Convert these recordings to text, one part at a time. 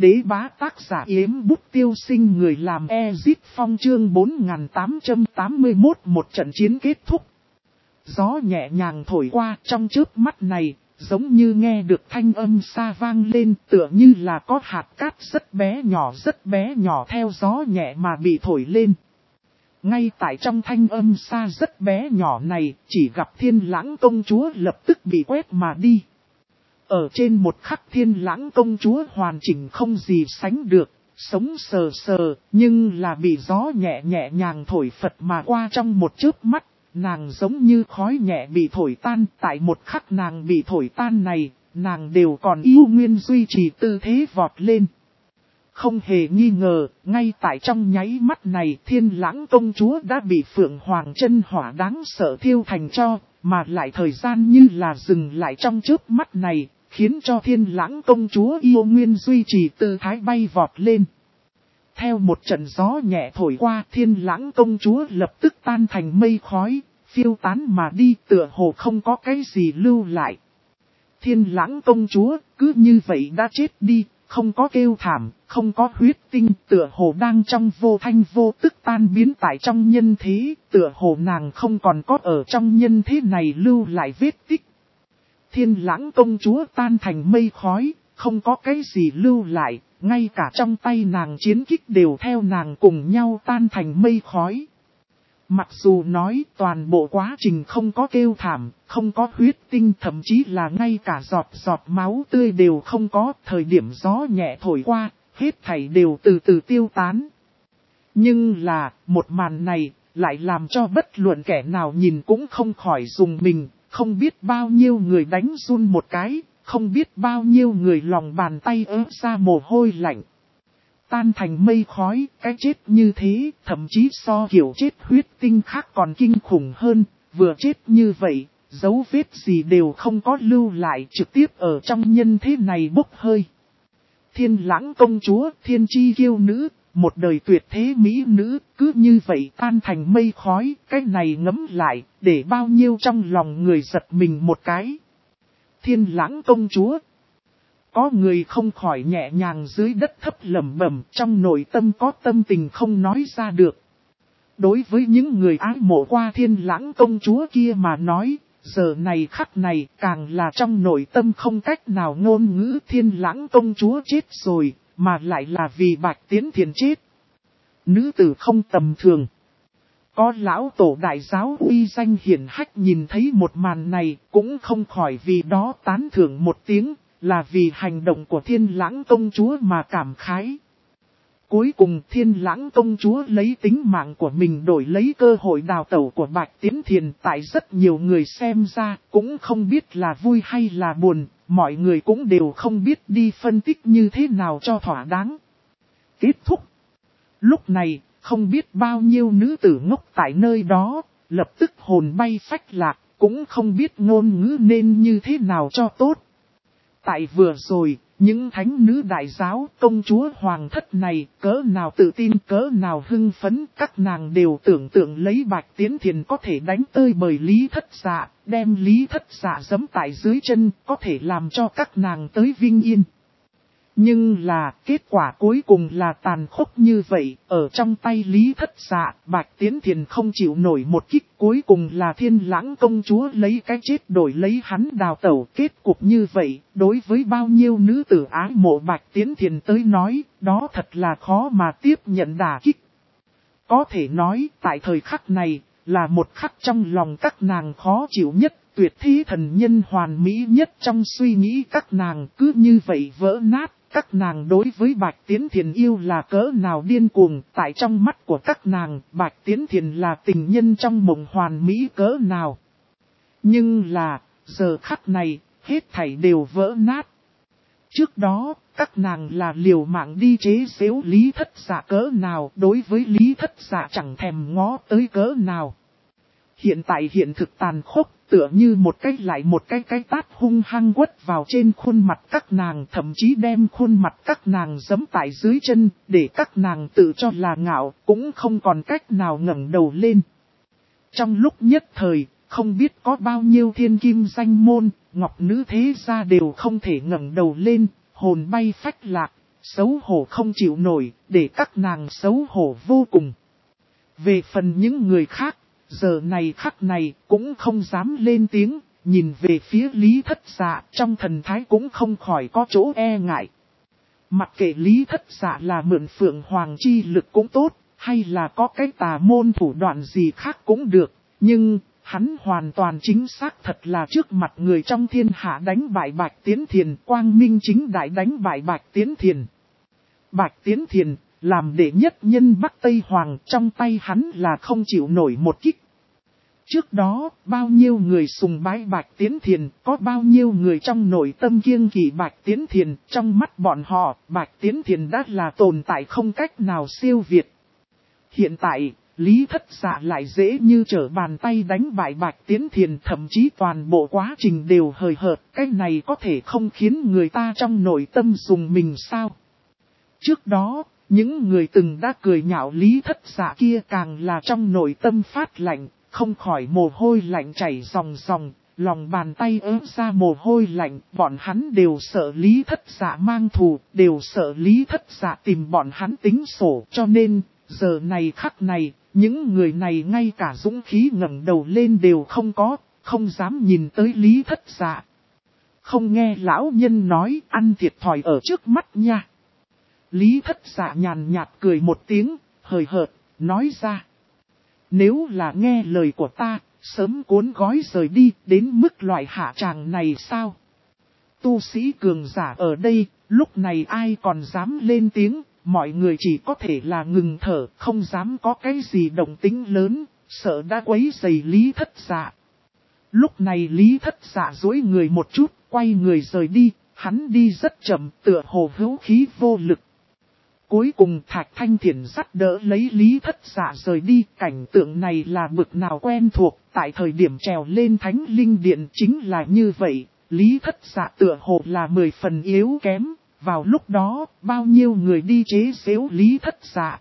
đế bá tác giả Yếm Bút Tiêu Sinh, người làm Ezit Phong, chương 4881. Một trận chiến kết thúc. Gió nhẹ nhàng thổi qua, trong chớp mắt này, giống như nghe được thanh âm xa vang lên, tựa như là có hạt cát rất bé nhỏ theo gió nhẹ mà bị thổi lên. Ngay tại trong thanh âm xa rất bé nhỏ này, chỉ gặp Thiên Lãng công chúa lập tức bị quét mà đi. Ở trên một khắc, Thiên Lãng công chúa hoàn chỉnh không gì sánh được, sống sờ sờ, nhưng là bị gió nhẹ nhàng thổi phật mà qua. Trong một chớp mắt, nàng giống như khói nhẹ bị thổi tan. Tại một khắc nàng bị thổi tan này, nàng đều còn yêu nguyên duy trì tư thế vọt lên. Không hề nghi ngờ, ngay tại trong nháy mắt này, Thiên Lãng công chúa đã bị Phượng Hoàng chân hỏa đáng sợ thiêu thành tro, mà lại thời gian như là dừng lại trong chớp mắt này, khiến cho Thiên Lãng công chúa yêu nguyên duy trì tư thái bay vọt lên. Theo một trận gió nhẹ thổi qua, Thiên Lãng công chúa lập tức tan thành mây khói, phiêu tán mà đi, tựa hồ không có cái gì lưu lại. Thiên Lãng công chúa cứ như vậy đã chết đi, không có kêu thảm, không có huyết tinh, tựa hồ đang trong vô thanh vô tức tan biến tại trong nhân thế, tựa hồ nàng không còn có ở trong nhân thế này lưu lại vết tích. Thiên Lãng công chúa tan thành mây khói, không có cái gì lưu lại, ngay cả trong tay nàng chiến kích đều theo nàng cùng nhau tan thành mây khói. Mặc dù nói toàn bộ quá trình không có kêu thảm, không có huyết tinh, thậm chí là ngay cả giọt máu tươi đều không có, thời điểm gió nhẹ thổi qua, hết thảy đều từ từ tiêu tán. Nhưng là, một màn này, lại làm cho bất luận kẻ nào nhìn cũng không khỏi rùng mình, không biết bao nhiêu người đánh run một cái, không biết bao nhiêu người lòng bàn tay ướt ra mồ hôi lạnh. Tan thành mây khói, cái chết như thế, thậm chí so kiểu chết huyết tinh khác còn kinh khủng hơn, vừa chết như vậy, dấu vết gì đều không có lưu lại, trực tiếp ở trong nhân thế này bốc hơi. Thiên Lãng công chúa, thiên chi kiêu nữ, một đời tuyệt thế mỹ nữ, cứ như vậy tan thành mây khói, cái này ngấm lại, để bao nhiêu trong lòng người giật mình một cái. Thiên Lãng công chúa. Có người không khỏi nhẹ nhàng dưới đất thấp lẩm bẩm, trong nội tâm có tâm tình không nói ra được. Đối với những người ái mộ qua Thiên Lãng công chúa kia mà nói, giờ này khắc này càng là trong nội tâm không cách nào ngôn ngữ. Thiên Lãng công chúa chết rồi, mà lại là vì Bạch Tiến Thiền chết. Nữ tử không tầm thường. Có lão tổ đại giáo uy danh hiển hách nhìn thấy một màn này, cũng không khỏi vì đó tán thưởng một tiếng, là vì hành động của Thiên Lãng công chúa mà cảm khái. Cuối cùng Thiên Lãng công chúa lấy tính mạng của mình đổi lấy cơ hội đào tẩu của Bạch Tiến Thiền, tại rất nhiều người xem ra cũng không biết là vui hay là buồn, mọi người cũng đều không biết đi phân tích như thế nào cho thỏa đáng. Kết thúc. Lúc này, không biết bao nhiêu nữ tử ngốc tại nơi đó, lập tức hồn bay phách lạc, cũng không biết ngôn ngữ nên như thế nào cho tốt. Tại vừa rồi, những thánh nữ đại giáo công chúa hoàng thất này cỡ nào tự tin, cỡ nào hưng phấn, các nàng đều tưởng tượng lấy Bạch Tiến Thiền có thể đánh tơi bời Lý Thất Dạ, đem Lý Thất Dạ giẫm tại dưới chân, có thể làm cho các nàng tới vinh yên. Nhưng là kết quả cuối cùng là tàn khốc như vậy, ở trong tay Lý Thất Dạ, Bạch Tiến Thiền không chịu nổi một kích, cuối cùng là Thiên Lãng công chúa lấy cái chết đổi lấy hắn đào tẩu. Kết cục như vậy, đối với bao nhiêu nữ tử ái mộ Bạch Tiến Thiền tới nói, đó thật là khó mà tiếp nhận đả kích. Có thể nói, tại thời khắc này, là một khắc trong lòng các nàng khó chịu nhất, tuyệt thế thần nhân hoàn mỹ nhất trong suy nghĩ các nàng cứ như vậy vỡ nát. Các nàng đối với Bạch Tiến Thiền yêu là cỡ nào điên cuồng, tại trong mắt của các nàng, Bạch Tiến Thiền là tình nhân trong mộng hoàn mỹ cỡ nào. Nhưng là, giờ khắc này, hết thảy đều vỡ nát. Trước đó, các nàng là liều mạng đi chế giễu Lý Thất Dạ cỡ nào, đối với Lý Thất Dạ chẳng thèm ngó tới cỡ nào. Hiện tại hiện thực tàn khốc, tựa như một cái lại một cái tát hung hăng quất vào trên khuôn mặt các nàng, thậm chí đem khuôn mặt các nàng giẫm tại dưới chân, để các nàng tự cho là ngạo, cũng không còn cách nào ngẩng đầu lên. Trong lúc nhất thời, không biết có bao nhiêu thiên kim danh môn, ngọc nữ thế gia đều không thể ngẩng đầu lên, hồn bay phách lạc, xấu hổ không chịu nổi, để các nàng xấu hổ vô cùng. Về phần những người khác, giờ này khắc này cũng không dám lên tiếng, nhìn về phía Lý Thất Dạ trong thần thái cũng không khỏi có chỗ e ngại. Mặc kệ Lý Thất Dạ là mượn Phượng Hoàng chi lực cũng tốt, hay là có cái tà môn thủ đoạn gì khác cũng được, nhưng hắn hoàn toàn chính xác thật là trước mặt người trong thiên hạ đánh bại Bạch Tiến Thiền, quang minh chính đại đánh bại Bạch Tiến Thiền. Bạch Tiến Thiền, làm đệ nhất nhân Bắc Tây Hoàng, trong tay hắn là không chịu nổi một kích. Trước đó, bao nhiêu người sùng bái Bạch Tiến Thiền, có bao nhiêu người trong nội tâm kiêng kỵ Bạch Tiến Thiền, trong mắt bọn họ, Bạch Tiến Thiền đã là tồn tại không cách nào siêu việt. Hiện tại, Lý Thất Dạ lại dễ như trở bàn tay đánh bại Bạch Tiến Thiền, thậm chí toàn bộ quá trình đều hời hợt, cái này có thể không khiến người ta trong nội tâm dùng mình sao? Trước đó, những người từng đã cười nhạo Lý Thất Dạ kia càng là trong nội tâm phát lạnh, không khỏi mồ hôi lạnh chảy ròng ròng, lòng bàn tay ướt ra mồ hôi lạnh, bọn hắn đều sợ Lý Thất Dạ mang thù, đều sợ Lý Thất Dạ tìm bọn hắn tính sổ, cho nên, giờ này khắc này, những người này ngay cả dũng khí ngẩng đầu lên đều không có, không dám nhìn tới Lý Thất Dạ. Không nghe lão nhân nói, ăn thiệt thòi ở trước mắt nha. Lý Thất Dạ nhàn nhạt cười một tiếng, hời hợt, nói ra. Nếu là nghe lời của ta, sớm cuốn gói rời đi, đến mức loại hạ tràng này sao? Tu sĩ cường giả ở đây, lúc này ai còn dám lên tiếng, mọi người chỉ có thể là ngừng thở, không dám có cái gì động tĩnh lớn, sợ đã quấy rầy Lý Thất Dạ. Lúc này Lý Thất Dạ duỗi người một chút, quay người rời đi, hắn đi rất chậm, tựa hồ hữu khí vô lực. Cuối cùng Thạch Thanh Thiển dắt đỡ lấy Lý Thất Dạ rời đi, cảnh tượng này là bực nào quen thuộc, tại thời điểm trèo lên Thánh Linh Điện chính là như vậy, Lý Thất Dạ tựa hồ là 10 phần yếu kém, vào lúc đó, bao nhiêu người đi chế giễu Lý Thất Dạ.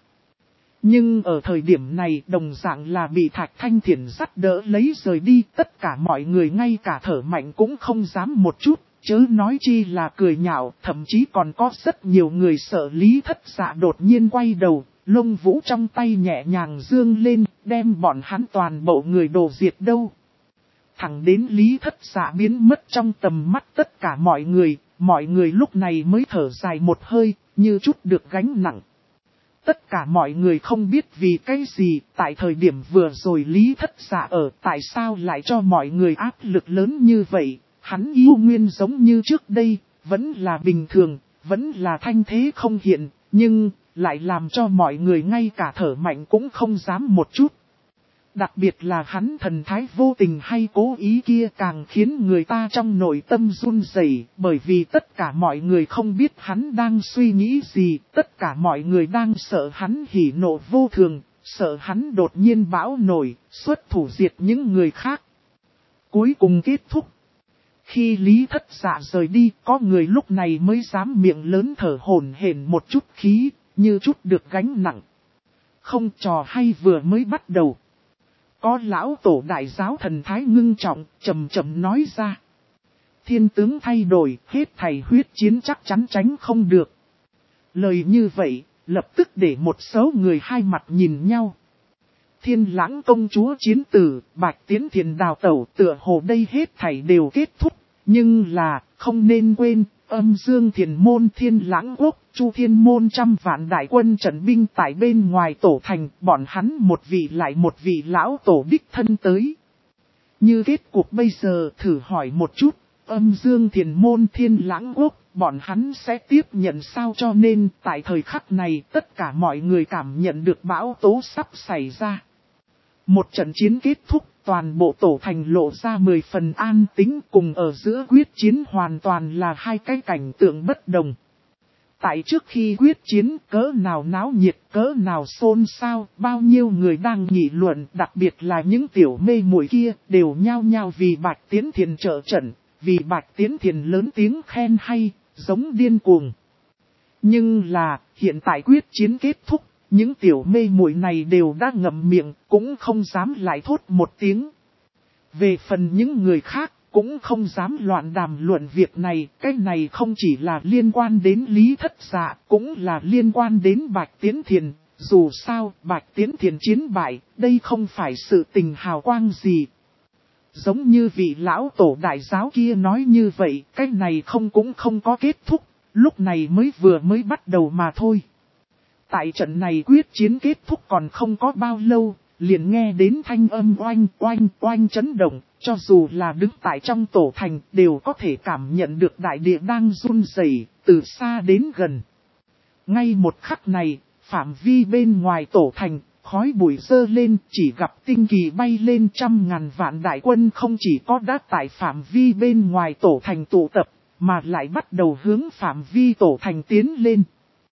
Nhưng ở thời điểm này đồng dạng là bị Thạch Thanh Thiển dắt đỡ lấy rời đi, tất cả mọi người ngay cả thở mạnh cũng không dám một chút. Chớ nói chi là cười nhạo, thậm chí còn có rất nhiều người sợ Lý Thất Dạ đột nhiên quay đầu, lông vũ trong tay nhẹ nhàng dương lên, đem bọn hắn toàn bộ người đổ diệt đâu. Thẳng đến Lý Thất Dạ biến mất trong tầm mắt tất cả mọi người lúc này mới thở dài một hơi, như chút được gánh nặng. Tất cả mọi người không biết vì cái gì, tại thời điểm vừa rồi Lý Thất Dạ ở, tại sao lại cho mọi người áp lực lớn như vậy. Hắn yêu nguyên giống như trước đây, vẫn là bình thường, vẫn là thanh thế không hiện, nhưng lại làm cho mọi người ngay cả thở mạnh cũng không dám một chút. Đặc biệt là hắn thần thái vô tình hay cố ý kia càng khiến người ta trong nội tâm run rẩy, bởi vì tất cả mọi người không biết hắn đang suy nghĩ gì, tất cả mọi người đang sợ hắn hỉ nộ vô thường, sợ hắn đột nhiên bão nổi, xuất thủ diệt những người khác. Cuối cùng kết thúc. Khi Lý Thất Dạ rời đi, có người lúc này mới dám miệng lớn thở hổn hển một chút khí, như chút được gánh nặng. Không, trò hay vừa mới bắt đầu. Có lão tổ đại giáo thần thái ngưng trọng, trầm trầm nói ra. Thiên tướng thay đổi, hết thảy huyết chiến chắc chắn tránh không được. Lời như vậy, lập tức để một số người hai mặt nhìn nhau. Thiên Lãng công chúa chiến tử, Bạch Tiến Thiền đào tẩu, tựa hồ đây hết thảy đều kết thúc. Nhưng là, không nên quên, Âm Dương Thiền môn Thiên Lãng quốc, Chu Thiên môn 100 vạn đại quân trận binh tại bên ngoài tổ thành, bọn hắn một vị lại một vị lão tổ đích thân tới. Như kết cục bây giờ, thử hỏi một chút, Âm Dương Thiền môn Thiên Lãng quốc, bọn hắn sẽ tiếp nhận sao? Cho nên, tại thời khắc này, tất cả mọi người cảm nhận được bão tố sắp xảy ra. Một trận chiến kết thúc, toàn bộ tổ thành lộ ra 10 phần an tĩnh, cùng ở giữa quyết chiến hoàn toàn là hai cái cảnh tượng bất đồng. Tại trước khi quyết chiến, cỡ nào náo nhiệt, cỡ nào xôn xao, bao nhiêu người đang nghị luận, đặc biệt là những tiểu mê muội kia, đều nhao nhao vì Bạch Tiến Thiền trợ trận, vì Bạch Tiến Thiền lớn tiếng khen hay, giống điên cuồng. Nhưng là, hiện tại quyết chiến kết thúc. Những tiểu mê muội này đều đã ngậm miệng, cũng không dám lại thốt một tiếng. Về phần những người khác, cũng không dám loạn đàm luận việc này. Cái này không chỉ là liên quan đến Lý Thất Dạ, cũng là liên quan đến Bạch Tiến Thiền. Dù sao, Bạch Tiến Thiền chiến bại, đây không phải sự tình hào quang gì. Giống như vị lão tổ đại giáo kia nói như vậy, cái này cũng không có kết thúc, lúc này mới bắt đầu mà thôi. Tại trận này quyết chiến kết thúc còn không có bao lâu, liền nghe đến thanh âm oanh oanh oanh chấn động, cho dù là đứng tại trong tổ thành đều có thể cảm nhận được đại địa đang run rẩy từ xa đến gần. Ngay một khắc này, phạm vi bên ngoài tổ thành, khói bụi dơ lên, chỉ gặp tinh kỳ bay lên 100.000 vạn đại quân không chỉ có đã tại phạm vi bên ngoài tổ thành tụ tập, mà lại bắt đầu hướng phạm vi tổ thành tiến lên.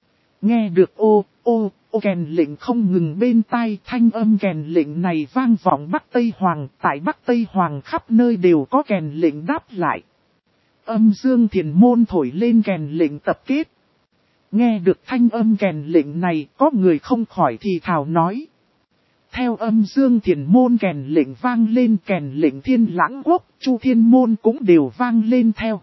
Nghe được ô kèn lệnh không ngừng bên tai, thanh âm kèn lệnh này vang vọng Bắc Tây Hoàng, tại Bắc Tây Hoàng khắp nơi đều có kèn lệnh đáp lại. Âm dương thiền môn thổi lên kèn lệnh tập kết. Nghe được thanh âm kèn lệnh này, có người không khỏi thì thào nói. Theo âm dương thiền môn kèn lệnh vang lên, kèn lệnh Thiên Lãng Quốc, Chu Thiên Môn cũng đều vang lên theo.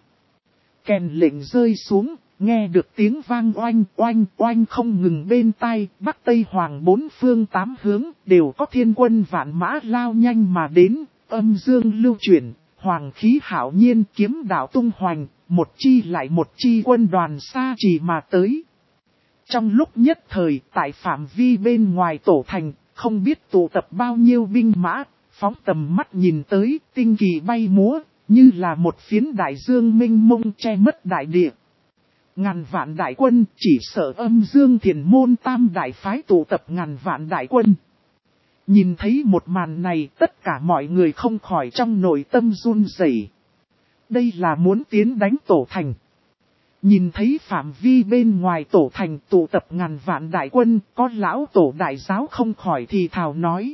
Kèn lệnh rơi xuống, nghe được tiếng vang oanh oanh oanh không ngừng bên tai, Bắc Tây Hoàng bốn phương tám hướng, đều có thiên quân vạn mã lao nhanh mà đến, âm dương lưu chuyển, hoàng khí hạo nhiên, kiếm đạo tung hoành, một chi lại một chi quân đoàn xa chỉ mà tới. Trong lúc nhất thời, tại phạm vi bên ngoài tổ thành, không biết tụ tập bao nhiêu binh mã, phóng tầm mắt nhìn tới, tinh kỳ bay múa, như là một phiến đại dương mênh mông che mất đại địa. Ngàn vạn đại quân, chỉ sợ âm dương thiền môn tam đại phái tụ tập ngàn vạn đại quân. Nhìn thấy một màn này, tất cả mọi người không khỏi trong nội tâm run rẩy. Đây là muốn tiến đánh tổ thành. Nhìn thấy phạm vi bên ngoài tổ thành tụ tập ngàn vạn đại quân, có lão tổ đại giáo không khỏi thì thào nói.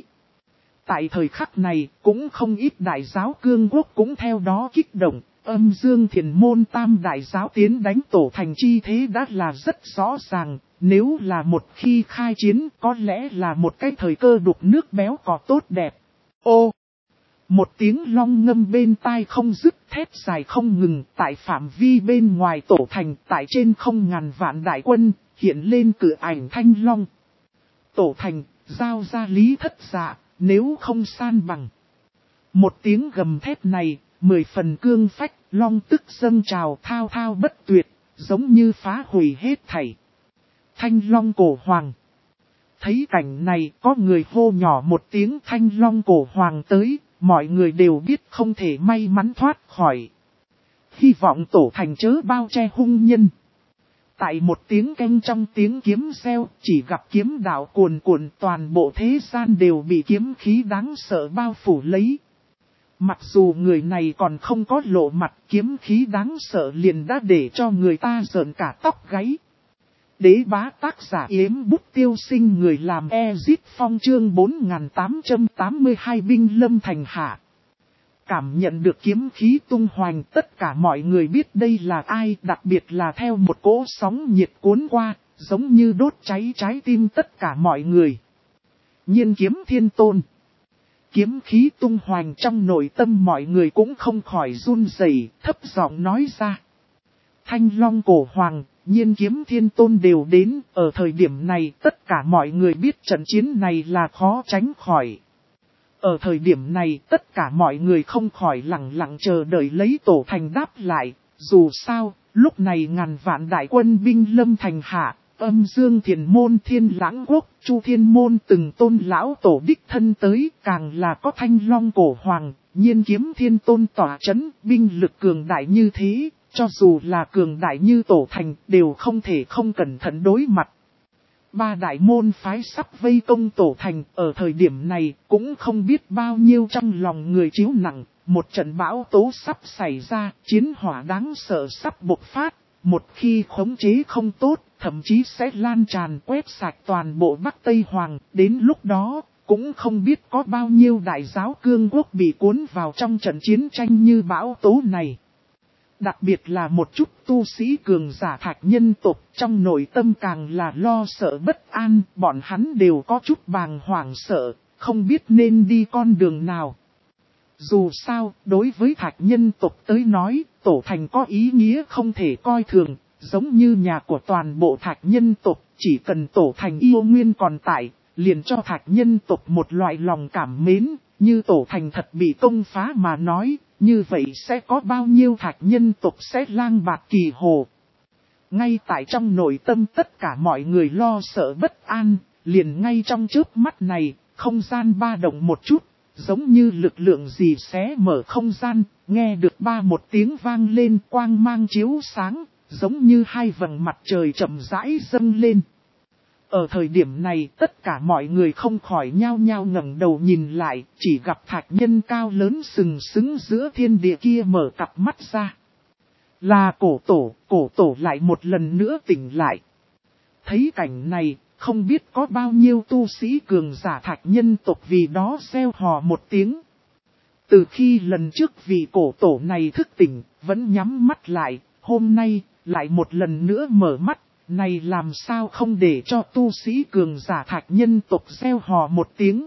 Tại thời khắc này, cũng không ít đại giáo cương quốc cũng theo đó kích động, âm dương thiền môn tam đại giáo tiến đánh tổ thành chi thế đã là rất rõ ràng, nếu là một khi khai chiến có lẽ là một cái thời cơ đục nước béo cò tốt đẹp. Ô! Một tiếng long ngâm bên tai không dứt, thét dài không ngừng, tại phạm vi bên ngoài tổ thành, tại trên không ngàn vạn đại quân, hiện lên cự ảnh thanh long. Tổ thành, giao ra Lý Thất Dạ, nếu không san bằng. Một tiếng gầm thét này, 10 phần cương phách, long tức dâng trào thao thao bất tuyệt, giống như phá hủy hết thảy. Thanh long cổ hoàng. Thấy cảnh này, có người hô nhỏ một tiếng thanh long cổ hoàng tới. Mọi người đều biết không thể may mắn thoát khỏi. Hy vọng tổ thành chớ bao che hung nhân. Tại một tiếng keng trong tiếng kiếm reo, chỉ gặp kiếm đạo cuồn cuộn, toàn bộ thế gian đều bị kiếm khí đáng sợ bao phủ lấy. Mặc dù người này còn không có lộ mặt, kiếm khí đáng sợ liền đã để cho người ta rợn cả tóc gáy. Đế bá tác giả Yếm Bút Tiêu Sinh, người làm Ezit Phong, chương 4882 binh lâm thành hạ. Cảm nhận được kiếm khí tung hoành, tất cả mọi người biết đây là ai, đặc biệt là theo một cỗ sóng nhiệt cuốn qua, giống như đốt cháy trái tim tất cả mọi người. Nhiên kiếm thiên tôn. Kiếm khí tung hoành trong nội tâm mọi người cũng không khỏi run rẩy, thấp giọng nói ra. Thanh long cổ hoàng, Nhiên kiếm thiên tôn đều đến, ở thời điểm này tất cả mọi người biết trận chiến này là khó tránh khỏi. Ở thời điểm này tất cả mọi người không khỏi lặng lặng chờ đợi lấy tổ thành đáp lại, dù sao, lúc này ngàn vạn đại quân binh lâm thành hạ, âm dương thiền môn Thiên Lãng Quốc, Chu Thiên Môn từng tôn lão tổ đích thân tới, càng là có thanh long cổ hoàng, Nhiên kiếm thiên tôn tỏa chấn, binh lực cường đại như thế. Cho dù là cường đại như tổ thành đều không thể không cẩn thận đối mặt. Ba đại môn phái sắp vây công tổ thành, ở thời điểm này cũng không biết bao nhiêu trong lòng người chiếu nặng. Một trận bão tố sắp xảy ra, chiến hỏa đáng sợ sắp bộc phát. Một khi khống chế không tốt, thậm chí sẽ lan tràn quét sạch toàn bộ Bắc Tây Hoàng. Đến lúc đó, cũng không biết có bao nhiêu đại giáo cương quốc bị cuốn vào trong trận chiến tranh như bão tố này. Đặc biệt là một chút tu sĩ cường giả thạch nhân tộc, trong nội tâm càng là lo sợ bất an, bọn hắn đều có chút bàng hoàng sợ, không biết nên đi con đường nào. Dù sao, đối với thạch nhân tộc tới nói, tổ thành có ý nghĩa không thể coi thường, giống như nhà của toàn bộ thạch nhân tộc, chỉ cần tổ thành yêu nguyên còn tại, liền cho thạch nhân tộc một loại lòng cảm mến, như tổ thành thật bị công phá mà nói, như vậy sẽ có bao nhiêu thạch nhân tộc sẽ lang bạt kỳ hồ. Ngay tại trong nội tâm tất cả mọi người lo sợ bất an, liền ngay trong chớp mắt này, không gian ba động một chút, giống như lực lượng gì xé mở không gian, nghe được một tiếng vang lên, quang mang chiếu sáng, giống như hai vầng mặt trời chậm rãi dâng lên. Ở thời điểm này tất cả mọi người không khỏi nhao nhao ngẩng đầu nhìn lại, chỉ gặp thạch nhân cao lớn sừng sững giữa thiên địa kia mở cặp mắt ra. Là cổ tổ lại một lần nữa tỉnh lại. Thấy cảnh này, không biết có bao nhiêu tu sĩ cường giả thạch nhân tộc vì đó reo hò một tiếng. Từ khi lần trước vị cổ tổ này thức tỉnh, vẫn nhắm mắt lại, hôm nay, lại một lần nữa mở mắt, này làm sao không để cho tu sĩ cường giả thạch nhân tộc reo hò một tiếng.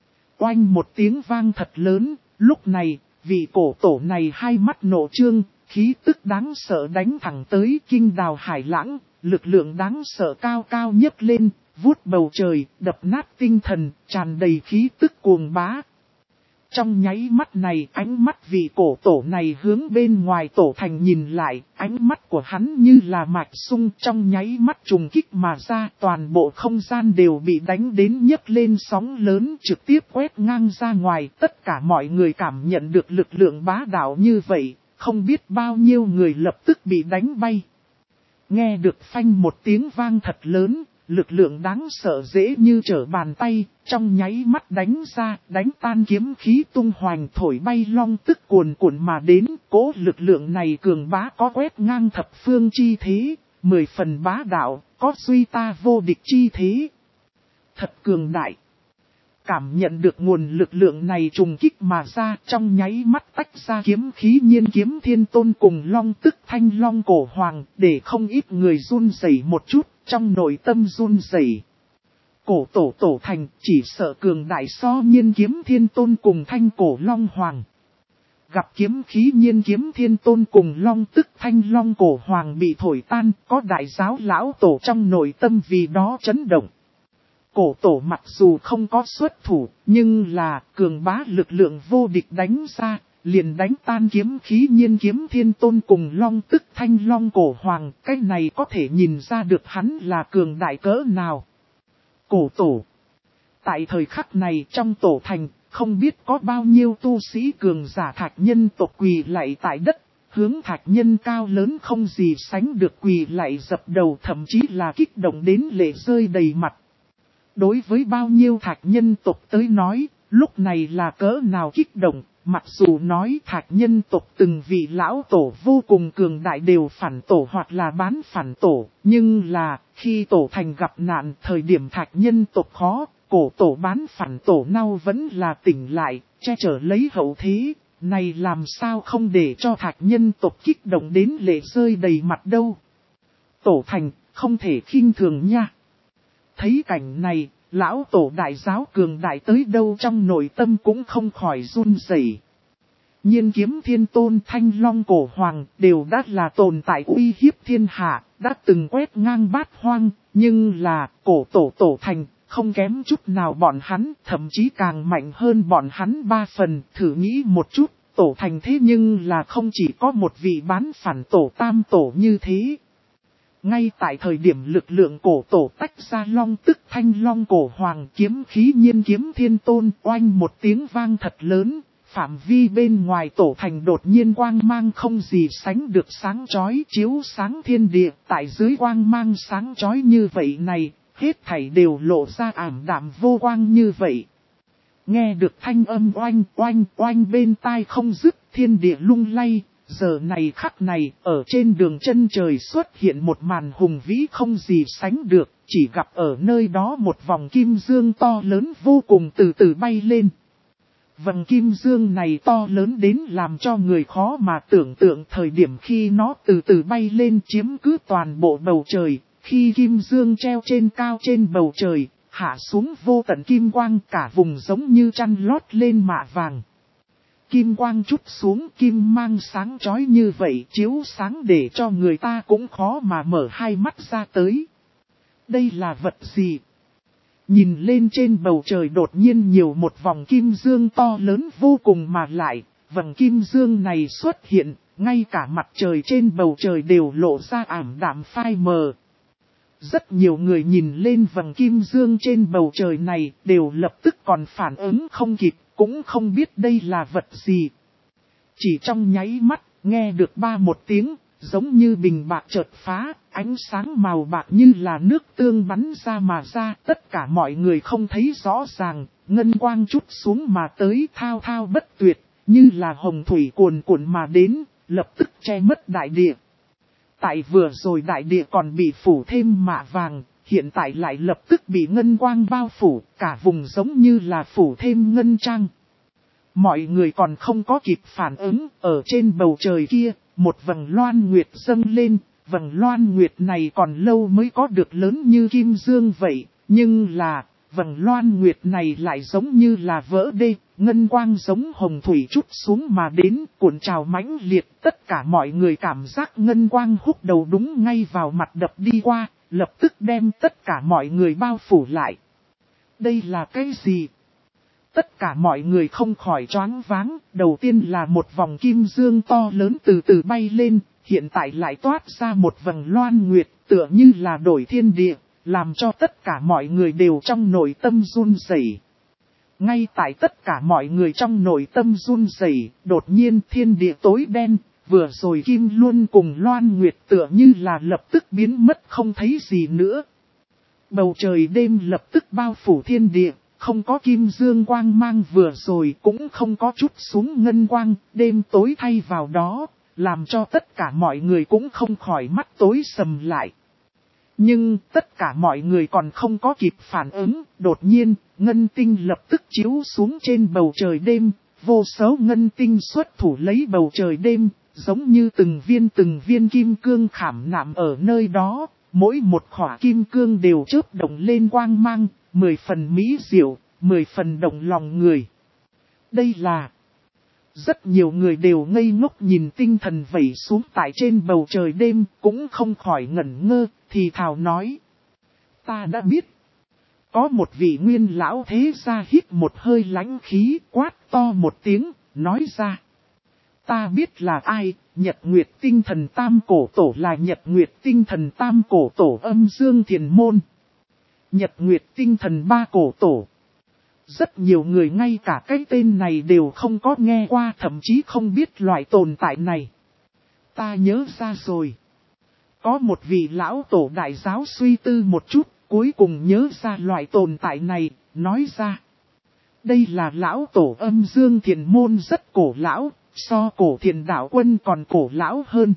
Oanh một tiếng vang thật lớn, lúc này, vị cổ tổ này hai mắt nổ trương, khí tức đáng sợ đánh thẳng tới kinh đào hải lãng, lực lượng đáng sợ cao cao nhấc lên, vuốt bầu trời, đập nát tinh thần, tràn đầy khí tức cuồng bá. Trong nháy mắt này, ánh mắt vị cổ tổ này hướng bên ngoài tổ thành nhìn lại, ánh mắt của hắn như là mạch sung trong nháy mắt trùng kích mà ra, toàn bộ không gian đều bị đánh đến nhấc lên sóng lớn trực tiếp quét ngang ra ngoài, tất cả mọi người cảm nhận được lực lượng bá đạo như vậy, không biết bao nhiêu người lập tức bị đánh bay. Nghe được phanh một tiếng vang thật lớn, lực lượng đáng sợ dễ như trở bàn tay, trong nháy mắt đánh ra, đánh tan kiếm khí tung hoành thổi bay long tức cuồn cuộn mà đến, cố lực lượng này cường bá có quét ngang thập phương chi thế, 10 phần bá đạo, có suy ta vô địch chi thế. Thật cường đại. Cảm nhận được nguồn lực lượng này trùng kích mà ra, trong nháy mắt tách ra kiếm khí nhiên kiếm thiên tôn cùng long tức thanh long cổ hoàng, để không ít người run rẩy một chút, trong nội tâm run rẩy. Cổ tổ thành chỉ sợ cường đại so nhiên kiếm thiên tôn cùng thanh cổ long hoàng. Gặp kiếm khí nhiên kiếm thiên tôn cùng long tức thanh long cổ hoàng bị thổi tan, có đại giáo lão tổ trong nội tâm vì đó chấn động. Cổ tổ mặc dù không có xuất thủ, nhưng là cường bá lực lượng vô địch đánh ra, liền đánh tan kiếm khí nhiên kiếm thiên tôn cùng long tức thanh long cổ hoàng. Cái này có thể nhìn ra được hắn là cường đại cỡ nào. Cổ tổ. Tại thời khắc này trong tổ thành, không biết có bao nhiêu tu sĩ cường giả thạch nhân tộc quỳ lạy tại đất, hướng thạch nhân cao lớn không gì sánh được quỳ lạy dập đầu, thậm chí là kích động đến lệ rơi đầy mặt. Đối với bao nhiêu thạch nhân tộc tới nói, lúc này là cỡ nào kích động, mặc dù nói thạch nhân tộc từng vị lão tổ vô cùng cường đại đều phản tổ hoặc là bán phản tổ, nhưng là khi tổ thành gặp nạn thời điểm thạch nhân tộc khó, cổ tổ bán phản tổ nào vẫn là tỉnh lại, che chở lấy hậu thế, này làm sao không để cho thạch nhân tộc kích động đến lệ rơi đầy mặt đâu. Tổ thành, không thể khinh thường nha. Thấy cảnh này, lão tổ đại giáo cường đại tới đâu trong nội tâm cũng không khỏi run rẩy. Nhiên kiếm thiên tôn thanh long cổ hoàng đều đã là tồn tại uy hiếp thiên hạ, đã từng quét ngang bát hoang, nhưng là cổ tổ thành, không kém chút nào bọn hắn, thậm chí càng mạnh hơn bọn hắn 3 phần, thử nghĩ một chút, tổ thành thế nhưng là không chỉ có một vị bán phản tổ tam tổ như thế. Ngay tại thời điểm lực lượng cổ tổ tách ra long tức thanh long cổ hoàng kiếm khí nhiên kiếm thiên tôn oanh một tiếng vang thật lớn, phạm vi bên ngoài tổ thành đột nhiên quang mang không gì sánh được sáng chói chiếu sáng thiên địa, tại dưới quang mang sáng chói như vậy này, hết thảy đều lộ ra ảm đạm vô quang như vậy. Nghe được thanh âm oanh bên tai không dứt, thiên địa lung lay. Giờ này khắc này, ở trên đường chân trời xuất hiện một màn hùng vĩ không gì sánh được, chỉ gặp ở nơi đó một vòng kim dương to lớn vô cùng từ từ bay lên. Vầng kim dương này to lớn đến làm cho người khó mà tưởng tượng thời điểm khi nó từ từ bay lên chiếm cứ toàn bộ bầu trời, khi kim dương treo trên cao trên bầu trời, hạ xuống vô tận kim quang cả vùng giống như chăn lót lên mạ vàng. kim quang chút xuống, kim mang sáng chói như vậy, chiếu sáng để cho người ta cũng khó mà mở hai mắt ra tới. Đây là vật gì? Nhìn lên trên bầu trời đột nhiên nhiều một vòng kim dương to lớn vô cùng mà lại, vầng kim dương này xuất hiện, ngay cả mặt trời trên bầu trời đều lộ ra ảm đạm phai mờ. Rất nhiều người nhìn lên vầng kim dương trên bầu trời này đều lập tức còn phản ứng không kịp, cũng không biết đây là vật gì. Chỉ trong nháy mắt, nghe được một tiếng, giống như bình bạc chợt phá, ánh sáng màu bạc như là nước tương bắn ra mà ra. Tất cả mọi người không thấy rõ ràng, ngân quang chút xuống mà tới thao thao bất tuyệt, như là hồng thủy cuồn cuộn mà đến, lập tức che mất đại địa. Tại vừa rồi đại địa còn bị phủ thêm mạ vàng, hiện tại lại lập tức bị ngân quang bao phủ, cả vùng giống như là phủ thêm ngân trang. Mọi người còn không có kịp phản ứng, ở trên bầu trời kia, một vầng loan nguyệt dâng lên, vầng loan nguyệt này còn lâu mới có được lớn như kim dương vậy, nhưng là, vầng loan nguyệt này lại giống như là vỡ đê, ngân quang giống hồng thủy chút xuống mà đến, cuộn trào mãnh liệt, tất cả mọi người cảm giác ngân quang húc đầu đúng ngay vào mặt đập đi qua, lập tức đem tất cả mọi người bao phủ lại. Đây là cái gì? Tất cả mọi người không khỏi choáng váng, đầu tiên là một vòng kim dương to lớn từ từ bay lên, hiện tại lại toát ra một vầng loan nguyệt, tựa như là đổi thiên địa, làm cho tất cả mọi người đều trong nội tâm run rẩy. Ngay tại tất cả mọi người trong nội tâm run rẩy, đột nhiên thiên địa tối đen, vừa rồi kim luân cùng loan nguyệt tựa như là lập tức biến mất không thấy gì nữa. Bầu trời đêm lập tức bao phủ thiên địa. Không có kim dương quang mang vừa rồi cũng không có chút xuống ngân quang, đêm tối thay vào đó, làm cho tất cả mọi người cũng không khỏi mắt tối sầm lại. Nhưng tất cả mọi người còn không có kịp phản ứng, đột nhiên, ngân tinh lập tức chiếu xuống trên bầu trời đêm, vô số ngân tinh xuất thủ lấy bầu trời đêm, giống như từng viên kim cương khảm nạm ở nơi đó, mỗi một khỏa kim cương đều chớp động lên quang mang. 10 phần mỹ diệu, 10 phần động lòng người. Đây là... Rất nhiều người đều ngây ngốc nhìn tinh thần vẩy xuống tại trên bầu trời đêm, cũng không khỏi ngẩn ngơ, thì thào nói. Ta đã biết. Có một vị nguyên lão thế gia hít một hơi lãnh khí, quát to một tiếng, nói ra. Ta biết là ai, Nhật Nguyệt tinh thần tam cổ tổ là Nhật Nguyệt tinh thần tam cổ tổ Âm Dương Thiền Môn. Nhật Nguyệt tinh thần ba cổ tổ. Rất nhiều người ngay cả cái tên này đều không có nghe qua, thậm chí không biết loại tồn tại này. Ta nhớ ra rồi. Có một vị lão tổ đại giáo suy tư một chút, cuối cùng nhớ ra loại tồn tại này, nói ra. Đây là lão tổ Âm Dương Thiền Môn rất cổ lão, so cổ Thiền Đạo Quân còn cổ lão hơn.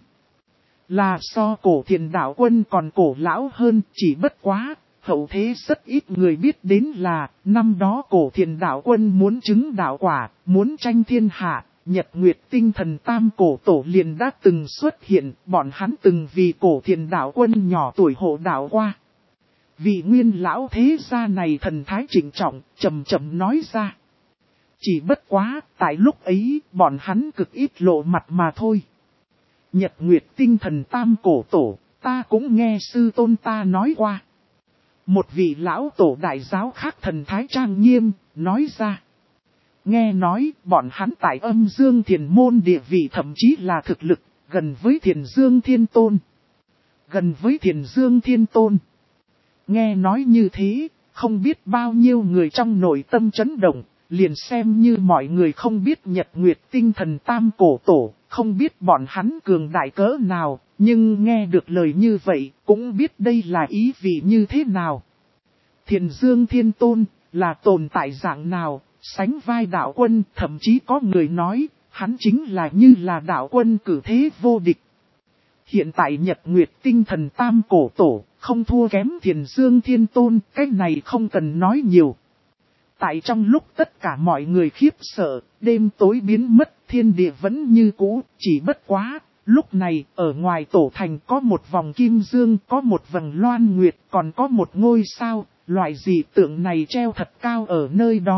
Là so cổ Thiền Đạo Quân còn cổ lão hơn, chỉ bất quá. Hậu thế rất ít người biết đến là, năm đó cổ Thiền Đạo Quân muốn chứng đạo quả, muốn tranh thiên hạ, Nhật Nguyệt tinh thần tam cổ tổ liền đã từng xuất hiện, bọn hắn từng vì cổ Thiền Đạo Quân nhỏ tuổi hộ đạo qua. Vị nguyên lão thế gia này thần thái trịnh trọng, chậm chậm nói ra. Chỉ bất quá, tại lúc ấy, bọn hắn cực ít lộ mặt mà thôi. Nhật Nguyệt tinh thần tam cổ tổ, ta cũng nghe sư tôn ta nói qua. Một vị lão tổ đại giáo khác thần thái trang nghiêm, nói ra. Nghe nói, bọn hắn tại Âm Dương Thiền Môn địa vị thậm chí là thực lực, gần với Thiền Dương Thiên Tôn. Gần với Thiền Dương Thiên Tôn. Nghe nói như thế, không biết bao nhiêu người trong nội tâm chấn động, liền xem như mọi người không biết Nhật Nguyệt tinh thần tam cổ tổ, không biết bọn hắn cường đại cỡ nào, nhưng nghe được lời như vậy, cũng biết đây là ý vị như thế nào. Thiền Dương Thiên Tôn, là tồn tại dạng nào, sánh vai đạo quân, thậm chí có người nói, hắn chính là như là đạo quân cử thế vô địch. Hiện tại Nhật Nguyệt tinh thần tam cổ tổ, không thua kém Thiền Dương Thiên Tôn, cái này không cần nói nhiều. Tại trong lúc tất cả mọi người khiếp sợ, đêm tối biến mất, thiên địa vẫn như cũ, chỉ bất quá. Lúc này, ở ngoài tổ thành có một vòng kim dương, có một vầng loan nguyệt, còn có một ngôi sao, loại dị tượng này treo thật cao ở nơi đó,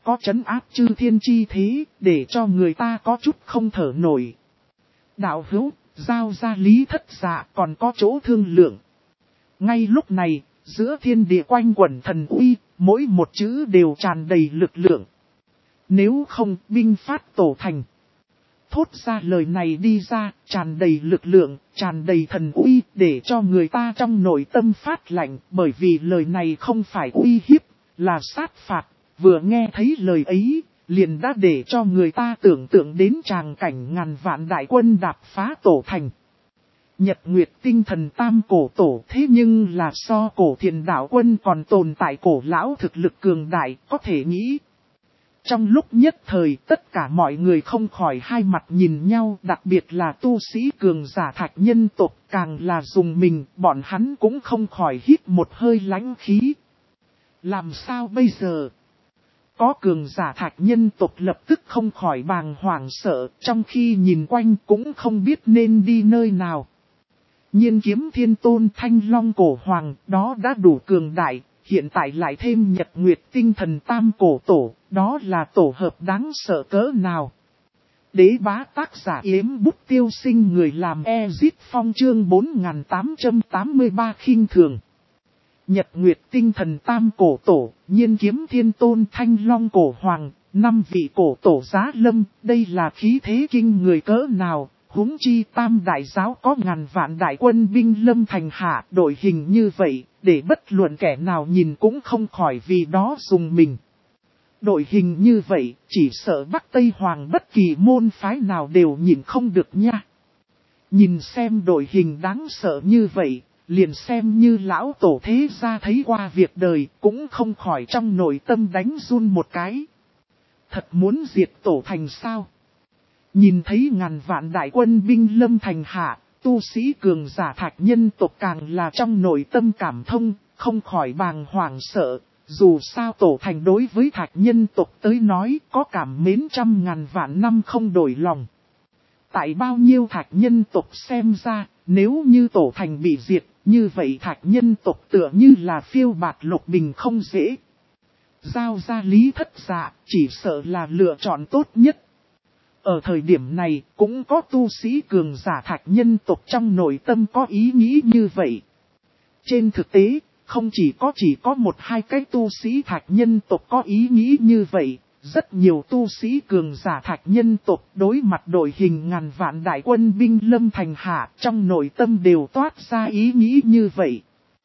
có trấn áp chư thiên chi thế, để cho người ta có chút không thở nổi. Đạo hữu, giao ra Lý Thất Dạ còn có chỗ thương lượng. Ngay lúc này, giữa thiên địa quanh quẩn thần uy, mỗi một chữ đều tràn đầy lực lượng. Nếu không, binh phát tổ thành. Thốt ra lời này đi ra, tràn đầy lực lượng, tràn đầy thần uy, để cho người ta trong nội tâm phát lạnh, bởi vì lời này không phải uy hiếp, là sát phạt. Vừa nghe thấy lời ấy, liền đã để cho người ta tưởng tượng đến tràng cảnh ngàn vạn đại quân đạp phá tổ thành. Nhật Nguyệt tinh thần tam cổ tổ, thế nhưng là so cổ thiền đạo quân còn tồn tại cổ lão thực lực cường đại, có thể nghĩ. Trong lúc nhất thời, tất cả mọi người không khỏi hai mặt nhìn nhau, đặc biệt là tu sĩ cường giả Thạch nhân tộc, càng là dùng mình, bọn hắn cũng không khỏi hít một hơi lãnh khí. Làm sao bây giờ? Có cường giả Thạch nhân tộc lập tức không khỏi bàng hoàng sợ, trong khi nhìn quanh cũng không biết nên đi nơi nào. Nhiên kiếm thiên tôn thanh long cổ hoàng, đó đã đủ cường đại, hiện tại lại thêm Nhật Nguyệt tinh thần tam cổ tổ, đó là tổ hợp đáng sợ cỡ nào. Đế bá tác giả Yếm Bút Tiêu Sinh, người làm Ezit Phong chương 4883 khinh thường. Nhật Nguyệt tinh thần tam cổ tổ, nhiên kiếm thiên tôn thanh long cổ hoàng, 5 vị cổ tổ giá lâm, đây là khí thế kinh người cỡ nào. Huống chi tam đại giáo có ngàn vạn đại quân binh lâm thành hạ, đội hình như vậy, để bất luận kẻ nào nhìn cũng không khỏi vì đó dùng mình. Đội hình như vậy, chỉ sợ Bắc Tây Hoàng bất kỳ môn phái nào đều nhìn không được nha. Nhìn xem đội hình đáng sợ như vậy, liền xem như lão tổ thế gia thấy qua việc đời, cũng không khỏi trong nội tâm đánh run một cái. Thật muốn diệt tổ thành sao? Nhìn thấy ngàn vạn đại quân binh lâm thành hạ, tu sĩ cường giả Thạch nhân tộc càng là trong nội tâm cảm thông, không khỏi bàng hoàng sợ. Dù sao tổ thành đối với Thạch nhân tộc tới nói có cảm mến trăm ngàn vạn năm không đổi lòng. Tại bao nhiêu Thạch nhân tộc xem ra, nếu như tổ thành bị diệt, như vậy Thạch nhân tộc tựa như là phiêu bạt lục bình không dễ. Giao ra Lý Thất Dạ, chỉ sợ là lựa chọn tốt nhất. Ở thời điểm này, cũng có tu sĩ cường giả Thạch nhân tộc trong nội tâm có ý nghĩ như vậy. Trên thực tế, không chỉ có một hai cái tu sĩ Thạch nhân tộc có ý nghĩ như vậy, rất nhiều tu sĩ cường giả Thạch nhân tộc đối mặt đội hình ngàn vạn đại quân binh lâm thành hạ, trong nội tâm đều toát ra ý nghĩ như vậy.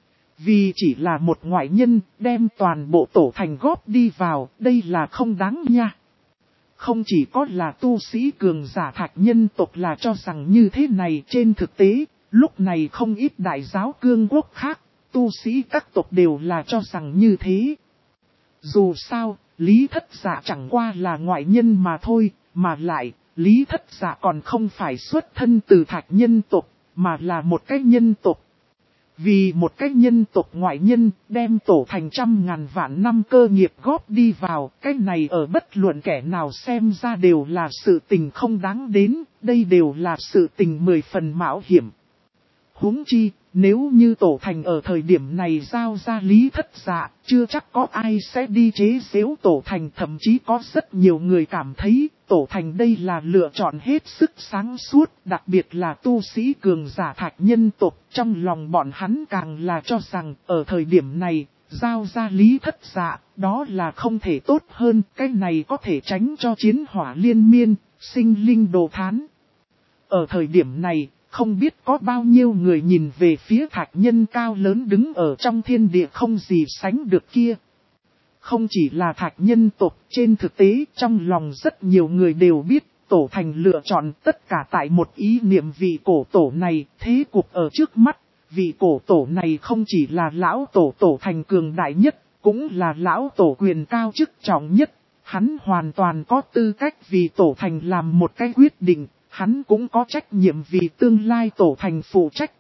Vì chỉ là một ngoại nhân, đem toàn bộ tổ thành góp đi vào, đây là không đáng nha. Không chỉ có là tu sĩ cường giả Thạch nhân tộc là cho rằng như thế này, trên thực tế, lúc này không ít đại giáo cương quốc khác, tu sĩ các tộc đều là cho rằng như thế. Dù sao, Lý Thất Dạ chẳng qua là ngoại nhân mà thôi, mà lại, Lý Thất Dạ còn không phải xuất thân từ Thạch nhân tộc, mà là một cái nhân tộc. Vì một cái nhân tộc ngoại nhân đem tổ thành trăm ngàn vạn năm cơ nghiệp góp đi vào, cái này ở bất luận kẻ nào xem ra đều là sự tình không đáng đến, đây đều là sự tình 10 phần mạo hiểm. Huống chi, nếu như tổ thành ở thời điểm này giao ra Lý Thất Dạ, chưa chắc có ai sẽ đi chế giễu tổ thành, thậm chí có rất nhiều người cảm thấy tổ thành đây là lựa chọn hết sức sáng suốt, đặc biệt là tu sĩ cường giả Thạch nhân tộc, trong lòng bọn hắn càng là cho rằng ở thời điểm này, giao ra Lý Thất Dạ, đó là không thể tốt hơn, cái này có thể tránh cho chiến hỏa liên miên, sinh linh đồ thán. Ở thời điểm này, không biết có bao nhiêu người nhìn về phía Thạch nhân cao lớn đứng ở trong thiên địa không gì sánh được kia. Không chỉ là Thạch nhân tộc, trên thực tế trong lòng rất nhiều người đều biết, tổ thành lựa chọn tất cả tại một ý niệm vị cổ tổ này, thế cục ở trước mắt, vị cổ tổ này không chỉ là lão tổ thành cường đại nhất, cũng là lão tổ quyền cao chức trọng nhất, hắn hoàn toàn có tư cách vì tổ thành làm một cái quyết định. Hắn cũng có trách nhiệm vì tương lai tổ thành phụ trách.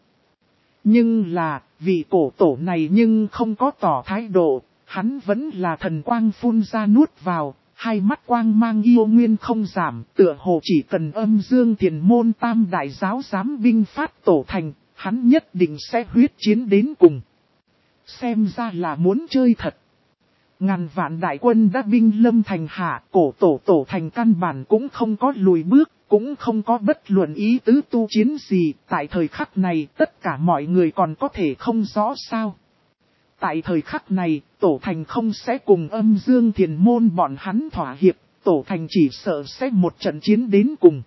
Nhưng là, vị cổ tổ này nhưng không có tỏ thái độ, hắn vẫn là thần quang phun ra nuốt vào, hai mắt quang mang yêu nguyên không giảm, tựa hồ chỉ cần âm dương tiền môn tam đại giáo giám binh phát tổ thành, hắn nhất định sẽ huyết chiến đến cùng. Xem ra là muốn chơi thật. Ngàn vạn đại quân đã binh lâm thành hạ, cổ tổ thành căn bản cũng không có lùi bước, cũng không có bất luận ý tứ tu chiến gì. Tại thời khắc này tất cả mọi người còn có thể không rõ sao. Tại thời khắc này, tổ thành không sẽ cùng Âm Dương Thiền Môn bọn hắn thỏa hiệp, tổ thành chỉ sợ sẽ một trận chiến đến cùng.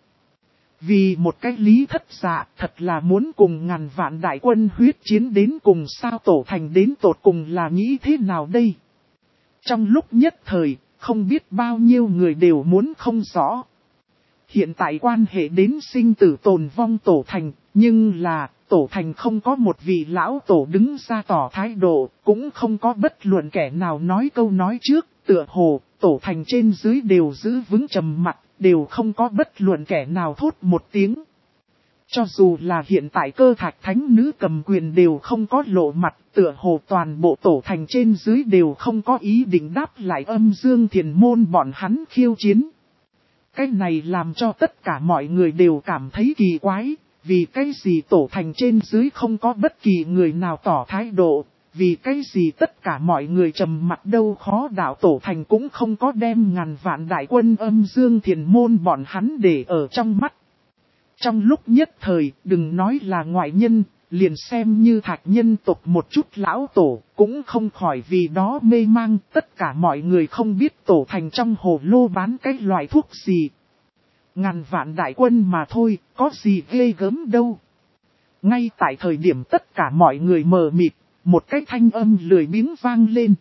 Vì một cái Lý Thất Dạ thật là muốn cùng ngàn vạn đại quân huyết chiến đến cùng sao, tổ thành đến tột cùng là nghĩ thế nào đây? Trong lúc nhất thời, không biết bao nhiêu người đều muốn không rõ. Hiện tại quan hệ đến sinh tử tồn vong tổ thành, nhưng là tổ thành không có một vị lão tổ đứng ra tỏ thái độ, cũng không có bất luận kẻ nào nói câu nói trước, tựa hồ tổ thành trên dưới đều giữ vững trầm mặc, đều không có bất luận kẻ nào thốt một tiếng. Cho dù là hiện tại Cơ Thạch thánh nữ cầm quyền đều không có lộ mặt, tựa hồ toàn bộ tổ thành trên dưới đều không có ý định đáp lại Âm Dương Thiền Môn bọn hắn khiêu chiến. Cái này làm cho tất cả mọi người đều cảm thấy kỳ quái, vì cái gì tổ thành trên dưới không có bất kỳ người nào tỏ thái độ, vì cái gì tất cả mọi người trầm mặc đâu, khó đạo tổ thành cũng không có đem ngàn vạn đại quân Âm Dương Thiền Môn bọn hắn để ở trong mắt. Trong lúc nhất thời, đừng nói là ngoại nhân, liền xem như Thạch nhân tộc một chút lão tổ, cũng không khỏi vì đó mê mang, tất cả mọi người không biết tổ thành trong hồ lô bán cái loại thuốc gì. Ngàn vạn đại quân mà thôi, có gì ghê gớm đâu. Ngay tại thời điểm tất cả mọi người mờ mịt, một cái thanh âm lười biếng vang lên.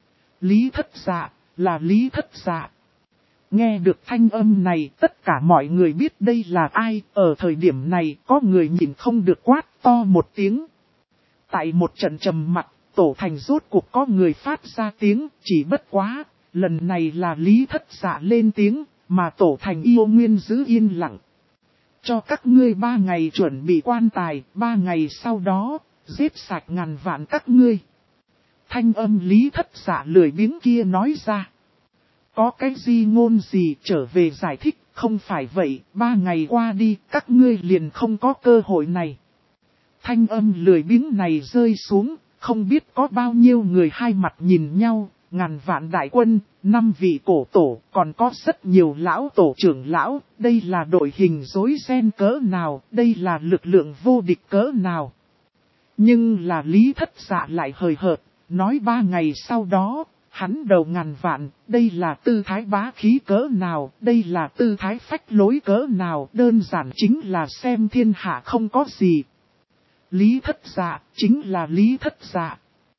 Lý Thất Dạ, là Lý Thất Dạ. Nghe được thanh âm này, tất cả mọi người biết đây là ai, ở thời điểm này có người nhìn không được quát to một tiếng. Tại một trận trầm mặc, tổ thành rốt cuộc có người phát ra tiếng, chỉ bất quá, lần này là Lý Thất Dạ lên tiếng, mà tổ thành yêu nguyên giữ yên lặng. Cho các ngươi 3 ngày chuẩn bị quan tài, 3 ngày sau đó, giết sạch ngàn vạn các ngươi. Thanh âm Lý Thất Dạ lười biếng kia nói ra. Có cái gì ngôn gì trở về giải thích, không phải vậy, 3 ngày qua đi, các ngươi liền không có cơ hội này. Thanh âm lười biếng này rơi xuống, không biết có bao nhiêu người hai mặt nhìn nhau, ngàn vạn đại quân, 5 vị cổ tổ, còn có rất nhiều lão tổ trưởng lão, đây là đội hình rối ren cỡ nào, đây là lực lượng vô địch cỡ nào. Nhưng là Lý Thất Dạ lại hời hợt, nói 3 ngày sau đó, hắn đầu ngàn vạn, đây là tư thái bá khí cỡ nào, đây là tư thái phách lối cỡ nào, đơn giản chính là xem thiên hạ không có gì. Lý Thất Dạ, chính là Lý Thất Dạ.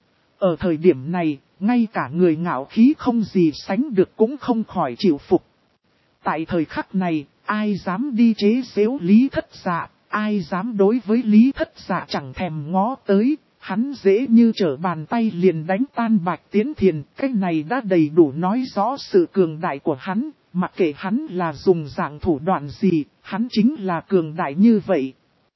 Ở thời điểm này, ngay cả người ngạo khí không gì sánh được cũng không khỏi chịu phục. Tại thời khắc này, ai dám đi chế giễu Lý Thất Dạ, ai dám đối với Lý Thất Dạ chẳng thèm ngó tới, hắn dễ như trở bàn tay liền đánh tan Bạch Tiến Thiền, cái này đã đầy đủ nói rõ sự cường đại của hắn, mặc kệ hắn là dùng dạng thủ đoạn gì, hắn chính là cường đại như vậy.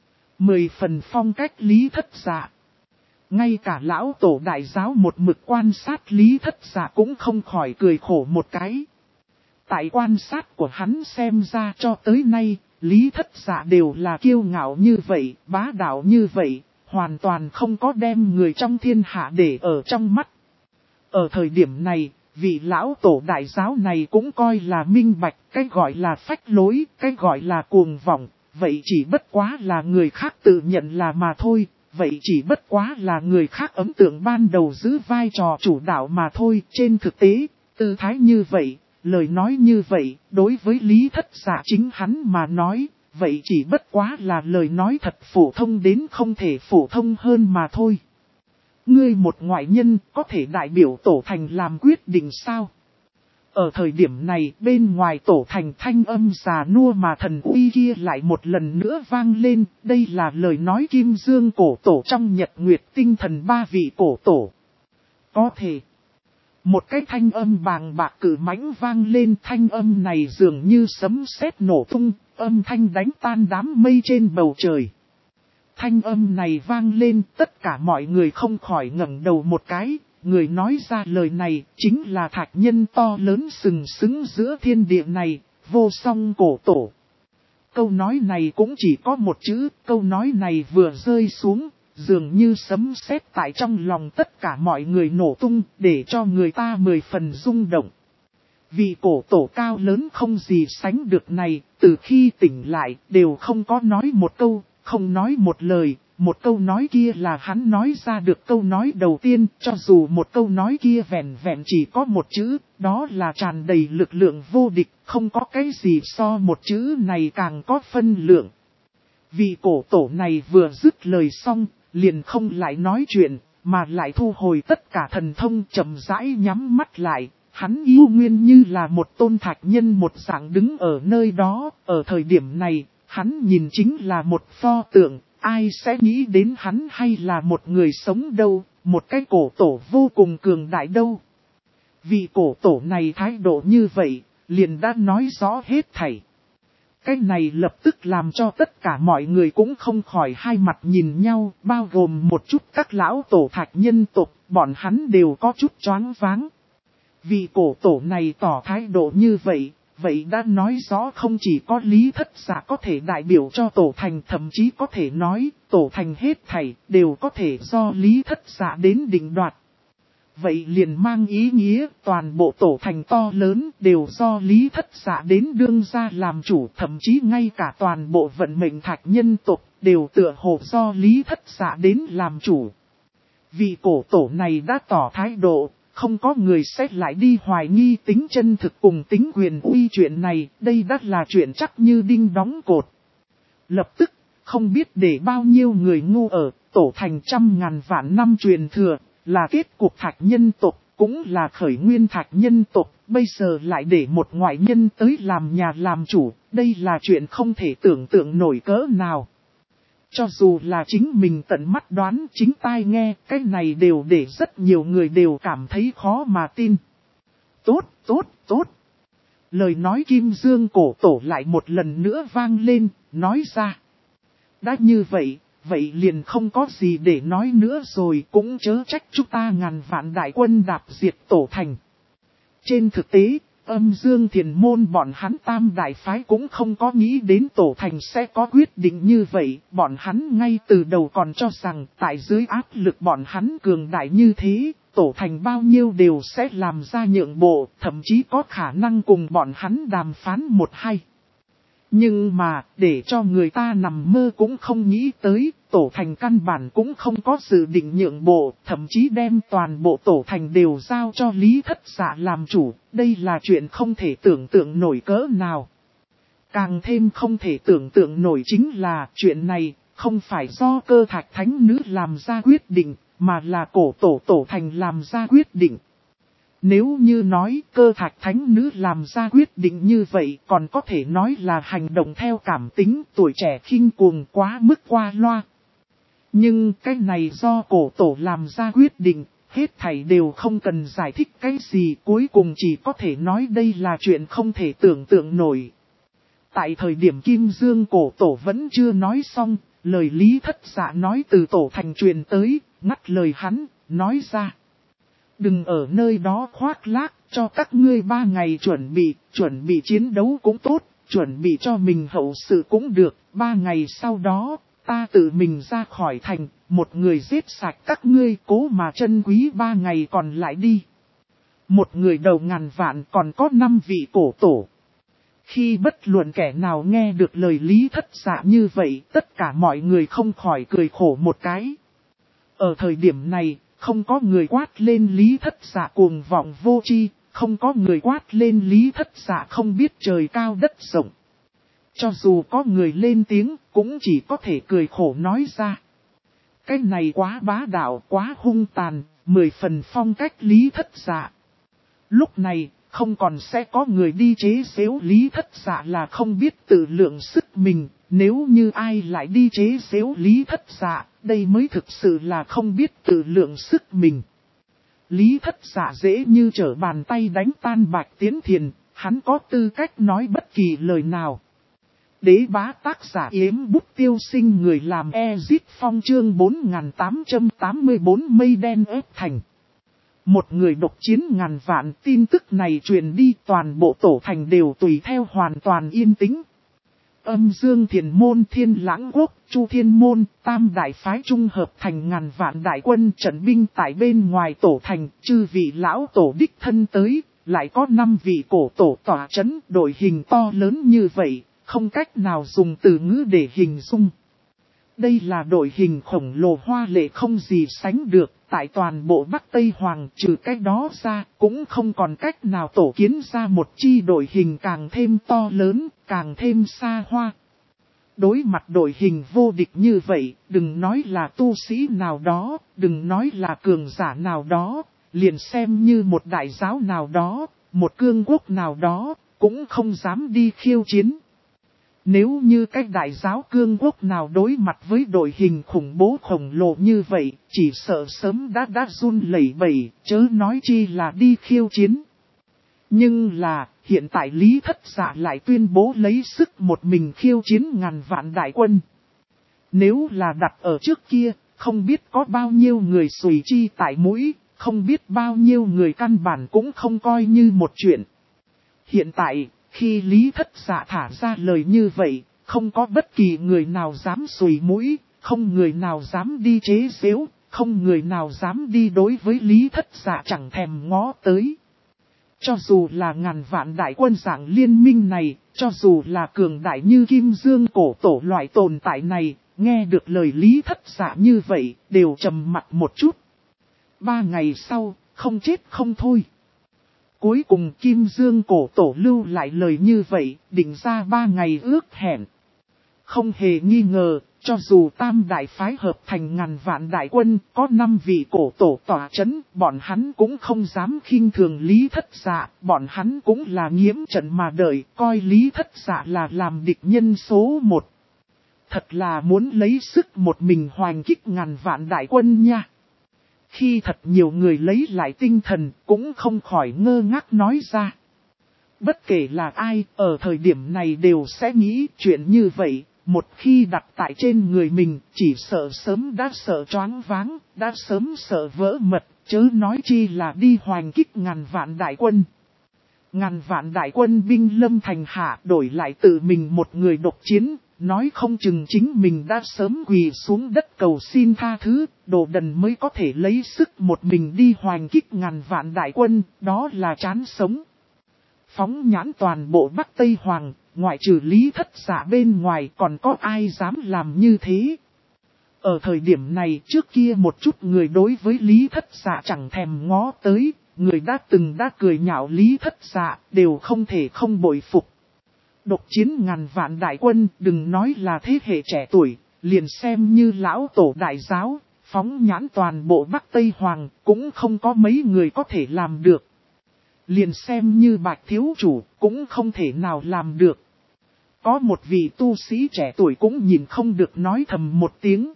10 phần phong cách Lý Thất Dạ. Ngay cả lão tổ đại giáo một mực quan sát Lý Thất Dạ cũng không khỏi cười khổ một cái. Tại quan sát của hắn xem ra cho tới nay, Lý Thất Dạ đều là kiêu ngạo như vậy, bá đạo như vậy, hoàn toàn không có đem người trong thiên hạ để ở trong mắt. Ở thời điểm này, vị lão tổ đại giáo này cũng coi là minh bạch, cái gọi là phách lối, cái gọi là cuồng vọng, vậy chỉ bất quá là người khác tự nhận là mà thôi, vậy chỉ bất quá là người khác ấn tượng ban đầu giữ vai trò chủ đạo mà thôi. Trên thực tế, tư thái như vậy, lời nói như vậy, đối với Lý Thất Dạ chính hắn mà nói, vậy chỉ bất quá là lời nói thật phổ thông đến không thể phổ thông hơn mà thôi. Ngươi một ngoại nhân có thể đại biểu tổ thành làm quyết định sao? Ở thời điểm này bên ngoài tổ thành thanh âm già nua mà thần uy kia lại một lần nữa vang lên. Đây là lời nói Kim Dương cổ tổ trong Nhật Nguyệt tinh thần 3 vị cổ tổ. Có thể. Một cái thanh âm bàng bạc cử mãnh vang lên, thanh âm này dường như sấm sét nổ tung, âm thanh đánh tan đám mây trên bầu trời. Thanh âm này vang lên, tất cả mọi người không khỏi ngẩng đầu một cái, người nói ra lời này chính là Thạch nhân to lớn sừng sững giữa thiên địa này, Vô Song cổ tổ. Câu nói này cũng chỉ có một chữ, câu nói này vừa rơi xuống, dường như sấm sét tại trong lòng tất cả mọi người nổ tung để cho người ta 10 phần rung động. Vị cổ tổ cao lớn không gì sánh được này, từ khi tỉnh lại đều không có nói một câu, không nói một lời. Một câu nói kia là hắn nói ra được câu nói đầu tiên, cho dù một câu nói kia vẹn vẹn chỉ có một chữ, đó là tràn đầy lực lượng vô địch, không có cái gì so một chữ này càng có phân lượng. Vị cổ tổ này vừa dứt lời xong, liền không lại nói chuyện, mà lại thu hồi tất cả thần thông, chậm rãi nhắm mắt lại. Hắn yêu nguyên như là một tôn thạch nhân một dạng đứng ở nơi đó, ở thời điểm này, hắn nhìn chính là một pho tượng. Ai sẽ nghĩ đến hắn hay là một người sống đâu, một cái cổ tổ vô cùng cường đại đâu. Vì cổ tổ này thái độ như vậy, liền đã nói rõ hết thảy. Cái này lập tức làm cho tất cả mọi người cũng không khỏi hai mặt nhìn nhau, bao gồm một chút các lão tổ thạch nhân tộc, bọn hắn đều có chút choáng váng. Vì cổ tổ này tỏ thái độ như vậy. Vậy đã nói rõ không chỉ có Lý Thất Dạ có thể đại biểu cho tổ thành, thậm chí có thể nói tổ thành hết thảy đều có thể do Lý Thất Dạ đến định đoạt. Vậy liền mang ý nghĩa toàn bộ tổ thành to lớn đều do Lý Thất Dạ đến đương ra làm chủ, thậm chí ngay cả toàn bộ vận mệnh thạch nhân tộc đều tựa hồ do Lý Thất Dạ đến làm chủ. Vì cổ tổ này đã tỏ thái độ. Không có người sẽ lại đi hoài nghi tính chân thực cùng tính quyền uy chuyện này, đây đã là chuyện chắc như đinh đóng cột. Lập tức, không biết để bao nhiêu người ngu ở, tổ thành trăm ngàn vạn năm truyền thừa, là kết cục thạch nhân tộc, cũng là khởi nguyên thạch nhân tộc, bây giờ lại để một ngoại nhân tới làm nhà làm chủ, đây là chuyện không thể tưởng tượng nổi cỡ nào. Cho dù là chính mình tận mắt đoán chính tai nghe, cái này đều để rất nhiều người đều cảm thấy khó mà tin. Tốt, tốt, tốt. Lời nói Kim Dương cổ tổ lại một lần nữa vang lên, nói ra. Đã như vậy, vậy liền không có gì để nói nữa rồi, cũng chớ trách chúng ta ngàn vạn đại quân đạp diệt tổ thành. Trên thực tế, Âm Dương Thiền Môn bọn hắn tam đại phái cũng không có nghĩ đến tổ thành sẽ có quyết định như vậy. Bọn hắn ngay từ đầu còn cho rằng tại dưới áp lực bọn hắn cường đại như thế, tổ thành bao nhiêu đều sẽ làm ra nhượng bộ, thậm chí có khả năng cùng bọn hắn đàm phán một hai. Nhưng mà, để cho người ta nằm mơ cũng không nghĩ tới, tổ thành căn bản cũng không có dự định nhượng bộ, thậm chí đem toàn bộ tổ thành đều giao cho Lý Thất Dạ làm chủ, đây là chuyện không thể tưởng tượng nổi cỡ nào. Càng thêm không thể tưởng tượng nổi chính là chuyện này không phải do Cơ Thạch Thánh Nữ làm ra quyết định, mà là cổ tổ thành làm ra quyết định. Nếu như nói Cơ Thạch Thánh Nữ làm ra quyết định như vậy còn có thể nói là hành động theo cảm tính, tuổi trẻ khinh cuồng quá mức qua loa. Nhưng cái này do cổ tổ làm ra quyết định, hết thảy đều không cần giải thích cái gì, cuối cùng chỉ có thể nói đây là chuyện không thể tưởng tượng nổi. Tại thời điểm Kim Dương cổ tổ vẫn chưa nói xong, lời Lý Thất Dạ nói từ tổ thành truyền tới, ngắt lời hắn, nói ra. Đừng ở nơi đó khoác lác, cho các ngươi 3 ngày chuẩn bị chiến đấu cũng tốt, chuẩn bị cho mình hậu sự cũng được, 3 ngày sau đó, ta tự mình ra khỏi thành, một người giết sạch các ngươi, cố mà trân quý 3 ngày còn lại đi. Một người đầu ngàn vạn còn có 5 vị cổ tổ. Khi bất luận kẻ nào nghe được lời Lý Thất Dạ như vậy, tất cả mọi người không khỏi cười khổ một cái. Ở thời điểm này, không có người quát lên Lý Thất Dạ cuồng vọng vô tri, không có người quát lên Lý Thất Dạ không biết trời cao đất rộng. Cho dù có người lên tiếng, cũng chỉ có thể cười khổ nói ra. Cái này quá bá đạo, quá hung tàn, 10 phần phong cách Lý Thất Dạ. Lúc này, không còn sẽ có người đi chế giễu Lý Thất Dạ là không biết tự lượng sức mình, nếu như ai lại đi chế giễu Lý Thất Dạ, đây mới thực sự là không biết tự lượng sức mình. Lý Thất Dạ dễ như trở bàn tay đánh tan Bạch Tiến Thiền, hắn có tư cách nói bất kỳ lời nào. Đế bá tác giả Yếm Bút Tiêu Sinh, người làm Ezit Phong, chương 4884 mây đen ép thành. Một người độc chiến ngàn vạn, tin tức này truyền đi, toàn bộ tổ thành đều tùy theo hoàn toàn yên tĩnh. Âm Dương Thiền Môn, Thiên Lãng Quốc, Chu Thiên Môn, tam đại phái trung hợp thành ngàn vạn đại quân trận binh tại bên ngoài tổ thành, chư vị lão tổ đích thân tới, lại có 5 vị cổ tổ tỏa chấn, đội hình to lớn như vậy, không cách nào dùng từ ngữ để hình dung. Đây là đội hình khổng lồ hoa lệ không gì sánh được, tại toàn bộ Bắc Tây Hoàng trừ cách đó ra, cũng không còn cách nào tổ kiến ra một chi đội hình càng thêm to lớn, càng thêm xa hoa. Đối mặt đội hình vô địch như vậy, đừng nói là tu sĩ nào đó, đừng nói là cường giả nào đó, liền xem như một đại giáo nào đó, một cương quốc nào đó, cũng không dám đi khiêu chiến. Nếu như cách đại giáo cương quốc nào đối mặt với đội hình khủng bố khổng lồ như vậy, chỉ sợ sớm đã run lẩy bẩy, chớ nói chi là đi khiêu chiến. Nhưng là, hiện tại Lý Thất Dạ lại tuyên bố lấy sức một mình khiêu chiến ngàn vạn đại quân. Nếu là đặt ở trước kia, không biết có bao nhiêu người xùy chi tại mũi, không biết bao nhiêu người căn bản cũng không coi như một chuyện. Hiện tại, khi Lý Thất Dạ thả ra lời như vậy, không có bất kỳ người nào dám xùy mũi, không người nào dám đi chế giễu, không người nào dám đi đối với Lý Thất Dạ chẳng thèm ngó tới. Cho dù là ngàn vạn đại quân dạng liên minh này, cho dù là cường đại như Kim Dương cổ tổ loại tồn tại này, nghe được lời Lý Thất Dạ như vậy, đều trầm mặt một chút. 3 ngày sau, không chết không thôi. Cuối cùng Kim Dương cổ tổ lưu lại lời như vậy, định ra 3 ngày ước hẹn. Không hề nghi ngờ, cho dù tam đại phái hợp thành ngàn vạn đại quân, có 5 vị cổ tổ tỏa chấn, bọn hắn cũng không dám khinh thường Lý Thất Dạ, bọn hắn cũng là nghiễm trận mà đợi, coi Lý Thất Dạ là làm địch nhân số 1. Thật là muốn lấy sức một mình hoành kích ngàn vạn đại quân nha. Khi thật nhiều người lấy lại tinh thần, cũng không khỏi ngơ ngác nói ra. Bất kể là ai, ở thời điểm này đều sẽ nghĩ chuyện như vậy, một khi đặt tại trên người mình, chỉ sợ sớm đã sợ choáng váng, đã sớm sợ vỡ mật, chớ nói chi là đi hoành kích ngàn vạn đại quân. Ngàn vạn đại quân binh lâm thành hạ đổi lại tự mình một người độc chiến, nói không chừng chính mình đã sớm quỳ xuống đất cầu xin tha thứ, đồ đần mới có thể lấy sức một mình đi hoành kích ngàn vạn đại quân, đó là chán sống. Phóng nhãn toàn bộ Bắc Tây Hoàng, ngoại trừ Lý Thất Dạ bên ngoài còn có ai dám làm như thế. Ở thời điểm này trước kia một chút người đối với Lý Thất Dạ chẳng thèm ngó tới, người đã cười nhạo Lý Thất Dạ đều không thể không bội phục. Độc chiến ngàn vạn đại quân đừng nói là thế hệ trẻ tuổi, liền xem như lão tổ đại giáo, phóng nhãn toàn bộ Bắc Tây Hoàng cũng không có mấy người có thể làm được. Liền xem như Bạch thiếu chủ cũng không thể nào làm được. Có một vị tu sĩ trẻ tuổi cũng nhìn không được nói thầm một tiếng.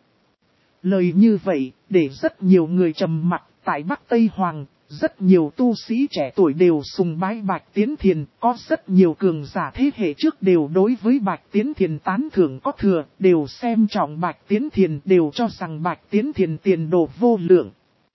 Lời như vậy để rất nhiều người trầm mặc tại Bắc Tây Hoàng. Rất nhiều tu sĩ trẻ tuổi đều sùng bái Bạch Tiến Thiền, có rất nhiều cường giả thế hệ trước đều đối với Bạch Tiến Thiền tán thưởng có thừa, đều xem trọng Bạch Tiến Thiền, đều cho rằng Bạch Tiến Thiền tiền đồ vô lượng.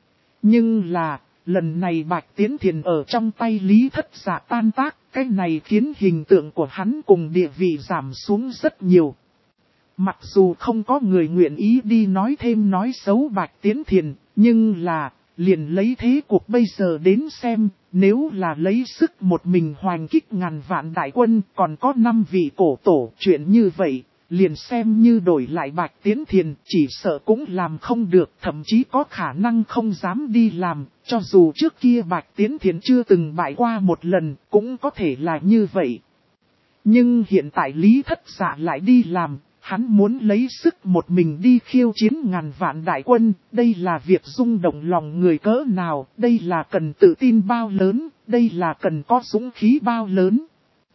Nhưng là, lần này Bạch Tiến Thiền ở trong tay Lý Thất Dạ tan tác, cái này khiến hình tượng của hắn cùng địa vị giảm xuống rất nhiều. Mặc dù không có người nguyện ý đi nói thêm nói xấu Bạch Tiến Thiền, nhưng là, liền lấy thế cuộc bây giờ đến xem, nếu là lấy sức một mình hoành kích ngàn vạn đại quân, còn có 5 vị cổ tổ, chuyện như vậy, liền xem như đổi lại Bạch Tiến Thiền, chỉ sợ cũng làm không được, thậm chí có khả năng không dám đi làm, cho dù trước kia Bạch Tiến Thiền chưa từng bại qua một lần, cũng có thể là như vậy. Nhưng hiện tại Lý Thất Dạ lại đi làm. Hắn muốn lấy sức một mình đi khiêu chiến ngàn vạn đại quân, đây là việc rung động lòng người cỡ nào, đây là cần tự tin bao lớn, đây là cần có dũng khí bao lớn.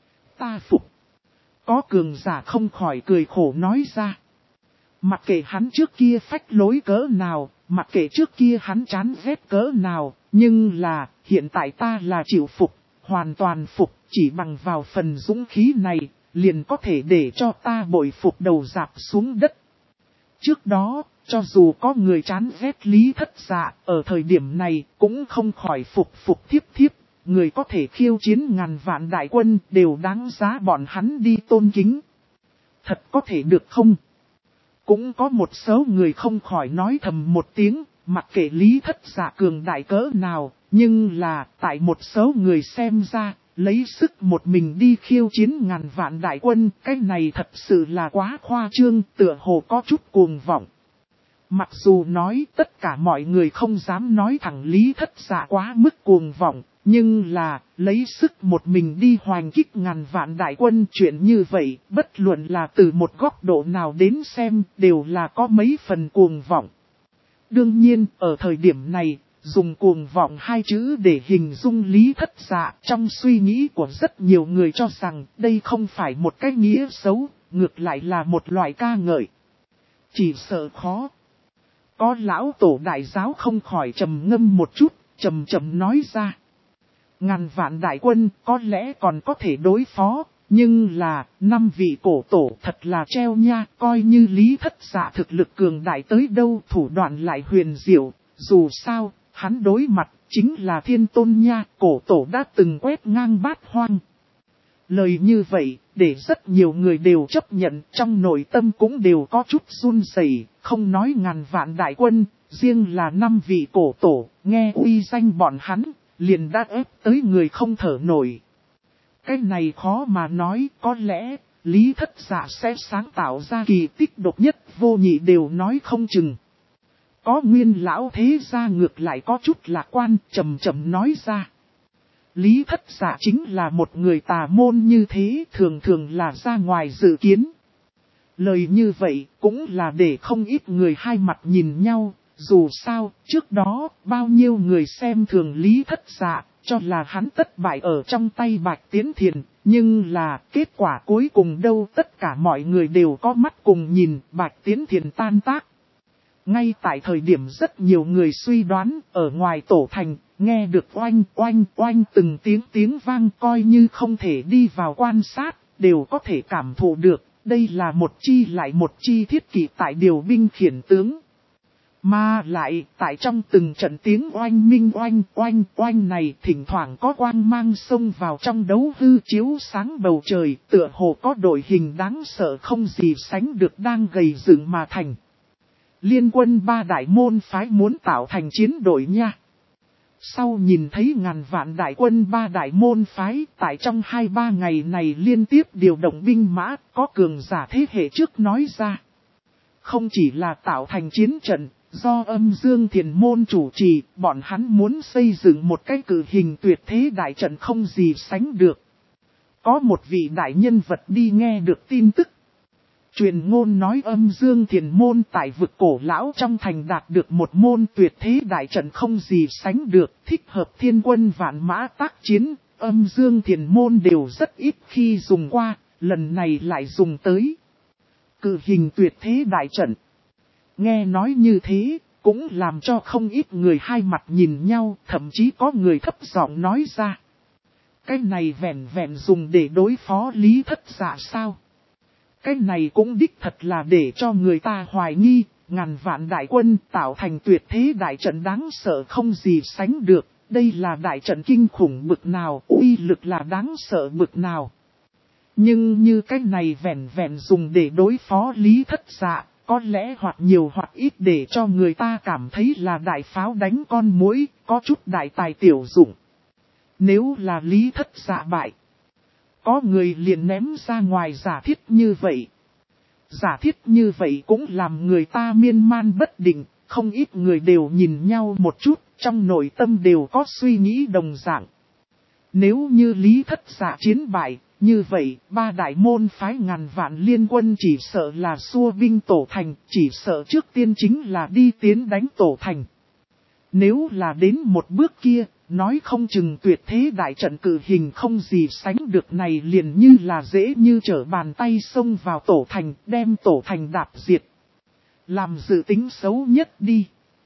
Ta phục. Có cường giả không khỏi cười khổ nói ra. Mặc kệ hắn trước kia phách lối cỡ nào, mặc kệ trước kia hắn chán ghét cỡ nào, nhưng là, hiện tại ta là chịu phục, hoàn toàn phục, chỉ bằng vào phần dũng khí này. Liền có thể để cho ta bội phục đầu dạp xuống đất. Trước đó, cho dù có người chán ghét Lý Thất Dạ, ở thời điểm này cũng không khỏi phục thiếp, người có thể khiêu chiến ngàn vạn đại quân đều đáng giá bọn hắn đi tôn kính. thật có thể được không? Cũng có một số người không khỏi nói thầm một tiếng, mặc kệ Lý Thất Dạ cường đại cỡ nào, nhưng là tại một số người xem ra, lấy sức một mình đi khiêu chiến ngàn vạn đại quân, cái này thật sự là quá khoa trương, tựa hồ có chút cuồng vọng. Mặc dù nói tất cả mọi người không dám nói thẳng Lý Thất Dạ quá mức cuồng vọng, nhưng là lấy sức một mình đi hoành kích ngàn vạn đại quân, chuyện như vậy, bất luận là từ một góc độ nào đến xem, đều là có mấy phần cuồng vọng. Đương nhiên, ở thời điểm này, dùng cuồng vọng hai chữ để hình dung Lý Thất Dạ, trong suy nghĩ của rất nhiều người cho rằng đây không phải một cái nghĩa xấu, ngược lại là một loại ca ngợi. Chỉ sợ khó. Có lão tổ đại giáo không khỏi trầm ngâm một chút, trầm trầm nói ra. Ngàn vạn đại quân có lẽ còn có thể đối phó, nhưng là 5 vị cổ tổ thật là treo nha, coi như Lý Thất Dạ thực lực cường đại tới đâu, thủ đoạn lại huyền diệu, dù sao, hắn đối mặt chính là thiên tôn nha, cổ tổ đã từng quét ngang bát hoang. Lời như vậy, để rất nhiều người đều chấp nhận, trong nội tâm cũng đều có chút run rẩy, không nói ngàn vạn đại quân, riêng là 5 vị cổ tổ, nghe uy danh bọn hắn, liền đã ép tới người không thở nổi. Cái này khó mà nói, có lẽ, Lý Thất Dạ sẽ sáng tạo ra kỳ tích độc nhất vô nhị đều nói không chừng. Có nguyên lão thế gia ngược lại có chút lạc quan, trầm trầm nói ra. Lý Thất Dạ chính là một người tà môn như thế, thường thường là ra ngoài dự kiến. Lời như vậy cũng là để không ít người hai mặt nhìn nhau, dù sao, trước đó, bao nhiêu người xem thường Lý Thất Dạ, cho là hắn thất bại ở trong tay Bạch Tiến Thiền, nhưng là kết quả cuối cùng đâu tất cả mọi người đều có mắt cùng nhìn Bạch Tiến Thiền tan tác. Ngay tại thời điểm rất nhiều người suy đoán ở ngoài tổ thành, nghe được oanh oanh oanh từng tiếng vang coi như không thể đi vào quan sát, đều có thể cảm thụ được, đây là một chi lại một chi thiết kỷ tại điều binh khiển tướng. Mà lại, tại trong từng trận tiếng oanh minh oanh oanh oanh này thỉnh thoảng có quang mang xông vào trong đấu hư chiếu sáng bầu trời, tựa hồ có đội hình đáng sợ không gì sánh được đang gầy dựng mà thành. Liên quân 3 đại môn phái muốn tạo thành chiến đội nha. Sau nhìn thấy ngàn vạn đại quân 3 đại môn phái, tại trong 2-3 ngày này liên tiếp điều động binh mã, có cường giả thế hệ trước nói ra. Không chỉ là tạo thành chiến trận, do Âm Dương Thiền môn chủ trì, bọn hắn muốn xây dựng một cái cử hình tuyệt thế đại trận không gì sánh được. Có một vị đại nhân vật đi nghe được tin tức. Truyền ngôn nói Âm Dương Thiền môn tại vực cổ lão trong thành đạt được một môn tuyệt thế đại trận không gì sánh được, thích hợp thiên quân vạn mã tác chiến, Âm Dương Thiền môn đều rất ít khi dùng qua, lần này lại dùng tới. Cự hình tuyệt thế đại trận. Nghe nói như thế, cũng làm cho không ít người hai mặt nhìn nhau, thậm chí có người thấp giọng nói ra. Cái này vẹn vẹn dùng để đối phó Lý Thất Dạ sao? Cái này cũng đích thật là để cho người ta hoài nghi, ngàn vạn đại quân tạo thành tuyệt thế đại trận đáng sợ không gì sánh được, đây là đại trận kinh khủng bực nào, uy lực là đáng sợ bực nào. Nhưng như cái này vẹn vẹn dùng để đối phó Lý Thất Dạ, có lẽ hoặc nhiều hoặc ít để cho người ta cảm thấy là đại pháo đánh con muỗi, có chút đại tài tiểu dụng. Nếu là Lý Thất Dạ bại, có người liền ném ra ngoài giả thiết như vậy. Giả thiết như vậy cũng làm người ta miên man bất định, không ít người đều nhìn nhau một chút, trong nội tâm đều có suy nghĩ đồng dạng. Nếu như Lý Thất Dạ chiến bại, như vậy 3 đại môn phái ngàn vạn liên quân chỉ sợ là xua binh tổ thành, chỉ sợ trước tiên chính là đi tiến đánh tổ thành. Nếu là đến một bước kia, nói không chừng tuyệt thế đại trận cử hình không gì sánh được này liền như là dễ như trở bàn tay xông vào tổ thành, đem tổ thành đạp diệt. Làm dự tính xấu nhất đi.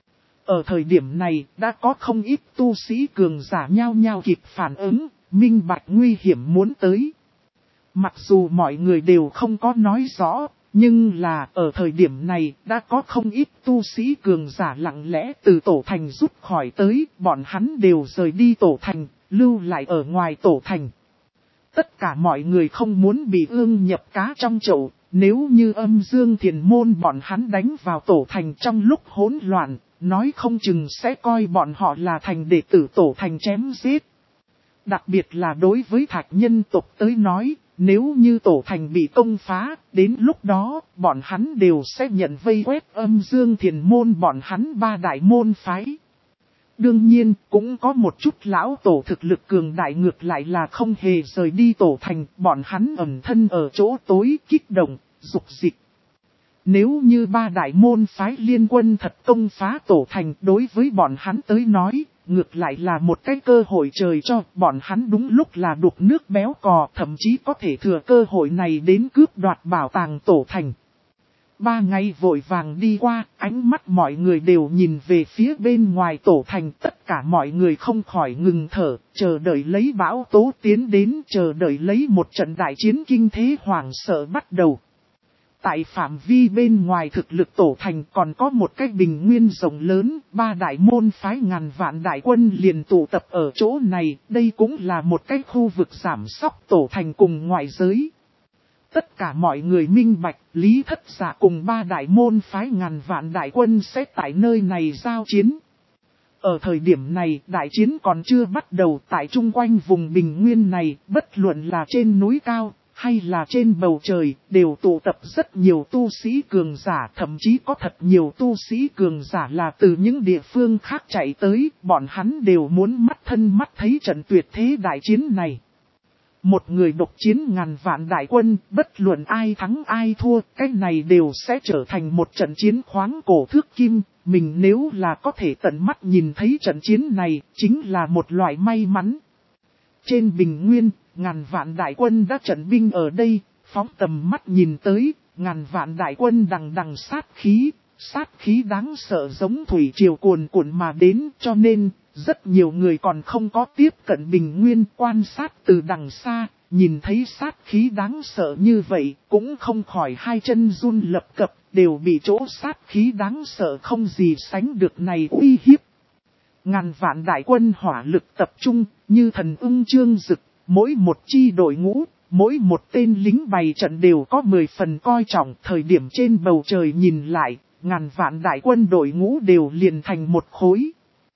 Ở thời điểm này, đã có không ít tu sĩ cường giả nhao nhao kịp phản ứng, minh bạch nguy hiểm muốn tới. Mặc dù mọi người đều không có nói rõ, nhưng là ở thời điểm này đã có không ít tu sĩ cường giả lặng lẽ từ tổ thành rút khỏi tới, bọn hắn đều rời đi tổ thành, lưu lại ở ngoài tổ thành. Tất cả mọi người không muốn bị ương nhập cá trong chậu, nếu như Âm Dương Thiền môn bọn hắn đánh vào tổ thành trong lúc hỗn loạn, nói không chừng sẽ coi bọn họ là thành đệ tử tổ thành chém giết. Đặc biệt là đối với Thạch nhân tộc tới nói, nếu như tổ thành bị công phá, đến lúc đó, bọn hắn đều sẽ nhận vây quét Âm Dương Thiền môn bọn hắn ba đại môn phái. Đương nhiên, cũng có một chút lão tổ thực lực cường đại ngược lại là không hề rời đi tổ thành, bọn hắn ẩn thân ở chỗ tối kích động, dục dịch. Nếu như ba đại môn phái liên quân thật công phá tổ thành đối với bọn hắn tới nói, ngược lại là một cái cơ hội trời cho bọn hắn đúng lúc là đục nước béo cò, thậm chí có thể thừa cơ hội này đến cướp đoạt bảo tàng tổ thành. 3 ngày vội vàng đi qua, ánh mắt mọi người đều nhìn về phía bên ngoài tổ thành, tất cả mọi người không khỏi ngừng thở, chờ đợi lấy bão tố tiến đến, chờ đợi lấy một trận đại chiến kinh thế hoàng sợ bắt đầu. Tại phạm vi bên ngoài thực lực tổ thành còn có một cái bình nguyên rộng lớn, ba đại môn phái ngàn vạn đại quân liền tụ tập ở chỗ này, đây cũng là một cái khu vực giảm sóc tổ thành cùng ngoại giới. Tất cả mọi người minh bạch, Lý Thất Dạ cùng ba đại môn phái ngàn vạn đại quân sẽ tại nơi này giao chiến. Ở thời điểm này, đại chiến còn chưa bắt đầu tại chung quanh vùng bình nguyên này, bất luận là trên núi cao, hay là trên bầu trời, đều tụ tập rất nhiều tu sĩ cường giả, thậm chí có thật nhiều tu sĩ cường giả là từ những địa phương khác chạy tới, bọn hắn đều muốn mắt thân mắt thấy trận tuyệt thế đại chiến này. Một người độc chiến ngàn vạn đại quân, bất luận ai thắng ai thua, cái này đều sẽ trở thành một trận chiến khoáng cổ thước kim. Mình nếu là có thể tận mắt nhìn thấy trận chiến này, chính là một loại may mắn. Trên bình nguyên, ngàn vạn đại quân đã trận binh ở đây, phóng tầm mắt nhìn tới, ngàn vạn đại quân đằng đằng sát khí đáng sợ giống thủy triều cuồn cuộn mà đến, cho nên rất nhiều người còn không có tiếp cận bình nguyên, quan sát từ đằng xa, nhìn thấy sát khí đáng sợ như vậy, cũng không khỏi hai chân run lập cập, đều bị chỗ sát khí đáng sợ không gì sánh được này uy hiếp. Ngàn vạn đại quân hỏa lực tập trung, như thần ưng chương rực, mỗi một chi đội ngũ, mỗi một tên lính bày trận đều có 10 phần coi trọng. Thời điểm trên bầu trời nhìn lại, ngàn vạn đại quân đội ngũ đều liền thành một khối.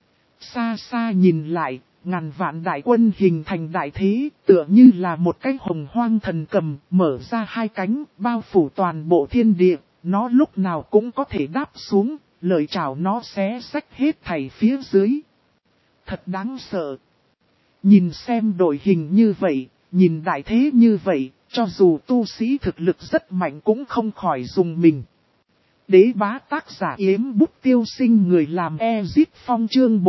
Xa xa nhìn lại, ngàn vạn đại quân hình thành đại thế, tựa như là một cái hồng hoang thần cầm, mở ra hai cánh, bao phủ toàn bộ thiên địa, nó lúc nào cũng có thể đáp xuống, lợi chảo nó xé xách hết thảy phía dưới. Thật đáng sợ. Nhìn xem đội hình như vậy, nhìn đại thế như vậy, cho dù tu sĩ thực lực rất mạnh cũng không khỏi dùng mình. Đế bá tác giả Yếm Bút Tiêu Sinh người làm Ezit Phong chương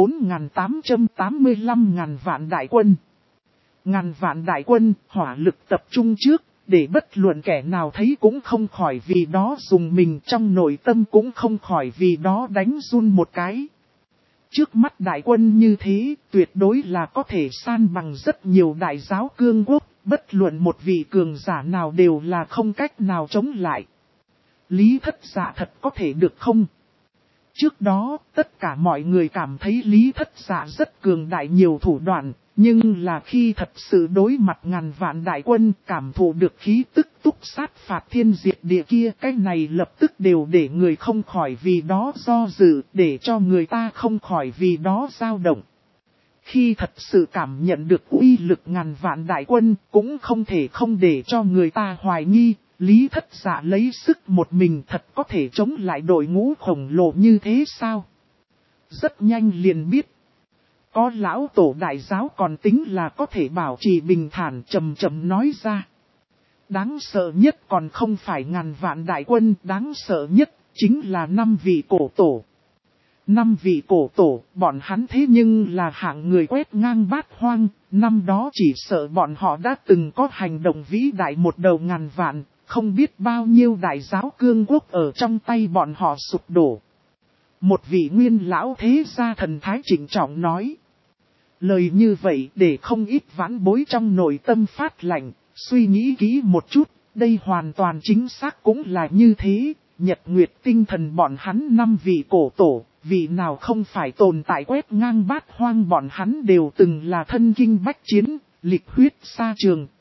4885 ngàn vạn đại quân. Ngàn vạn đại quân, hỏa lực tập trung trước, để bất luận kẻ nào thấy cũng không khỏi vì đó dùng mình, trong nội tâm cũng không khỏi vì đó đánh run một cái. Trước mắt đại quân như thế, tuyệt đối là có thể san bằng rất nhiều đại giáo cương quốc, bất luận một vị cường giả nào đều là không cách nào chống lại. Lý Thất Dạ thật có thể được không? Trước đó, tất cả mọi người cảm thấy Lý Thất Dạ rất cường đại nhiều thủ đoạn, nhưng là khi thật sự đối mặt ngàn vạn đại quân, cảm thụ được khí tức túc sát phạt thiên diệt địa kia, cái này lập tức đều để người không khỏi vì đó do dự, để cho người ta không khỏi vì đó dao động. Khi thật sự cảm nhận được uy lực ngàn vạn đại quân, cũng không thể không để cho người ta hoài nghi. Lý Thất Dạ lấy sức một mình thật có thể chống lại đội ngũ khổng lồ như thế sao? Rất nhanh liền biết. Có lão tổ đại giáo còn tính là có thể bảo trì bình thản trầm trầm nói ra. Đáng sợ nhất còn không phải ngàn vạn đại quân, đáng sợ nhất chính là 5 vị cổ tổ. 5 vị cổ tổ, bọn hắn thế nhưng là hạng người quét ngang bát hoang, năm đó chỉ sợ bọn họ đã từng có hành động vĩ đại một đầu ngàn vạn. Không biết bao nhiêu đại giáo cương quốc ở trong tay bọn họ sụp đổ. Một vị nguyên lão thế gia thần thái trịnh trọng nói. Lời như vậy để không ít vãn bối trong nội tâm phát lạnh, suy nghĩ kỹ một chút, đây hoàn toàn chính xác cũng là như thế. Nhật Nguyệt tinh thần bọn hắn 5 vị cổ tổ, vị nào không phải tồn tại quét ngang bát hoang, bọn hắn đều từng là thân kinh bách chiến, lịch huyết xa trường.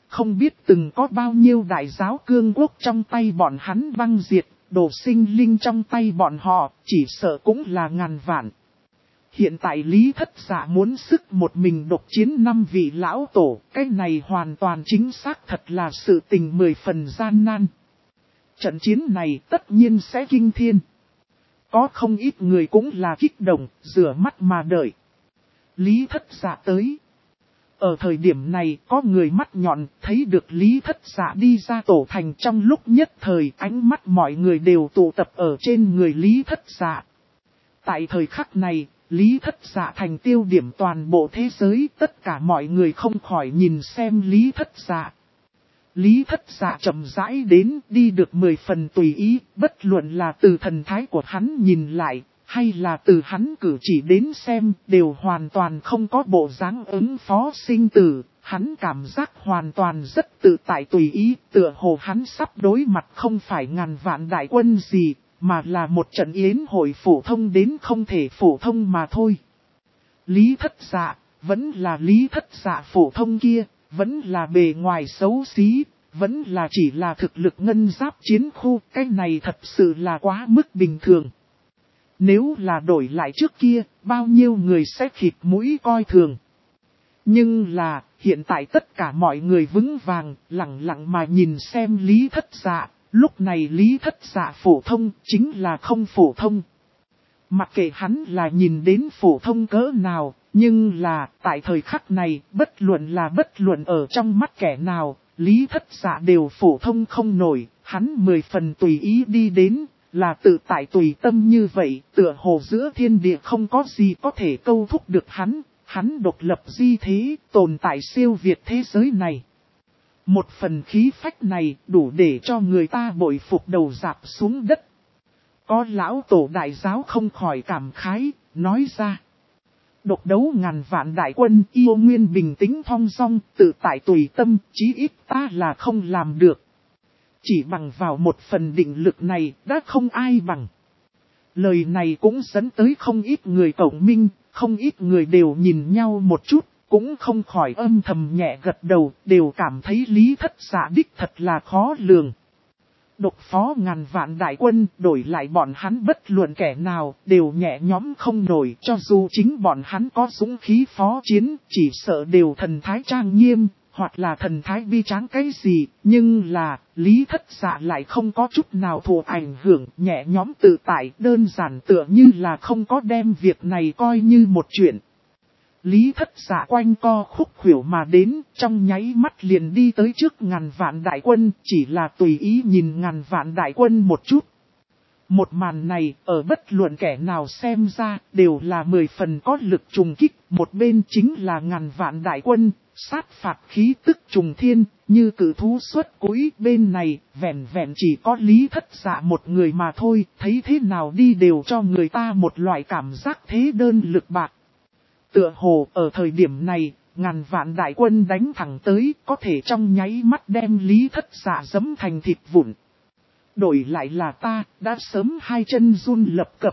không biết từng có bao nhiêu đại giáo cương quốc trong tay bọn hắn băng diệt, đồ sinh linh trong tay bọn họ, chỉ sợ cũng là ngàn vạn. Hiện tại Lý Thất Dạ muốn sức một mình độc chiến 5 vị lão tổ, cái này hoàn toàn chính xác thật là sự tình 10 phần gian nan. Trận chiến này tất nhiên sẽ kinh thiên. Có không ít người cũng là kích động, rửa mắt mà đợi. Lý Thất Dạ tới. Ở thời điểm này có người mắt nhọn thấy được Lý Thất Dạ đi ra tổ thành, trong lúc nhất thời ánh mắt mọi người đều tụ tập ở trên người Lý Thất Dạ. Tại thời khắc này, Lý Thất Dạ thành tiêu điểm toàn bộ thế giới, tất cả mọi người không khỏi nhìn xem Lý Thất Dạ. Lý Thất Dạ chậm rãi đến, đi được 10 phần tùy ý, bất luận là từ thần thái của hắn nhìn lại, hay là từ hắn cử chỉ đến xem, đều hoàn toàn không có bộ dáng ứng phó sinh tử. Hắn cảm giác hoàn toàn rất tự tại tùy ý, tựa hồ hắn sắp đối mặt không phải ngàn vạn đại quân gì, mà là một trận yến hội phổ thông đến không thể phổ thông mà thôi. Lý Thất Dạ, vẫn là Lý Thất Dạ phổ thông kia, vẫn là bề ngoài xấu xí, vẫn là chỉ là thực lực ngân giáp chiến khu, cái này thật sự là quá mức bình thường. Nếu là đổi lại trước kia, bao nhiêu người sẽ khịt mũi coi thường. Nhưng là, hiện tại tất cả mọi người vững vàng, lặng lặng mà nhìn xem Lý Thất Dạ. Lúc này Lý Thất Dạ phổ thông, chính là không phổ thông. Mặc kệ hắn là nhìn đến phổ thông cỡ nào, nhưng là, tại thời khắc này, bất luận ở trong mắt kẻ nào, Lý Thất Dạ đều phổ thông không nổi, hắn 10 phần tùy ý đi đến, là tự tại tùy tâm như vậy, tựa hồ giữa thiên địa không có gì có thể câu thúc được hắn độc lập di thế, tồn tại siêu việt thế giới này. Một phần khí phách này đủ để cho người ta bội phục đầu rạp xuống đất. Có lão tổ đại giáo không khỏi cảm khái, nói ra. Độc đấu ngàn vạn đại quân yêu nguyên bình tĩnh thong dong, tự tại tùy tâm, chí ít ta là không làm được. Chỉ bằng vào một phần định lực này đã không ai bằng. Lời này cũng dẫn tới không ít người cộng minh, không ít người đều nhìn nhau một chút, cũng không khỏi âm thầm nhẹ gật đầu, đều cảm thấy Lý Thất Dạ đích thật là khó lường. Độc phó ngàn vạn đại quân, đổi lại bọn hắn bất luận kẻ nào, đều nhẹ nhõm không nổi, cho dù chính bọn hắn có dũng khí phó chiến, chỉ sợ đều thần thái trang nghiêm, hoặc là thần thái bi tráng cái gì, nhưng là, Lý Thất Dạ lại không có chút nào thụ ảnh hưởng, nhẹ nhõm tự tại, đơn giản tựa như là không có đem việc này coi như một chuyện. Lý Thất Dạ quanh co khúc khuỷu mà đến, trong nháy mắt liền đi tới trước ngàn vạn đại quân, chỉ là tùy ý nhìn ngàn vạn đại quân một chút. Một màn này, ở bất luận kẻ nào xem ra, đều là 10 phần có lực trùng kích, một bên chính là ngàn vạn đại quân, sát phạt khí tức trùng thiên, như cử thú xuất cối, bên này, vẹn vẹn chỉ có Lý Thất Dạ một người mà thôi, thấy thế nào đi đều cho người ta một loại cảm giác thế đơn lực bạc. Tựa hồ ở thời điểm này, ngàn vạn đại quân đánh thẳng tới, có thể trong nháy mắt đem Lý Thất Dạ giẫm thành thịt vụn. Đổi lại là ta, đã sớm hai chân run lập cập.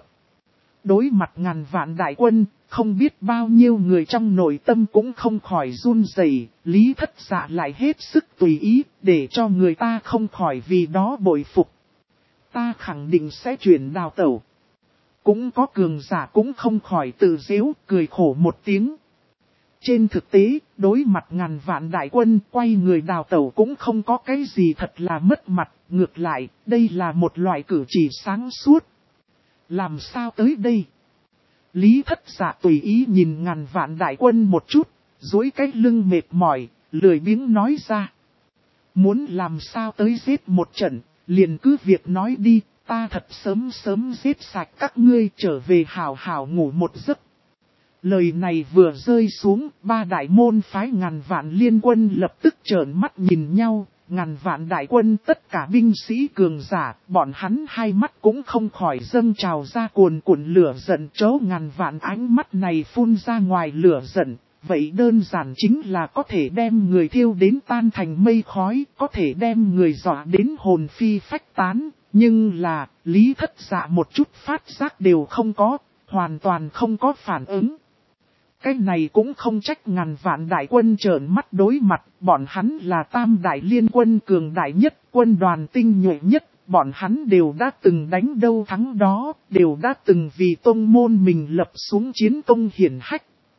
Đối mặt ngàn vạn đại quân, không biết bao nhiêu người trong nội tâm cũng không khỏi run rẩy. Lý Thất Dạ lại hết sức tùy ý, để cho người ta không khỏi vì đó bội phục. Ta khẳng định sẽ chuyển đào tẩu. Cũng có cường giả cũng không khỏi tự giễu, cười khổ một tiếng. Trên thực tế, đối mặt ngàn vạn đại quân, quay người đào tẩu cũng không có cái gì thật là mất mặt, ngược lại, đây là một loại cử chỉ sáng suốt. Làm sao tới đây? Lý Thất Dạ tùy ý nhìn ngàn vạn đại quân một chút, duỗi cái lưng mệt mỏi, lười biếng nói ra. Muốn làm sao tới giết một trận, liền cứ việc nói đi. Ta thật sớm giết sạch các ngươi, trở về hào hào ngủ một giấc. Lời này vừa rơi xuống, ba đại môn phái ngàn vạn liên quân lập tức trợn mắt nhìn nhau. Ngàn vạn đại quân tất cả binh sĩ cường giả, bọn hắn hai mắt cũng không khỏi dâng trào ra cuồn cuộn lửa giận. Chớ ngàn vạn ánh mắt này phun ra ngoài lửa giận, vậy đơn giản chính là có thể đem người thiêu đến tan thành mây khói, có thể đem người dọa đến hồn phi phách tán. Nhưng là, Lý Thất Dạ một chút phát giác đều không có, hoàn toàn không có phản ứng. Cái này cũng không trách ngàn vạn đại quân trợn mắt đối mặt, bọn hắn là tam đại liên quân cường đại nhất, quân đoàn tinh nhuệ nhất, bọn hắn đều đã từng đánh đâu thắng đó, đều đã từng vì tông môn mình lập xuống chiến công hiển hách.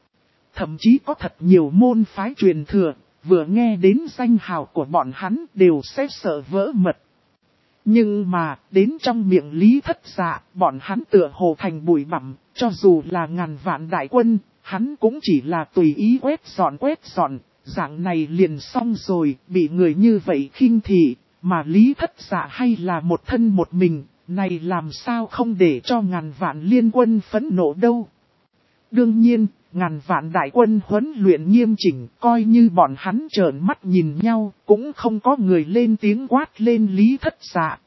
Thậm chí có thật nhiều môn phái truyền thừa, vừa nghe đến danh hào của bọn hắn đều sẽ sợ vỡ mật. Nhưng mà, đến trong miệng Lý Thất Dạ, bọn hắn tựa hồ thành bụi bặm, cho dù là ngàn vạn đại quân, hắn cũng chỉ là tùy ý quét dọn, dạng này liền xong rồi, bị người như vậy khinh thị, mà Lý Thất Dạ hay là một thân một mình, này làm sao không để cho ngàn vạn liên quân phẫn nộ đâu. Đương nhiên, ngàn vạn đại quân huấn luyện nghiêm chỉnh, coi như bọn hắn trợn mắt nhìn nhau, cũng không có người lên tiếng quát lên Lý Thất Dạ.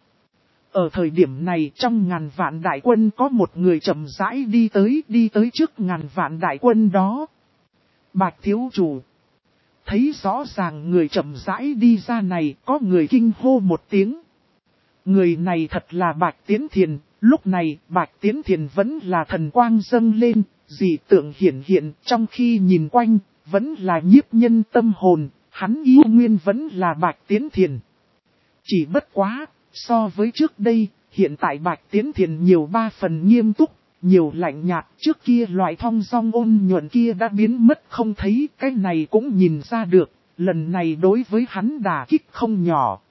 Ở thời điểm này trong ngàn vạn đại quân có một người chậm rãi đi tới trước ngàn vạn đại quân đó. Bạch thiếu chủ. Thấy rõ ràng người chậm rãi đi ra này, có người kinh hô một tiếng. Người này thật là Bạch Tiến Thiền, lúc này Bạch Tiến Thiền vẫn là thần quang dâng lên, dị tượng hiển hiện, trong khi nhìn quanh, vẫn là nhiếp nhân tâm hồn, hắn yêu nguyên vẫn là Bạch Tiến Thiền. Chỉ bất quá, so với trước đây, hiện tại Bạch Tiến Thiền nhiều 3 phần nghiêm túc, nhiều lạnh nhạt, trước kia loại thong dong ôn nhuận kia đã biến mất không thấy, cái này cũng nhìn ra được, lần này đối với hắn đả kích không nhỏ.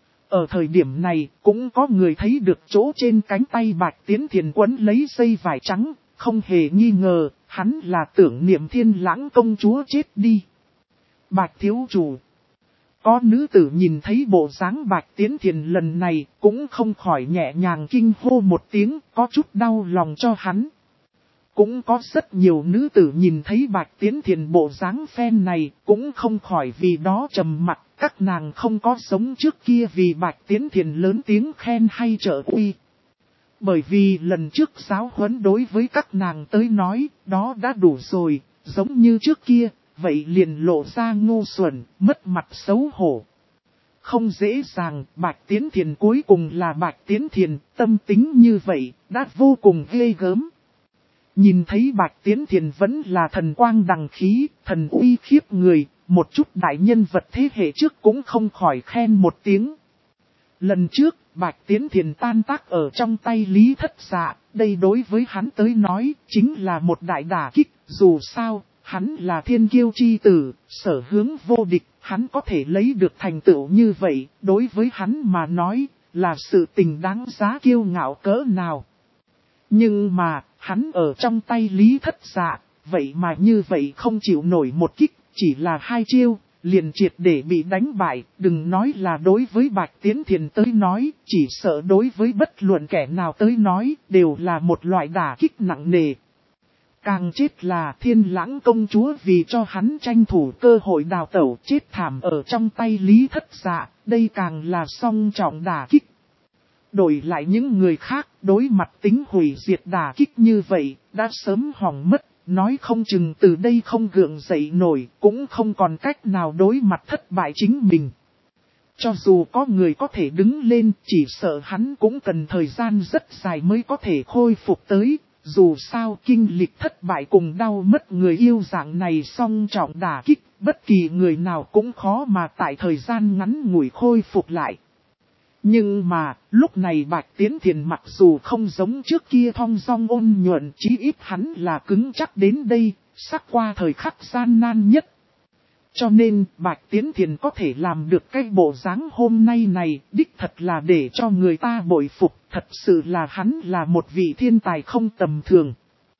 Ở thời điểm này, cũng có người thấy được chỗ trên cánh tay Bạch Tiến Thiền quấn lấy dây vải trắng, không hề nghi ngờ, hắn là tưởng niệm Thiên Lãng công chúa chết đi. Bạch thiếu chủ. Có nữ tử nhìn thấy bộ dáng Bạch Tiến Thiền lần này, cũng không khỏi nhẹ nhàng kinh hô một tiếng, có chút đau lòng cho hắn. Cũng có rất nhiều nữ tử nhìn thấy Bạch Tiến Thiền bộ dáng phen này, cũng không khỏi vì đó trầm mặt, các nàng không có sống trước kia vì Bạch Tiến Thiền lớn tiếng khen hay trợ uy. Bởi vì lần trước giáo huấn đối với các nàng tới nói, đó đã đủ rồi, giống như trước kia, vậy liền lộ ra ngu xuẩn, mất mặt xấu hổ. Không dễ dàng, Bạch Tiến Thiền cuối cùng là Bạch Tiến Thiền, tâm tính như vậy, đã vô cùng ghê gớm. Nhìn thấy Bạch Tiến Thiền vẫn là thần quang đằng khí, thần uy khiếp người, một chút đại nhân vật thế hệ trước cũng không khỏi khen một tiếng. Lần trước, Bạch Tiến Thiền tan tác ở trong tay Lý Thất Dạ, đây đối với hắn tới nói, chính là một đại đả kích, dù sao, hắn là thiên kiêu chi tử, sở hướng vô địch, hắn có thể lấy được thành tựu như vậy, đối với hắn mà nói, là sự tình đáng giá kiêu ngạo cỡ nào. Nhưng mà, hắn ở trong tay Lý Thất Dạ, vậy mà như vậy không chịu nổi một kích, chỉ là 2 chiêu, liền triệt để bị đánh bại, đừng nói là đối với Bạch Tiến Thiền tới nói, chỉ sợ đối với bất luận kẻ nào tới nói, đều là một loại đả kích nặng nề. Càng chết là Thiên Lãng công chúa vì cho hắn tranh thủ cơ hội đào tẩu chết thảm ở trong tay Lý Thất Dạ, đây càng là song trọng đả kích. Đổi lại những người khác, đối mặt tính hủy diệt đả kích như vậy, đã sớm hỏng mất, nói không chừng từ đây không gượng dậy nổi, cũng không còn cách nào đối mặt thất bại chính mình. Cho dù có người có thể đứng lên, chỉ sợ hắn cũng cần thời gian rất dài mới có thể khôi phục tới. Dù sao kinh lịch thất bại cùng đau mất người yêu dạng này song trọng đả kích, bất kỳ người nào cũng khó mà tại thời gian ngắn ngủi khôi phục lại. Nhưng mà, lúc này Bạch Tiến Thiền mặc dù không giống trước kia thong dong ôn nhuận, chí ít hắn là cứng chắc đến đây, sắc qua thời khắc gian nan nhất. Cho nên, Bạch Tiến Thiền có thể làm được cái bộ dáng hôm nay này, đích thật là để cho người ta bội phục, thật sự là hắn là một vị thiên tài không tầm thường.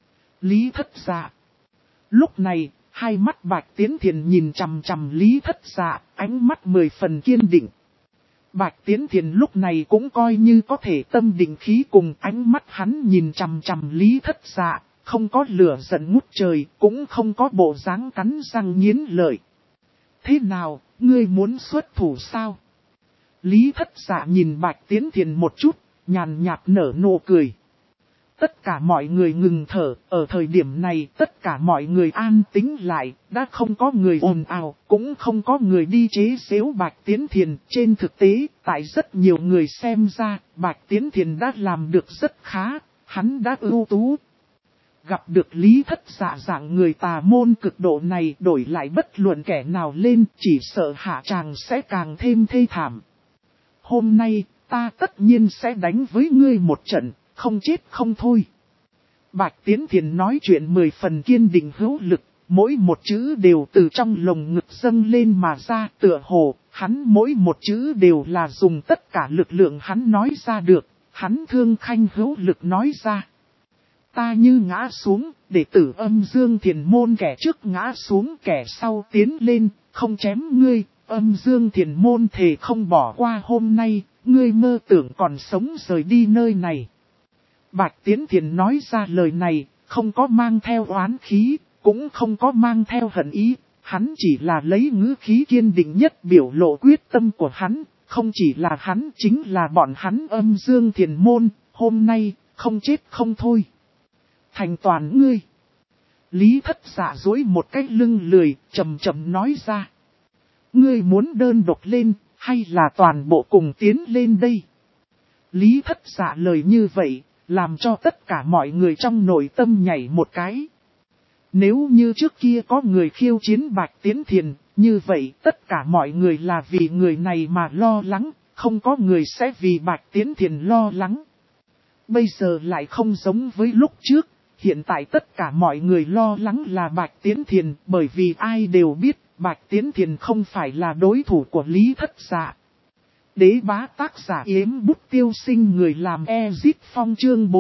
Lý Thất Dạ. Lúc này, hai mắt Bạch Tiến Thiền nhìn chằm chằm Lý Thất Dạ, ánh mắt 10 phần kiên định. Bạch Tiến Thiền lúc này cũng coi như có thể tâm định khí cùng ánh mắt hắn nhìn chằm chằm Lý Thất Dạ, không có lửa giận ngút trời, cũng không có bộ dáng cắn răng nghiến lợi. Thế nào, ngươi muốn xuất thủ sao? Lý Thất Dạ nhìn Bạch Tiến Thiền một chút, nhàn nhạt nở nụ cười. Tất cả mọi người ngừng thở, ở thời điểm này tất cả mọi người an tĩnh lại, đã không có người ồn ào, cũng không có người đi chế giễu Bạch Tiến Thiền. Trên thực tế, tại rất nhiều người xem ra, Bạch Tiến Thiền đã làm được rất khá, hắn đã ưu tú. gặp được Lý Thất Dạ dạng người tà môn cực độ này đổi lại bất luận kẻ nào lên, chỉ sợ hạ tràng sẽ càng thêm thê thảm. Hôm nay, ta tất nhiên sẽ đánh với ngươi một trận, không chết không thôi. Bạch Tiến Thiền nói chuyện 10 phần kiên định hữu lực, mỗi một chữ đều từ trong lồng ngực dâng lên mà ra, tựa hồ, hắn mỗi một chữ đều là dùng tất cả lực lượng hắn nói ra được, hắn thương khanh hữu lực nói ra. Ta như ngã xuống, đệ tử Âm Dương Thiền môn kẻ trước ngã xuống kẻ sau tiến lên, không chém ngươi, Âm Dương Thiền môn thề không bỏ qua hôm nay, ngươi mơ tưởng còn sống rời đi nơi này. Bạch Tiến Thiền nói ra lời này, không có mang theo oán khí, cũng không có mang theo hận ý, hắn chỉ là lấy ngữ khí kiên định nhất biểu lộ quyết tâm của hắn, không chỉ là hắn chính là bọn hắn Âm Dương Thiền môn, hôm nay, không chết không thôi. Thành toàn ngươi. Lý Thất Dạ duỗi một cái lưng lười, chậm chậm nói ra. Ngươi muốn đơn độc lên, hay là toàn bộ cùng tiến lên đây? Lý Thất Dạ lời như vậy, làm cho tất cả mọi người trong nội tâm nhảy một cái. Nếu như trước kia có người khiêu chiến Bạch Tiến Thiền, như vậy tất cả mọi người là vì người này mà lo lắng, không có người sẽ vì Bạch Tiến Thiền lo lắng. Bây giờ lại không giống với lúc trước, hiện tại tất cả mọi người lo lắng là Bạch Tiến Thiền, bởi vì ai đều biết Bạch Tiến Thiền không phải là đối thủ của Lý Thất Dạ. Đế bá tác giả Yếm Bút Tiêu Sinh, người làm Ezit Phong, chương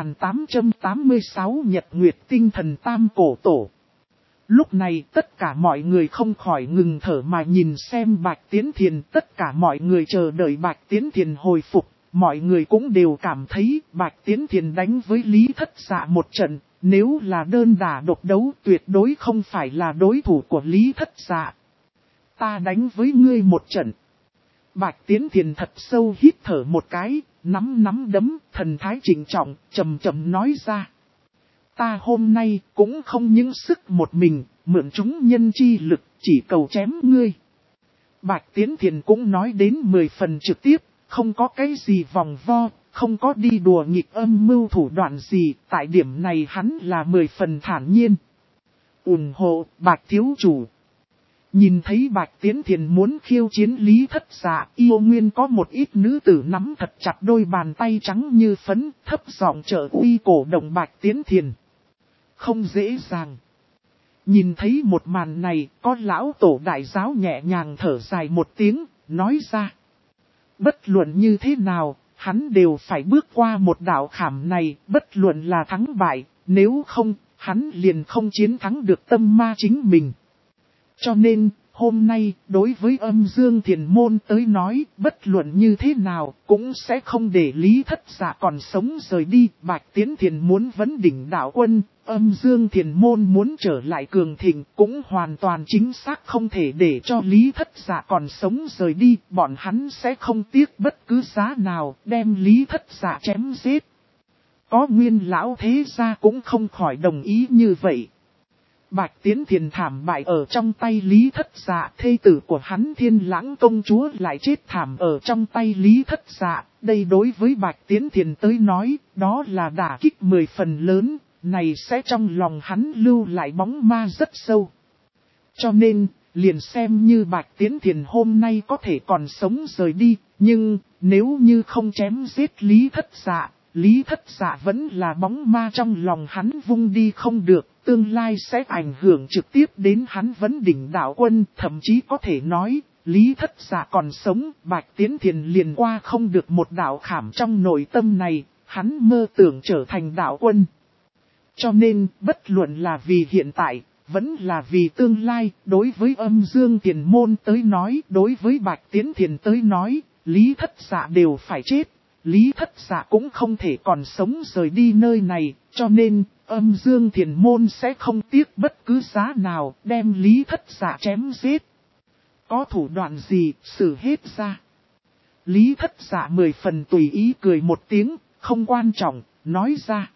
4886 Nhật Nguyệt Tinh Thần Tam Cổ Tổ. Lúc này tất cả mọi người không khỏi ngừng thở mà nhìn xem Bạch Tiến Thiền, tất cả mọi người chờ đợi Bạch Tiến Thiền hồi phục, mọi người cũng đều cảm thấy Bạch Tiến Thiền đánh với Lý Thất Dạ một trận, nếu là đơn đả độc đấu tuyệt đối không phải là đối thủ của Lý Thất Dạ. Ta đánh với ngươi một trận. Bạch Tiến Thiền thật sâu hít thở một cái, nắm đấm, thần thái trịnh trọng, trầm trầm nói ra. Ta hôm nay cũng không những sức một mình, mượn chúng nhân chi lực, chỉ cầu chém ngươi. Bạch Tiến Thiền cũng nói đến 10 phần trực tiếp, không có cái gì vòng vo, không có đi đùa nghịch âm mưu thủ đoạn gì, tại điểm này hắn là 10 phần thản nhiên. Ủng hộ Bạch Thiếu Chủ. Nhìn thấy Bạch Tiến Thiền muốn khiêu chiến Lý Thất Dạ, Yêu Nguyên có một ít nữ tử nắm thật chặt đôi bàn tay trắng như phấn, thấp giọng trợ uy cổ động Bạch Tiến Thiền. Không dễ dàng. Nhìn thấy một màn này, có lão tổ đại giáo nhẹ nhàng thở dài một tiếng, nói ra. Bất luận như thế nào, hắn đều phải bước qua một đạo khảm này, bất luận là thắng bại, nếu không, hắn liền không chiến thắng được tâm ma chính mình. Cho nên, hôm nay, đối với Âm Dương Thiền môn tới nói, bất luận như thế nào, cũng sẽ không để Lý Thất Dạ còn sống rời đi. Bạch Tiến Thiền muốn vấn đỉnh đạo quân, Âm Dương Thiền môn muốn trở lại cường thịnh, cũng hoàn toàn chính xác không thể để cho Lý Thất Dạ còn sống rời đi. Bọn hắn sẽ không tiếc bất cứ giá nào, đem Lý Thất Dạ chém giết. Có Nguyên lão thế gia cũng không khỏi đồng ý như vậy. Bạch Tiến Thiền thảm bại ở trong tay Lý Thất Dạ, thê tử của hắn Thiên Lãng công chúa lại chết thảm ở trong tay Lý Thất Dạ. Đây đối với Bạch Tiến Thiền tới nói, đó là đả kích 10 phần lớn, này sẽ trong lòng hắn lưu lại bóng ma rất sâu. Cho nên, liền xem như Bạch Tiến Thiền hôm nay có thể còn sống rời đi, nhưng nếu như không chém giết Lý Thất Dạ, Lý Thất Dạ vẫn là bóng ma trong lòng hắn vung đi không được. Tương lai sẽ ảnh hưởng trực tiếp đến hắn vấn đỉnh đạo quân, thậm chí có thể nói, Lý Thất Dạ còn sống, Bạch Tiến Thiền liền qua không được một đạo khảm trong nội tâm này, hắn mơ tưởng trở thành đạo quân. Cho nên, bất luận là vì hiện tại, vẫn là vì tương lai, đối với Âm Dương Thiền môn tới nói, đối với Bạch Tiến Thiền tới nói, Lý Thất Dạ đều phải chết. Lý Thất Dạ cũng không thể còn sống rời đi nơi này, cho nên Âm Dương Thiền môn sẽ không tiếc bất cứ giá nào đem Lý Thất Dạ chém giết. Có thủ đoạn gì, xử hết ra. Lý Thất Dạ 10 phần tùy ý cười một tiếng, không quan trọng, nói ra.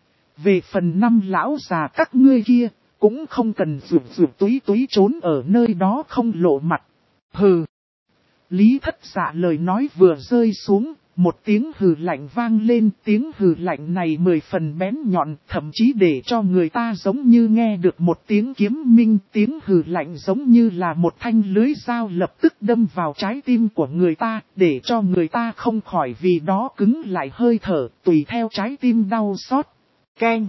Về phần 5 lão già các ngươi kia, cũng không cần rụt túy trốn ở nơi đó không lộ mặt. Hừ. Lý Thất Dạ lời nói vừa rơi xuống. một tiếng hừ lạnh vang lên, tiếng hừ lạnh này 10 phần bén nhọn, thậm chí để cho người ta giống như nghe được một tiếng kiếm minh, tiếng hừ lạnh giống như là một thanh lưới dao lập tức đâm vào trái tim của người ta, để cho người ta không khỏi vì đó cứng lại hơi thở, tùy theo trái tim đau xót. Keng!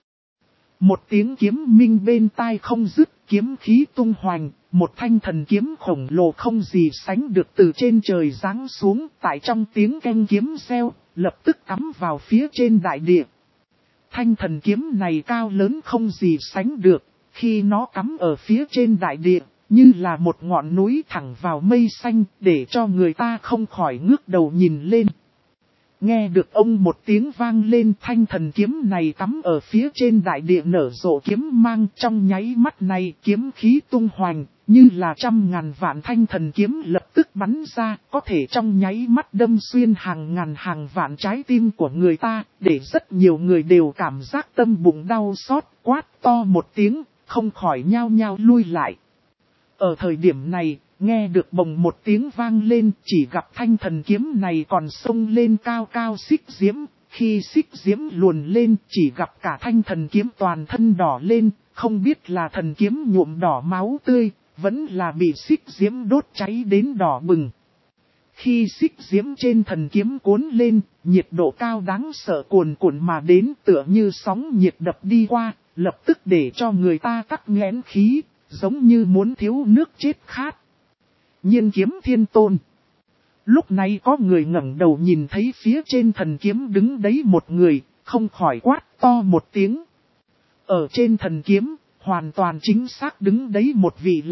Một tiếng kiếm minh bên tai không dứt, kiếm khí tung hoành, một thanh thần kiếm khổng lồ không gì sánh được từ trên trời giáng xuống, tại trong tiếng keng kiếm reo, lập tức cắm vào phía trên đại địa. Thanh thần kiếm này cao lớn không gì sánh được, khi nó cắm ở phía trên đại địa, như là một ngọn núi thẳng vào mây xanh, để cho người ta không khỏi ngước đầu nhìn lên. Nghe được ông một tiếng vang lên, thanh thần kiếm này cắm ở phía trên đại địa nở rộ kiếm mang, trong nháy mắt này kiếm khí tung hoành, như là trăm ngàn vạn thanh thần kiếm lập tức bắn ra, có thể trong nháy mắt đâm xuyên hàng ngàn hàng vạn trái tim của người ta, để rất nhiều người đều cảm giác tâm bụng đau xót, quát to một tiếng, không khỏi nhao nhao lui lại. Ở thời điểm này, nghe được bồng một tiếng vang lên, chỉ gặp thanh thần kiếm này còn xông lên cao cao xích diễm, khi xích diễm luồn lên, chỉ gặp cả thanh thần kiếm toàn thân đỏ lên, không biết là thần kiếm nhuộm đỏ máu tươi, vẫn là bị xích diễm đốt cháy đến đỏ bừng. Khi xích diễm trên thần kiếm cuốn lên, nhiệt độ cao đáng sợ cuồn cuộn mà đến, tựa như sóng nhiệt đập đi qua, lập tức để cho người ta tắc nghẽn khí, giống như muốn thiếu nước chết khát. Nhiên kiếm thiên tôn. Lúc này có người ngẩng đầu nhìn thấy phía trên thần kiếm đứng đấy một người, không khỏi quát to một tiếng. Ở trên thần kiếm, hoàn toàn chính xác đứng đấy một vị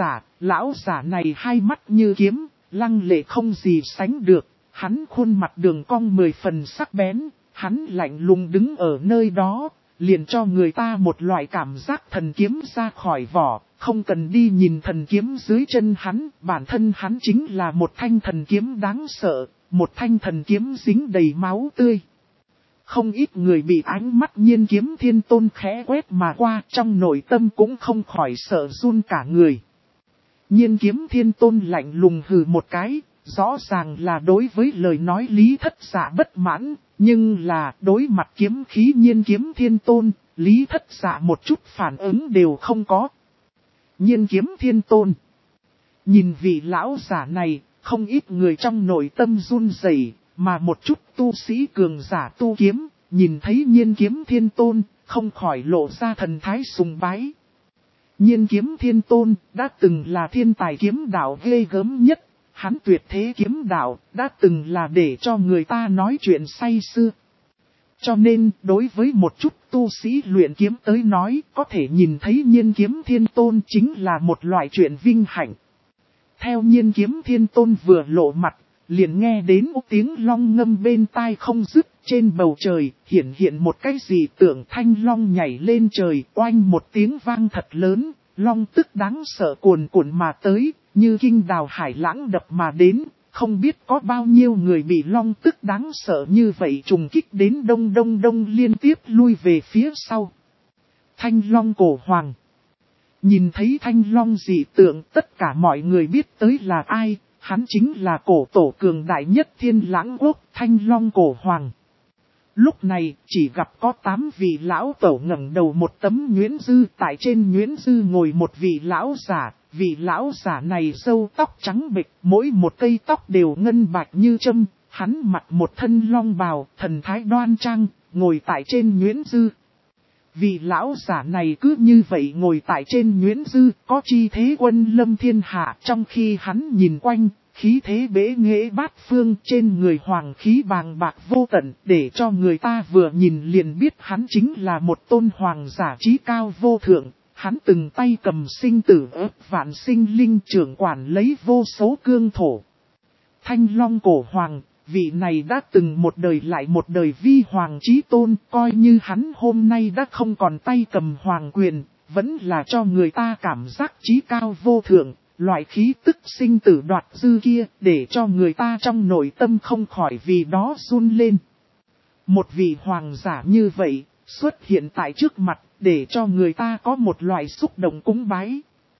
lão giả này hai mắt như kiếm, lăng lệ không gì sánh được, hắn khuôn mặt đường cong 10 phần sắc bén, hắn lạnh lùng đứng ở nơi đó, liền cho người ta một loại cảm giác thần kiếm ra khỏi vỏ, không cần đi nhìn thần kiếm dưới chân hắn, bản thân hắn chính là một thanh thần kiếm đáng sợ, một thanh thần kiếm dính đầy máu tươi. Không ít người bị ánh mắt nhiên kiếm thiên tôn khẽ quét mà qua, trong nội tâm cũng không khỏi sợ run cả người. Nhiên kiếm thiên tôn lạnh lùng hừ một cái, rõ ràng là đối với lời nói Lý Thất Dạ bất mãn, nhưng là đối mặt kiếm khí nhiên kiếm thiên tôn, Lý Thất Dạ một chút phản ứng đều không có. Nhiên kiếm thiên tôn. Nhìn vị lão giả này, không ít người trong nội tâm run rẩy, mà một chút tu sĩ cường giả tu kiếm, nhìn thấy nhiên kiếm thiên tôn, không khỏi lộ ra thần thái sùng bái. Nhiên kiếm thiên tôn đã từng là thiên tài kiếm đạo ghê gớm nhất, hắn tuyệt thế kiếm đạo đã từng là để cho người ta nói chuyện say sưa. Cho nên, đối với một chút tu sĩ luyện kiếm tới nói, có thể nhìn thấy nhiên kiếm thiên tôn chính là một loại chuyện vinh hạnh. Theo nhiên kiếm thiên tôn vừa lộ mặt, liền nghe đến tiếng long ngâm bên tai không dứt, trên bầu trời, hiện một cái gì tượng thanh long nhảy lên trời, oanh một tiếng vang thật lớn, long tức đáng sợ cuồn cuộn mà tới, như kinh đào hải lãng đập mà đến. Không biết có bao nhiêu người bị long tức đáng sợ như vậy trùng kích đến đông liên tiếp lui về phía sau. Thanh long cổ hoàng. Nhìn thấy thanh long dị tượng, tất cả mọi người biết tới là ai, hắn chính là cổ tổ cường đại nhất Thiên Lãng Quốc, Thanh Long cổ hoàng. Lúc này, chỉ gặp có 8 vị lão tổ ngẩng đầu một tấm nhuyễn dư, tại trên nhuyễn dư ngồi một vị lão giả này râu tóc trắng bệch, mỗi một cây tóc đều ngân bạch như châm, hắn mặc một thân long bào, thần thái đoan trang, ngồi tại trên nhuyễn dư. Vị lão giả này cứ như vậy ngồi tại trên nhuyễn dư, có chi thế quân lâm thiên hạ, trong khi hắn nhìn quanh, khí thế bế nghệ bát phương, trên người hoàng khí bàng bạc vô tận, để cho người ta vừa nhìn liền biết hắn chính là một tôn hoàng giả trí cao vô thượng. Hắn từng tay cầm sinh tử ức vạn sinh linh trưởng quản lấy vô số cương thổ. Thanh Long cổ hoàng, vị này đã từng một đời lại một đời vi hoàng chí tôn, coi như hắn hôm nay đã không còn tay cầm hoàng quyền, vẫn là cho người ta cảm giác trí cao vô thượng, loại khí tức sinh tử đoạt dư kia, để cho người ta trong nội tâm không khỏi vì đó run lên. Một vị hoàng giả như vậy, xuất hiện tại trước mặt, để cho người ta có một loại xúc động cúng bái.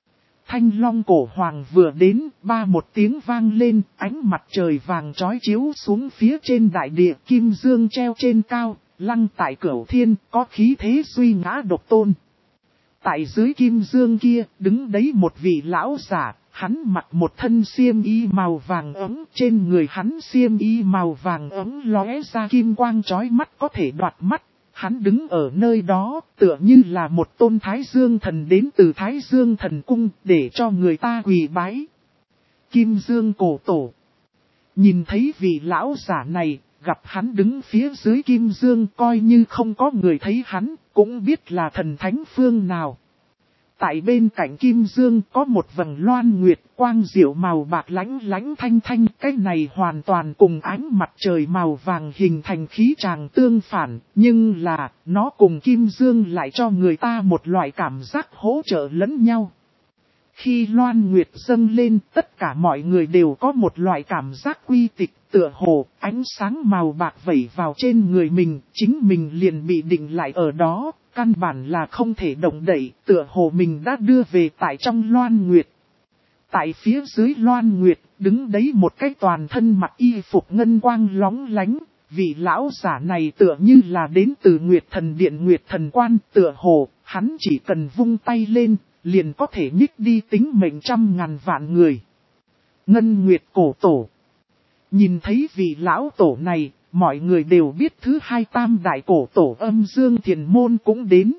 Thanh long cổ hoàng vừa đến, ba một tiếng vang lên, ánh mặt trời vàng chói chiếu xuống phía trên đại địa, kim dương treo trên cao, lăng tại cửu thiên, có khí thế suy ngã độc tôn. Tại dưới kim dương kia, đứng đấy một vị lão giả, hắn mặc một thân xiêm y màu vàng ấm, trên người hắn xiêm y màu vàng ấm lóe ra kim quang chói mắt có thể đoạt mắt. Hắn đứng ở nơi đó, tựa như là một tôn Thái Dương thần đến từ Thái Dương thần cung, để cho người ta quỳ bái. Kim Dương cổ tổ. Nhìn thấy vị lão giả này, gặp hắn đứng phía dưới Kim Dương coi như không có người thấy hắn, cũng biết là thần thánh phương nào. Tại bên cạnh Kim Dương có một vầng loan nguyệt quang diệu màu bạc lánh lánh thanh thanh. Cái này hoàn toàn cùng ánh mặt trời màu vàng hình thành khí tràng tương phản. Nhưng là nó cùng Kim Dương lại cho người ta một loại cảm giác hỗ trợ lẫn nhau. Khi loan nguyệt dâng lên tất cả mọi người đều có một loại cảm giác quy tịch tựa hồ ánh sáng màu bạc vẩy vào trên người mình. Chính mình liền bị định lại ở đó. Căn bản là không thể động đậy, tựa hồ mình đã đưa về tại trong loan nguyệt. Tại phía dưới loan nguyệt, đứng đấy một cái toàn thân mặc y phục ngân quang lóng lánh. Vị lão giả này tựa như là đến từ Nguyệt Thần Điện Nguyệt Thần Quan, tựa hồ, hắn chỉ cần vung tay lên, liền có thể nhích đi tính mệnh trăm ngàn vạn người. Ngân Nguyệt cổ tổ. Nhìn thấy vị lão tổ này, mọi người đều biết thứ hai tam đại cổ tổ Âm Dương Thiền Môn cũng đến.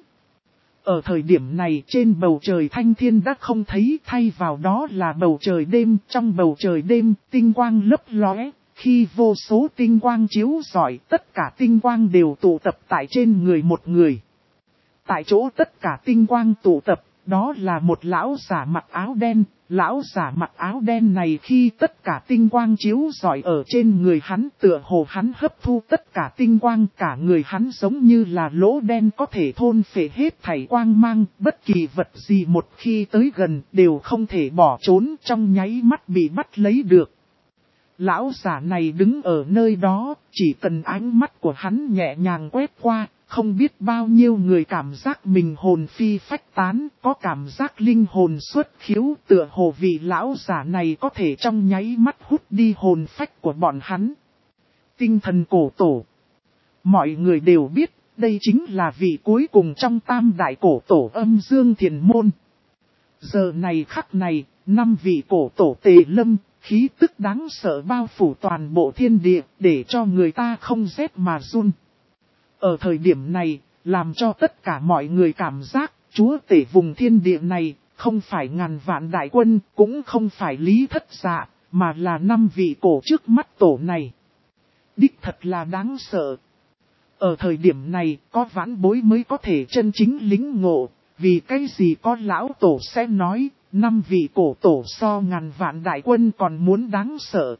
Ở thời điểm này trên bầu trời thanh thiên đã không thấy, thay vào đó là bầu trời đêm. Trong bầu trời đêm tinh quang lấp lóe, khi vô số tinh quang chiếu rọi tất cả tinh quang đều tụ tập tại trên người một người. Tại chỗ tất cả tinh quang tụ tập, đó là một lão giả mặc áo đen. Lão giả mặc áo đen này khi tất cả tinh quang chiếu rọi ở trên người hắn tựa hồ hắn hấp thu tất cả tinh quang, cả người hắn giống như là lỗ đen có thể thôn phệ hết thảy quang mang, bất kỳ vật gì một khi tới gần đều không thể bỏ trốn, trong nháy mắt bị bắt lấy được. Lão giả này đứng ở nơi đó, chỉ cần ánh mắt của hắn nhẹ nhàng quét qua. Không biết bao nhiêu người cảm giác mình hồn phi phách tán, có cảm giác linh hồn xuất khiếu, tựa hồ vị lão giả này có thể trong nháy mắt hút đi hồn phách của bọn hắn. Tinh thần cổ tổ. Mọi người đều biết, đây chính là vị cuối cùng trong tam đại cổ tổ Âm Dương Thiền Môn. Giờ này khắc này, 5 vị cổ tổ tề lâm, khí tức đáng sợ bao phủ toàn bộ thiên địa, để cho người ta không rét mà run. Ở thời điểm này, làm cho tất cả mọi người cảm giác, chúa tể vùng thiên địa này, không phải ngàn vạn đại quân, cũng không phải Lý Thất Dạ, mà là 5 vị cổ trước mắt tổ này. Đích thật là đáng sợ. Ở thời điểm này, có vãn bối mới có thể chân chính lính ngộ, vì cái gì có lão tổ sẽ nói, 5 vị cổ tổ so ngàn vạn đại quân còn muốn đáng sợ.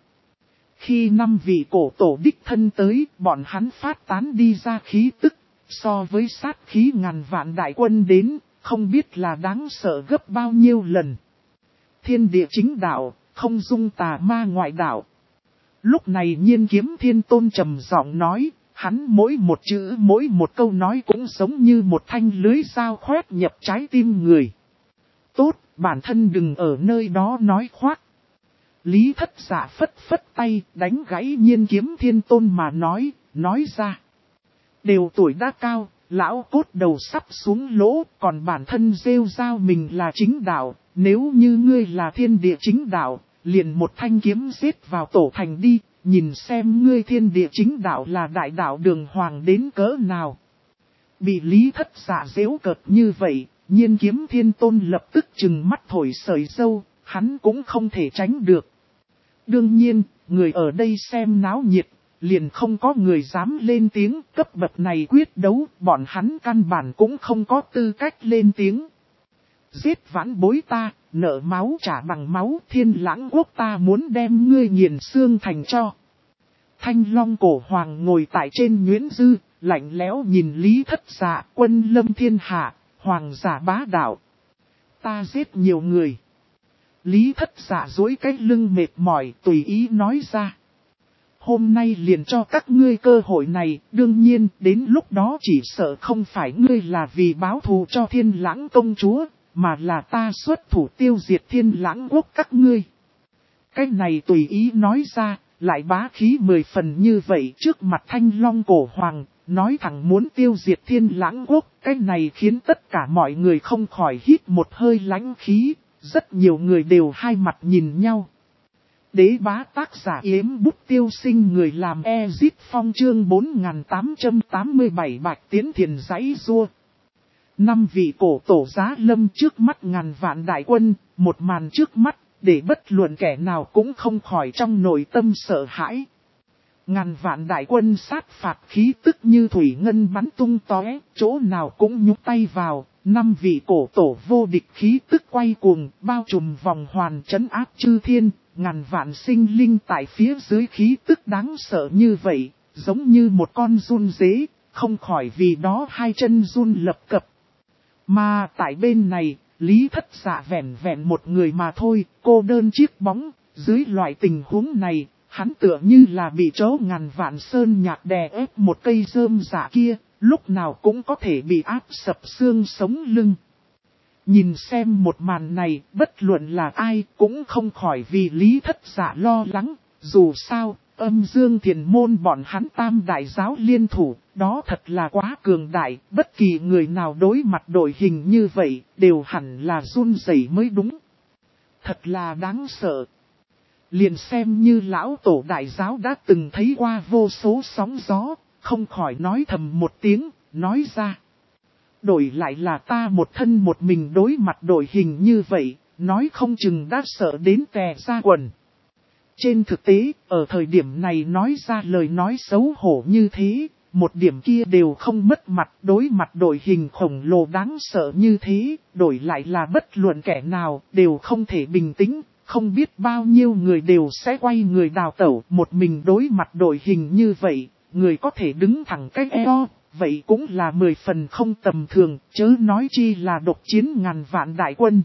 Khi 5 vị cổ tổ đích thân tới, bọn hắn phát tán đi ra khí tức, so với sát khí ngàn vạn đại quân đến, không biết là đáng sợ gấp bao nhiêu lần. Thiên địa chính đạo, không dung tà ma ngoại đạo. Lúc này Nhiên Kiếm Thiên Tôn trầm giọng nói, hắn mỗi một chữ mỗi một câu nói cũng giống như một thanh lưới dao khoét nhập trái tim người. Tốt, bản thân đừng ở nơi đó nói khoác. Lý Thất Dạ phất phất tay, đánh gãy Nhiên Kiếm Thiên Tôn mà nói ra. Đều tuổi đã cao, lão cốt đầu sắp xuống lỗ, còn bản thân rêu rao mình là chính đạo, nếu như ngươi là thiên địa chính đạo, liền một thanh kiếm giết vào tổ thành đi, nhìn xem ngươi thiên địa chính đạo là đại đạo đường hoàng đến cỡ nào. Bị Lý Thất Dạ giễu cợt như vậy, Nhiên Kiếm Thiên Tôn lập tức trừng mắt thổi sợi dâu, hắn cũng không thể tránh được. Đương nhiên, người ở đây xem náo nhiệt, liền không có người dám lên tiếng, cấp bậc này quyết đấu, bọn hắn căn bản cũng không có tư cách lên tiếng. Giết vãn bối ta, nợ máu trả bằng máu, Thiên Lãng Quốc ta muốn đem ngươi nghiền xương thành cho. Thanh Long cổ hoàng ngồi tại trên nhuyễn dư, lạnh lẽo nhìn Lý Thất Dạ, quân lâm thiên hạ, hoàng giả bá đạo. Ta giết nhiều người. Lý Thất Dạ duỗi cái lưng mệt mỏi tùy ý nói ra. Hôm nay liền cho các ngươi cơ hội này, đương nhiên đến lúc đó chỉ sợ không phải ngươi là vì báo thù cho Thiên Lãng công chúa, mà là ta xuất thủ tiêu diệt Thiên Lãng quốc các ngươi. Cái này tùy ý nói ra, lại bá khí 10 phần như vậy trước mặt Thanh Long cổ hoàng, nói thẳng muốn tiêu diệt Thiên Lãng quốc. Cái này khiến tất cả mọi người không khỏi hít một hơi lãnh khí, rất nhiều người đều hai mặt nhìn nhau. Đế bá tác giả Yếm Bút Tiêu Sinh người làm Ezit Phong chương 4887 Bạch Tiến Thiền giãy rua. 5 vị cổ tổ giá lâm trước mắt ngàn vạn đại quân, một màn trước mắt, để bất luận kẻ nào cũng không khỏi trong nội tâm sợ hãi. Ngàn vạn đại quân sát phạt khí tức như thủy ngân bắn tung tóe, chỗ nào cũng nhúc tay vào. 5 vị cổ tổ vô địch khí tức quay cuồng, bao trùm vòng hoàn trấn áp chư thiên, ngàn vạn sinh linh tại phía dưới khí tức đáng sợ như vậy, giống như một con giun dế, không khỏi vì đó hai chân run lập cập. Mà tại bên này, Lý Thất Dạ vẹn vẹn một người mà thôi, cô đơn chiếc bóng, dưới loại tình huống này, hắn tựa như là bị chó ngàn vạn sơn nhạc đè ép một cây rơm dạ kia, lúc nào cũng có thể bị áp sập xương sống lưng. Nhìn xem một màn này, bất luận là ai cũng không khỏi vì Lý Thất Dạ lo lắng, dù sao, Âm Dương Thiền môn bọn hắn tam đại giáo liên thủ, đó thật là quá cường đại, bất kỳ người nào đối mặt đội hình như vậy, đều hẳn là run rẩy mới đúng. Thật là đáng sợ. Liền xem như lão tổ đại giáo đã từng thấy qua vô số sóng gió, không khỏi nói thầm một tiếng, nói ra. Đổi lại là ta một thân một mình đối mặt đội hình như vậy, nói không chừng đã sợ đến tè ra quần. Trên thực tế, ở thời điểm này nói ra lời nói xấu hổ như thế, một điểm kia đều không mất mặt, đối mặt đội hình khổng lồ đáng sợ như thế, đổi lại là bất luận kẻ nào đều không thể bình tĩnh, không biết bao nhiêu người đều sẽ quay người đào tẩu, một mình đối mặt đội hình như vậy, người có thể đứng thẳng cái eo, vậy cũng là 10 phần không tầm thường, chớ nói chi là độc chiến ngàn vạn đại quân.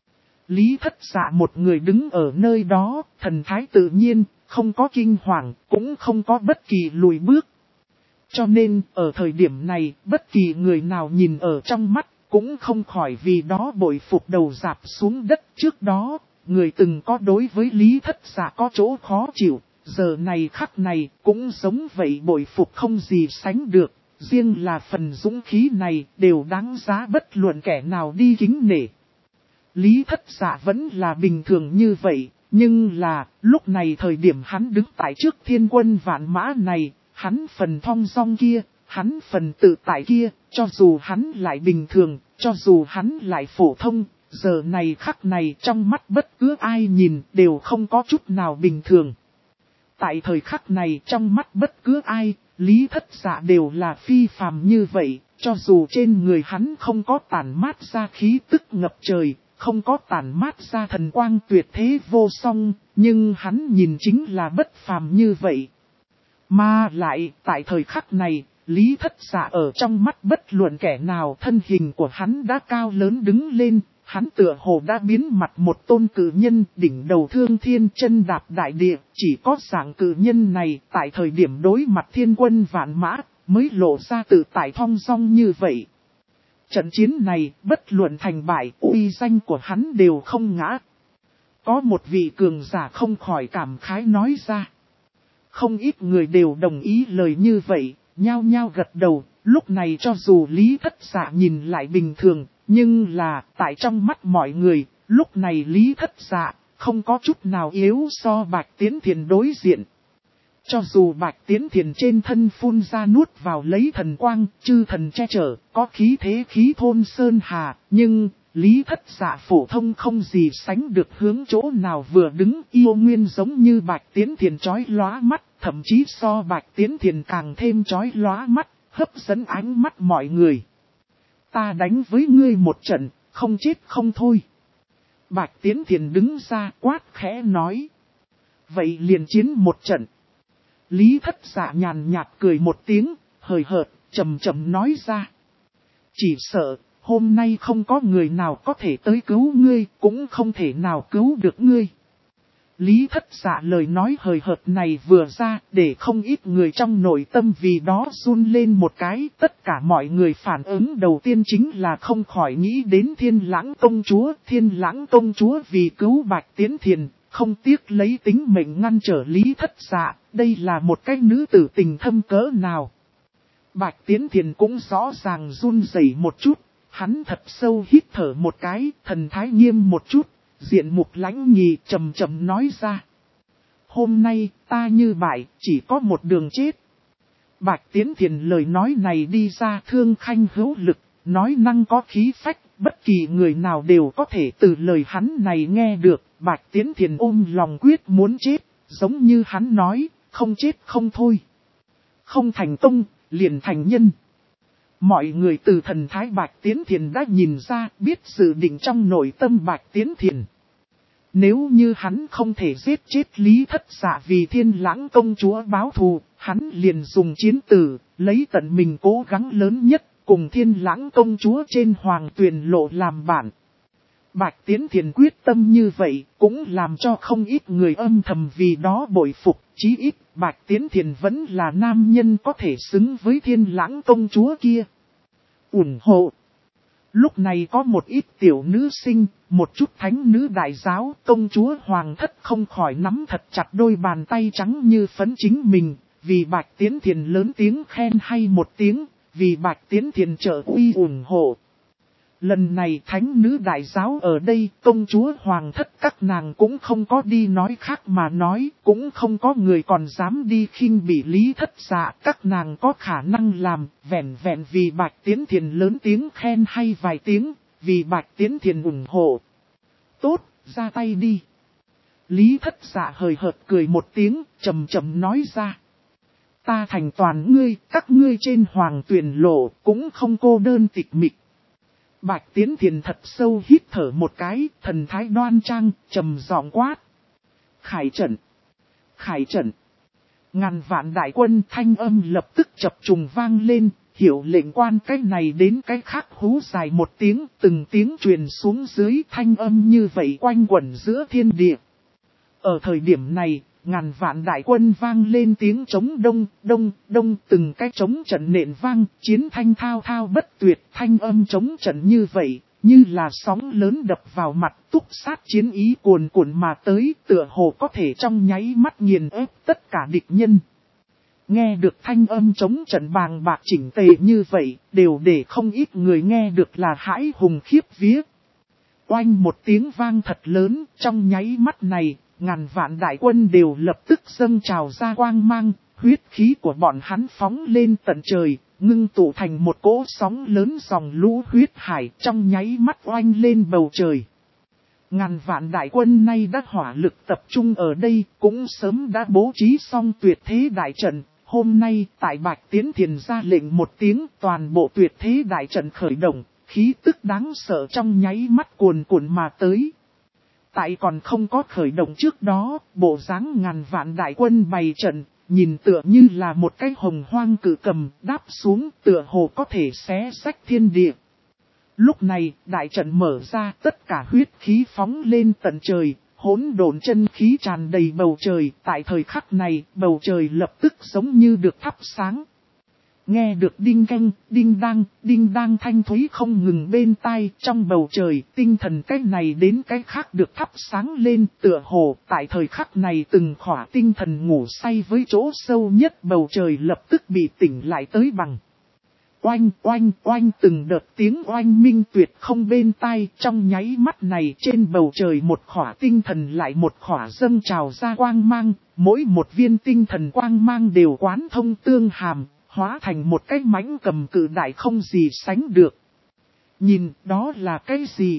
Lý Thất Dạ một người đứng ở nơi đó, thần thái tự nhiên, không có kinh hoàng, cũng không có bất kỳ lùi bước. Cho nên, ở thời điểm này, bất kỳ người nào nhìn ở trong mắt, cũng không khỏi vì đó bội phục đầu rạp xuống đất. Trước đó, người từng có đối với Lý Thất Dạ có chỗ khó chịu, giờ này khắc này, cũng giống vậy bội phục không gì sánh được. Riêng là phần dũng khí này, đều đáng giá bất luận kẻ nào đi kính nể. Lý Thất Dạ vẫn là bình thường như vậy, nhưng là, lúc này thời điểm hắn đứng tại trước thiên quân vạn mã này, hắn phần thong dong kia, hắn phần tự tại kia, cho dù hắn lại bình thường, cho dù hắn lại phổ thông, giờ này khắc này trong mắt bất cứ ai nhìn đều không có chút nào bình thường. Tại thời khắc này trong mắt bất cứ ai, Lý Thất Dạ đều là phi phàm như vậy, cho dù trên người hắn không có tản mát ra khí tức ngập trời, không có tản mát ra thần quang tuyệt thế vô song, nhưng hắn nhìn chính là bất phàm như vậy. Mà lại, tại thời khắc này, Lý Thất Dạ ở trong mắt bất luận kẻ nào thân hình của hắn đã cao lớn đứng lên, hắn tựa hồ đã biến mặt một tôn cử nhân đỉnh đầu thương thiên chân đạp đại địa, chỉ có dạng cử nhân này tại thời điểm đối mặt thiên quân vạn mã mới lộ ra tự tại thong dong như vậy. Trận chiến này, bất luận thành bại, uy danh của hắn đều không ngã. Có một vị cường giả không khỏi cảm khái nói ra. Không ít người đều đồng ý lời như vậy, nhao nhao gật đầu, lúc này cho dù Lý Thất Dạ nhìn lại bình thường, nhưng là, tại trong mắt mọi người, lúc này Lý Thất Dạ, không có chút nào yếu so Bạch Tiến Thiền đối diện. Cho dù Bạch Tiến Thiền trên thân phun ra nuốt vào lấy thần quang, chư thần che chở, có khí thế khí thôn sơn hà, nhưng Lý Thất Dạ phổ thông không gì sánh được hướng chỗ nào vừa đứng yêu nguyên giống như Bạch Tiến Thiền chói lóa mắt, thậm chí so Bạch Tiến Thiền càng thêm chói lóa mắt, hấp dẫn ánh mắt mọi người. Ta đánh với ngươi một trận, không chết không thôi. Bạch Tiến Thiền đứng ra quát khẽ nói. Vậy liền chiến một trận. Lý Thất Dạ nhàn nhạt cười một tiếng, hời hợt, trầm trầm nói ra. Chỉ sợ, hôm nay không có người nào có thể tới cứu ngươi, cũng không thể nào cứu được ngươi. Lý Thất Dạ lời nói hời hợt này vừa ra, để không ít người trong nội tâm vì đó run lên một cái. Tất cả mọi người phản ứng đầu tiên chính là không khỏi nghĩ đến Thiên Lãng công chúa. Thiên Lãng công chúa vì cứu Bạch Tiến Thiền, không tiếc lấy tính mệnh ngăn trở Lý Thất Dạ. Đây là một cái nữ tử tình thâm cỡ nào. Bạch Tiến Thiền cũng rõ ràng run rẩy một chút. Hắn thật sâu hít thở một cái, thần thái nghiêm một chút. Diện mục lãnh nhì trầm trầm nói ra. Hôm nay ta như bại, chỉ có một đường chết. Bạch Tiến Thiền lời nói này đi ra thương khanh hữu lực, nói năng có khí phách, bất kỳ người nào đều có thể từ lời hắn này nghe được. Bạch Tiến Thiền ôm lòng quyết muốn chết, giống như hắn nói, không chết không thôi. Không thành công, liền thành nhân. Mọi người từ thần thái Bạch Tiến Thiền đã nhìn ra, biết dự định trong nội tâm Bạch Tiến Thiền. Nếu như hắn không thể giết chết Lý Thất Dạ vì Thiên Lãng công chúa báo thù, hắn liền dùng chiến tử, lấy tận mình cố gắng lớn nhất, cùng Thiên Lãng công chúa trên hoàng tuyền lộ làm bạn. Bạch Tiến Thiền quyết tâm như vậy, cũng làm cho không ít người âm thầm vì đó bội phục, chí ít Bạch Tiến Thiền vẫn là nam nhân có thể xứng với Thiên Lãng công chúa kia. Ủng hộ. Lúc này có một ít tiểu nữ sinh, một chút thánh nữ đại giáo, công chúa hoàng thất không khỏi nắm thật chặt đôi bàn tay trắng như phấn chính mình, vì Bạch Tiến Thiền lớn tiếng khen hay một tiếng, vì Bạch Tiến Thiền trợ uy ủng hộ. Lần này thánh nữ đại giáo ở đây, công chúa hoàng thất các nàng cũng không có đi nói khác mà nói, cũng không có người còn dám đi khinh bỉ Lý Thất Dạ. Các nàng có khả năng làm, vẹn vẹn vì Bạch Tiến Thiền lớn tiếng khen hay vài tiếng, vì Bạch Tiến Thiền ủng hộ. Tốt, ra tay đi. Lý Thất Dạ hời hợt cười một tiếng, trầm trầm nói ra. Ta thành toàn ngươi, các ngươi trên hoàng tuyển lộ, cũng không cô đơn tịch mịch. Bạch Tiến Thiền thật sâu hít thở một cái, thần thái đoan trang, trầm giọng quát. Khải trận! Khải trận! Ngàn vạn đại quân thanh âm lập tức chập trùng vang lên, hiệu lệnh quan cái này đến cái khác hú dài một tiếng, từng tiếng truyền xuống dưới thanh âm như vậy quanh quẩn giữa thiên địa. Ở thời điểm này, ngàn vạn đại quân vang lên tiếng trống đông, đông, đông, từng cái trống trận nện vang, chiến thanh thao thao bất tuyệt, thanh âm trống trận như vậy, như là sóng lớn đập vào mặt túc sát chiến ý cuồn cuộn mà tới, tựa hồ có thể trong nháy mắt nghiền ép tất cả địch nhân. Nghe được thanh âm trống trận bàng bạc chỉnh tề như vậy, đều để không ít người nghe được là hãi hùng khiếp vía. Oanh một tiếng vang thật lớn, trong nháy mắt này, ngàn vạn đại quân đều lập tức dâng trào ra quang mang, huyết khí của bọn hắn phóng lên tận trời, ngưng tụ thành một cỗ sóng lớn dòng lũ huyết hải trong nháy mắt oanh lên bầu trời. Ngàn vạn đại quân nay đã hỏa lực tập trung ở đây, cũng sớm đã bố trí xong tuyệt thế đại trận. Hôm nay, tại Bạch Tiến Thiền ra lệnh một tiếng, toàn bộ tuyệt thế đại trận khởi động, khí tức đáng sợ trong nháy mắt cuồn cuộn mà tới. Tại còn không có khởi động trước đó, bộ dáng ngàn vạn đại quân bày trận, nhìn tựa như là một cái hồng hoang cự cầm đáp xuống, tựa hồ có thể xé rách thiên địa. Lúc này, đại trận mở ra, tất cả huyết khí phóng lên tận trời, hỗn độn chân khí tràn đầy bầu trời. Tại thời khắc này, bầu trời lập tức giống như được thắp sáng. Nghe được đinh đang thanh thúy không ngừng bên tai, trong bầu trời, tinh thần cái này đến cái khác được thắp sáng lên, tựa hồ, tại thời khắc này từng khỏa tinh thần ngủ say với chỗ sâu nhất bầu trời lập tức bị tỉnh lại tới bằng. Oanh oanh oanh, từng đợt tiếng oanh minh tuyệt không bên tai, trong nháy mắt này trên bầu trời một khỏa tinh thần lại một khỏa dâng trào ra quang mang, mỗi một viên tinh thần quang mang đều quán thông tương hàm, hóa thành một cái mãnh cầm cự đại không gì sánh được. Nhìn, đó là cái gì?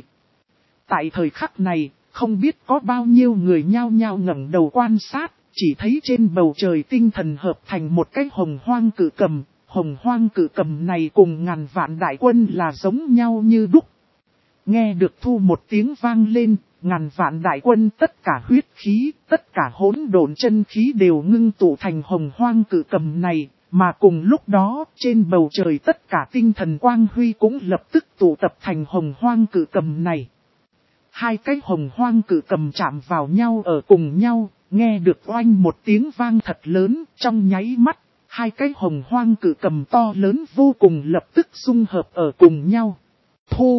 Tại thời khắc này, không biết có bao nhiêu người nhao nhao ngẩng đầu quan sát, chỉ thấy trên bầu trời tinh thần hợp thành một cái hồng hoang cự cầm. Hồng hoang cự cầm này cùng ngàn vạn đại quân là giống nhau như đúc. Nghe được thu một tiếng vang lên, ngàn vạn đại quân tất cả huyết khí, tất cả hỗn độn chân khí đều ngưng tụ thành hồng hoang cự cầm này, mà cùng lúc đó trên bầu trời tất cả tinh thần quang huy cũng lập tức tụ tập thành hồng hoang cự cầm này. Hai cái hồng hoang cự cầm chạm vào nhau ở cùng nhau, nghe được oanh một tiếng vang thật lớn, trong nháy mắt, hai cái hồng hoang cự cầm to lớn vô cùng lập tức xung hợp ở cùng nhau. Thu!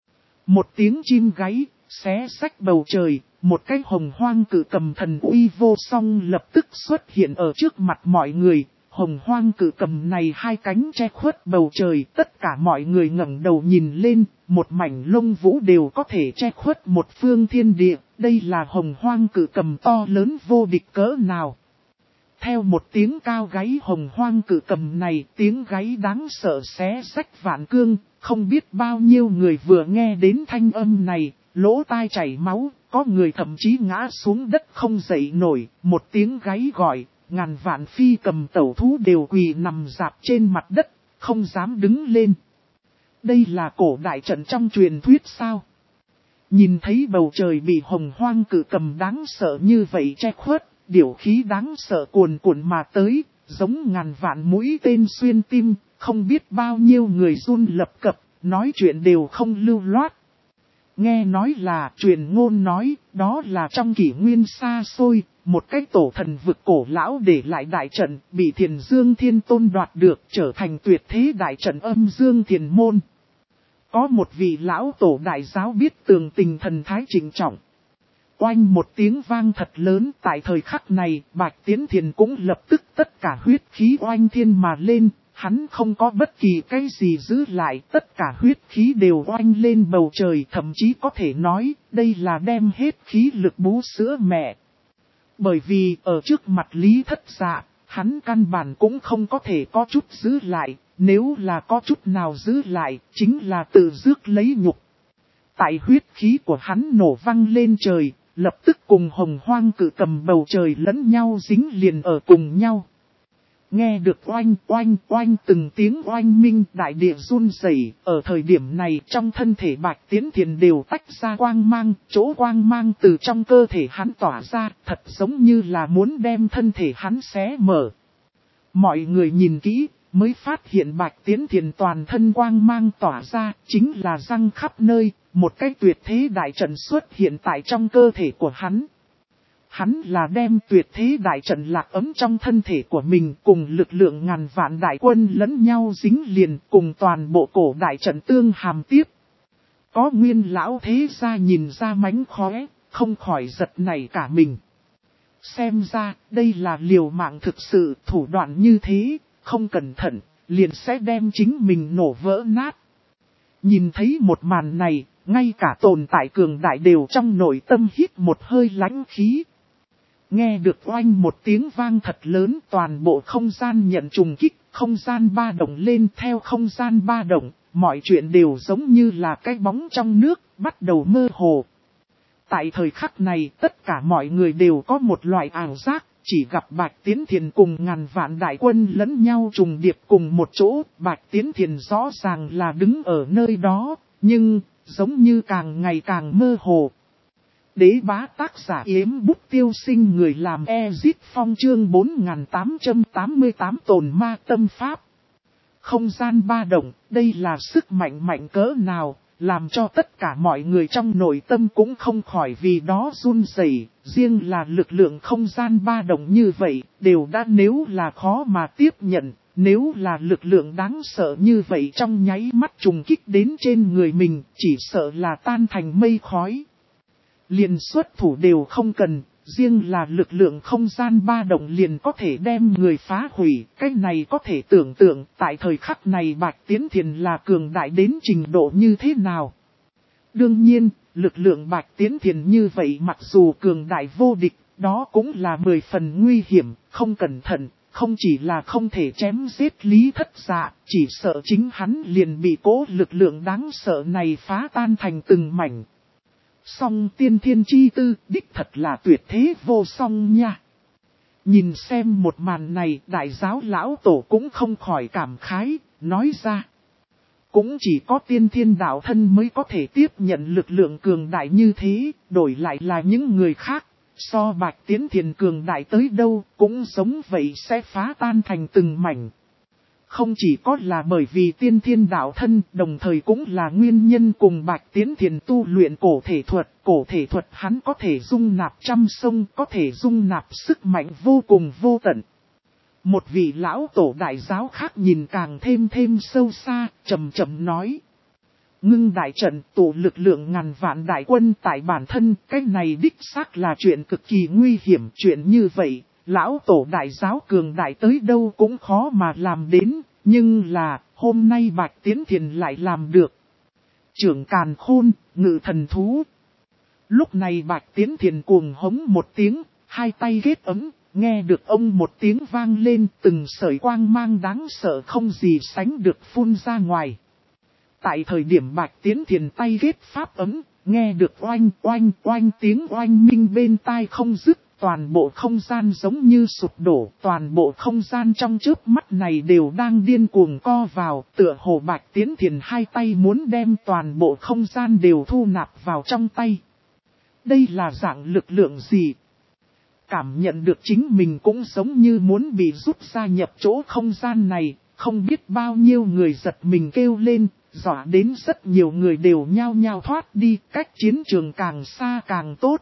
Một tiếng chim gáy, xé xách bầu trời, một cái hồng hoang cự cầm thần uy vô song lập tức xuất hiện ở trước mặt mọi người. Hồng hoang cự cầm này hai cánh che khuất bầu trời, tất cả mọi người ngẩng đầu nhìn lên, một mảnh lông vũ đều có thể che khuất một phương thiên địa, đây là hồng hoang cự cầm to lớn vô địch cỡ nào. Theo một tiếng cao gáy hồng hoang cự cầm này, tiếng gáy đáng sợ xé rách vạn cương, không biết bao nhiêu người vừa nghe đến thanh âm này, lỗ tai chảy máu, có người thậm chí ngã xuống đất không dậy nổi, một tiếng gáy gọi. Ngàn vạn phi cầm tẩu thú đều quỳ nằm rạp trên mặt đất, không dám đứng lên. Đây là cổ đại trận trong truyền thuyết sao? Nhìn thấy bầu trời bị hồng hoang cự cầm đáng sợ như vậy che khuất, điểu khí đáng sợ cuồn cuộn mà tới, giống ngàn vạn mũi tên xuyên tim, không biết bao nhiêu người run lập cập, nói chuyện đều không lưu loát. Nghe nói là truyền ngôn nói, đó là trong kỷ nguyên xa xôi, một cái tổ thần vực cổ lão để lại đại trận, bị Thiền Dương Thiên Tôn đoạt được, trở thành tuyệt thế đại trận Âm Dương Thiền Môn. Có một vị lão tổ đại giáo biết tường tình thần thái trịnh trọng. Oanh một tiếng vang thật lớn, tại thời khắc này, Bạch Tiến Thiền cũng lập tức tất cả huyết khí oanh thiên mà lên. Hắn không có bất kỳ cái gì giữ lại, tất cả huyết khí đều oanh lên bầu trời, thậm chí có thể nói, đây là đem hết khí lực bú sữa mẹ. Bởi vì ở trước mặt Lý Thất Dạ, hắn căn bản cũng không có thể có chút giữ lại, nếu là có chút nào giữ lại, chính là tự rước lấy nhục. Tại huyết khí của hắn nổ văng lên trời, lập tức cùng hồng hoang cự cầm bầu trời lẫn nhau dính liền ở cùng nhau. Nghe được oanh oanh oanh từng tiếng oanh minh đại địa run rẩy, ở thời điểm này trong thân thể Bạch Tiến Thiền đều tách ra quang mang, chỗ quang mang từ trong cơ thể hắn tỏa ra, thật giống như là muốn đem thân thể hắn xé mở. Mọi người nhìn kỹ, mới phát hiện Bạch Tiến Thiền toàn thân quang mang tỏa ra, chính là răng khắp nơi, một cái tuyệt thế đại trận xuất hiện tại trong cơ thể của hắn. Hắn là đem tuyệt thế đại trận lạc ấm trong thân thể của mình cùng lực lượng ngàn vạn đại quân lẫn nhau dính liền cùng toàn bộ cổ đại trận tương hàm tiếp. Có nguyên lão thế gia nhìn ra mánh khóe, không khỏi giật nảy cả mình. Xem ra đây là liều mạng thực sự, thủ đoạn như thế, không cẩn thận, liền sẽ đem chính mình nổ vỡ nát. Nhìn thấy một màn này, ngay cả tồn tại cường đại đều trong nội tâm hít một hơi lãnh khí. Nghe được oanh một tiếng vang thật lớn, toàn bộ không gian nhận trùng kích, không gian ba động lên theo không gian ba động, mọi chuyện đều giống như là cái bóng trong nước, bắt đầu mơ hồ. Tại thời khắc này, tất cả mọi người đều có một loại ảo giác, chỉ gặp Bạch Tiến Thiền cùng ngàn vạn đại quân lẫn nhau trùng điệp cùng một chỗ, Bạch Tiến Thiền rõ ràng là đứng ở nơi đó, nhưng giống như càng ngày càng mơ hồ. Đế bá tác giả Yếm Bút Tiêu Sinh, người làm Ezit Phong, chương 4888 tồn ma tâm pháp. Không gian ba động, đây là sức mạnh mạnh cỡ nào, làm cho tất cả mọi người trong nội tâm cũng không khỏi vì đó run rẩy. Riêng là lực lượng không gian ba động như vậy, đều đã nếu là khó mà tiếp nhận, nếu là lực lượng đáng sợ như vậy trong nháy mắt trùng kích đến trên người mình, chỉ sợ là tan thành mây khói. Liền xuất thủ đều không cần, riêng là lực lượng không gian ba động liền có thể đem người phá hủy. Cái này có thể tưởng tượng tại thời khắc này Bạch Tiến Thiền là cường đại đến trình độ như thế nào. Đương nhiên, lực lượng Bạch Tiến Thiền như vậy mặc dù cường đại vô địch, đó cũng là 10 phần nguy hiểm, không cẩn thận. Không chỉ là không thể chém giết Lý Thất Dạ, chỉ sợ chính hắn liền bị cố lực lượng đáng sợ này phá tan thành từng mảnh. Song tiên thiên chi tư, đích thật là tuyệt thế vô song nha. Nhìn xem một màn này, đại giáo lão tổ cũng không khỏi cảm khái, nói ra. Cũng chỉ có tiên thiên đạo thân mới có thể tiếp nhận lực lượng cường đại như thế, đổi lại là những người khác. So Bạch Tiến Thiền cường đại tới đâu, cũng giống vậy sẽ phá tan thành từng mảnh. không chỉ có là bởi vì tiên thiên đạo thân, đồng thời cũng là nguyên nhân cùng Bạch Tiến Thiền tu luyện cổ thể thuật hắn có thể dung nạp trăm sông, có thể dung nạp sức mạnh vô cùng vô tận. Một vị lão tổ đại giáo khác nhìn càng thêm sâu xa, trầm trầm nói. Ngưng đại trận tụ lực lượng ngàn vạn đại quân tại bản thân, cái này đích xác là chuyện cực kỳ nguy hiểm. Chuyện như vậy, lão tổ đại giáo cường đại tới đâu cũng khó mà làm đến, nhưng là, hôm nay Bạch Tiến Thiền lại làm được. Trưởng càn khôn, ngự thần thú. Lúc này Bạch Tiến Thiền cuồng hống một tiếng, hai tay ghét ấm, nghe được ông một tiếng vang lên, từng sợi quang mang đáng sợ không gì sánh được phun ra ngoài. Tại thời điểm Bạch Tiến Thiền tay ghét pháp ấm, nghe được oanh oanh oanh tiếng oanh minh bên tai không dứt, toàn bộ không gian giống như sụp đổ, toàn bộ không gian trong chớp mắt này đều đang điên cuồng co vào, tựa hồ Bạch Tiến Thiền hai tay muốn đem toàn bộ không gian đều thu nạp vào trong tay. Đây là dạng lực lượng gì? Cảm nhận được chính mình cũng giống như muốn bị rút ra nhập chỗ không gian này, không biết bao nhiêu người giật mình kêu lên, dọa đến rất nhiều người đều nhao nhao thoát đi, cách chiến trường càng xa càng tốt.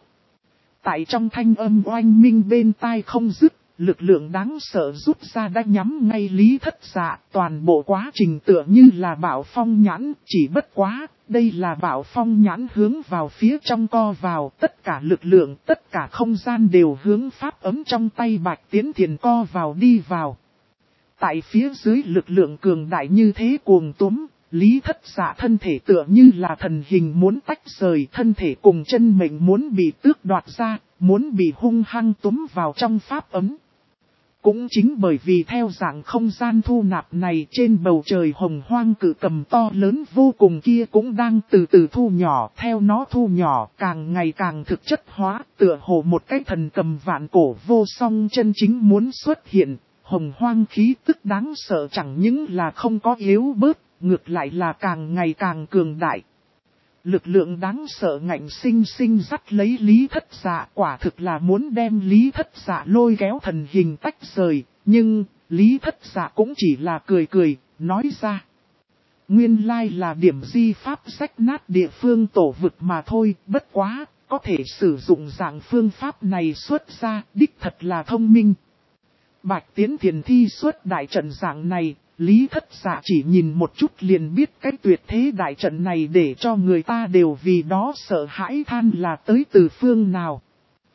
Tại trong thanh âm oanh minh bên tai không dứt, lực lượng đáng sợ rút ra đã nhắm ngay Lý Thất Dạ, toàn bộ quá trình tựa như là Bảo Phong nhãn, chỉ bất quá, đây là Bảo Phong nhãn hướng vào phía trong co vào, tất cả lực lượng, tất cả không gian đều hướng pháp ấm trong tay Bạch Tiến Thiền co vào đi vào. Tại phía dưới lực lượng cường đại như thế cuồng túm, Lý Thất Dạ thân thể tựa như là thần hình muốn tách rời, thân thể cùng chân mệnh muốn bị tước đoạt ra, muốn bị hung hăng túm vào trong pháp ấm. Cũng chính bởi vì theo dạng không gian thu nạp này, trên bầu trời hồng hoang cự cầm to lớn vô cùng kia cũng đang từ từ thu nhỏ, theo nó thu nhỏ càng ngày càng thực chất hóa, tựa hồ một cái thần cầm vạn cổ vô song chân chính muốn xuất hiện. Hồng hoang khí tức đáng sợ chẳng những là không có yếu bớt, ngược lại là càng ngày càng cường đại. Lực lượng đáng sợ ngạnh sinh dắt lấy Lý Thất Dạ, quả thực là muốn đem Lý Thất Dạ lôi kéo thần hình tách rời, nhưng Lý Thất Dạ cũng chỉ là cười, nói ra. Nguyên lai là điểm di pháp rách nát địa phương tổ vực mà thôi, bất quá, có thể sử dụng dạng phương pháp này xuất ra, đích thật là thông minh. Bạch Tiến Thiền thi xuất đại trận dạng này, Lý Thất Dạ chỉ nhìn một chút liền biết cái tuyệt thế đại trận này để cho người ta đều vì đó sợ hãi than là tới từ phương nào.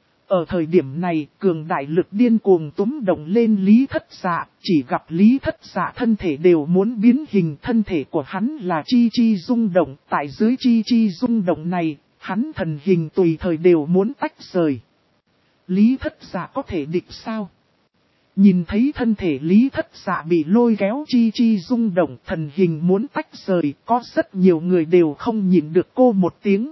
Ở thời điểm này, cường đại lực điên cuồng túm động lên Lý Thất Dạ, chỉ gặp Lý Thất Dạ thân thể đều muốn biến hình, thân thể của hắn là chi rung động, tại dưới chi rung động này, hắn thần hình tùy thời đều muốn tách rời. Lý Thất Dạ có thể địch sao? Nhìn thấy thân thể Lý Thất Dạ bị lôi kéo chi rung động, thần hình muốn tách rời, có rất nhiều người đều không nhìn được cô một tiếng.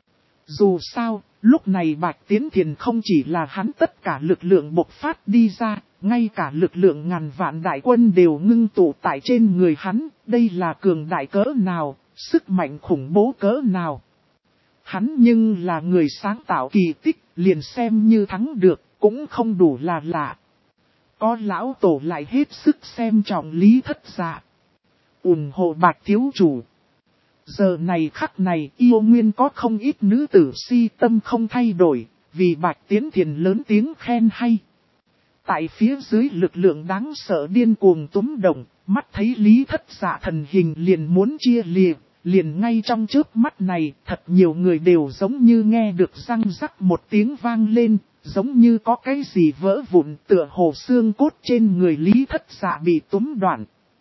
Dù sao, lúc này Bạch Tiến Thiền không chỉ là hắn tất cả lực lượng bộc phát đi ra, ngay cả lực lượng ngàn vạn đại quân đều ngưng tụ tại trên người hắn, đây là cường đại cỡ nào, sức mạnh khủng bố cỡ nào. Hắn nhưng là người sáng tạo kỳ tích, liền xem như thắng được, cũng không đủ là lạ. Có lão tổ lại hết sức xem trọng Lý Thất Dạ, ủng hộ Bạch thiếu chủ. Giờ này khắc này yêu nguyên có không ít nữ tử si tâm không thay đổi, vì Bạch Tiến Thiền lớn tiếng khen hay. Tại phía dưới lực lượng đáng sợ điên cuồng túm động, mắt thấy Lý Thất Dạ thần hình liền muốn chia liệt, liền ngay trong chớp mắt này, thật nhiều người đều giống như nghe được răng rắc một tiếng vang lên, giống như có cái gì vỡ vụn, tựa hồ xương cốt trên người Lý Thất Dạ bị túm đoạn.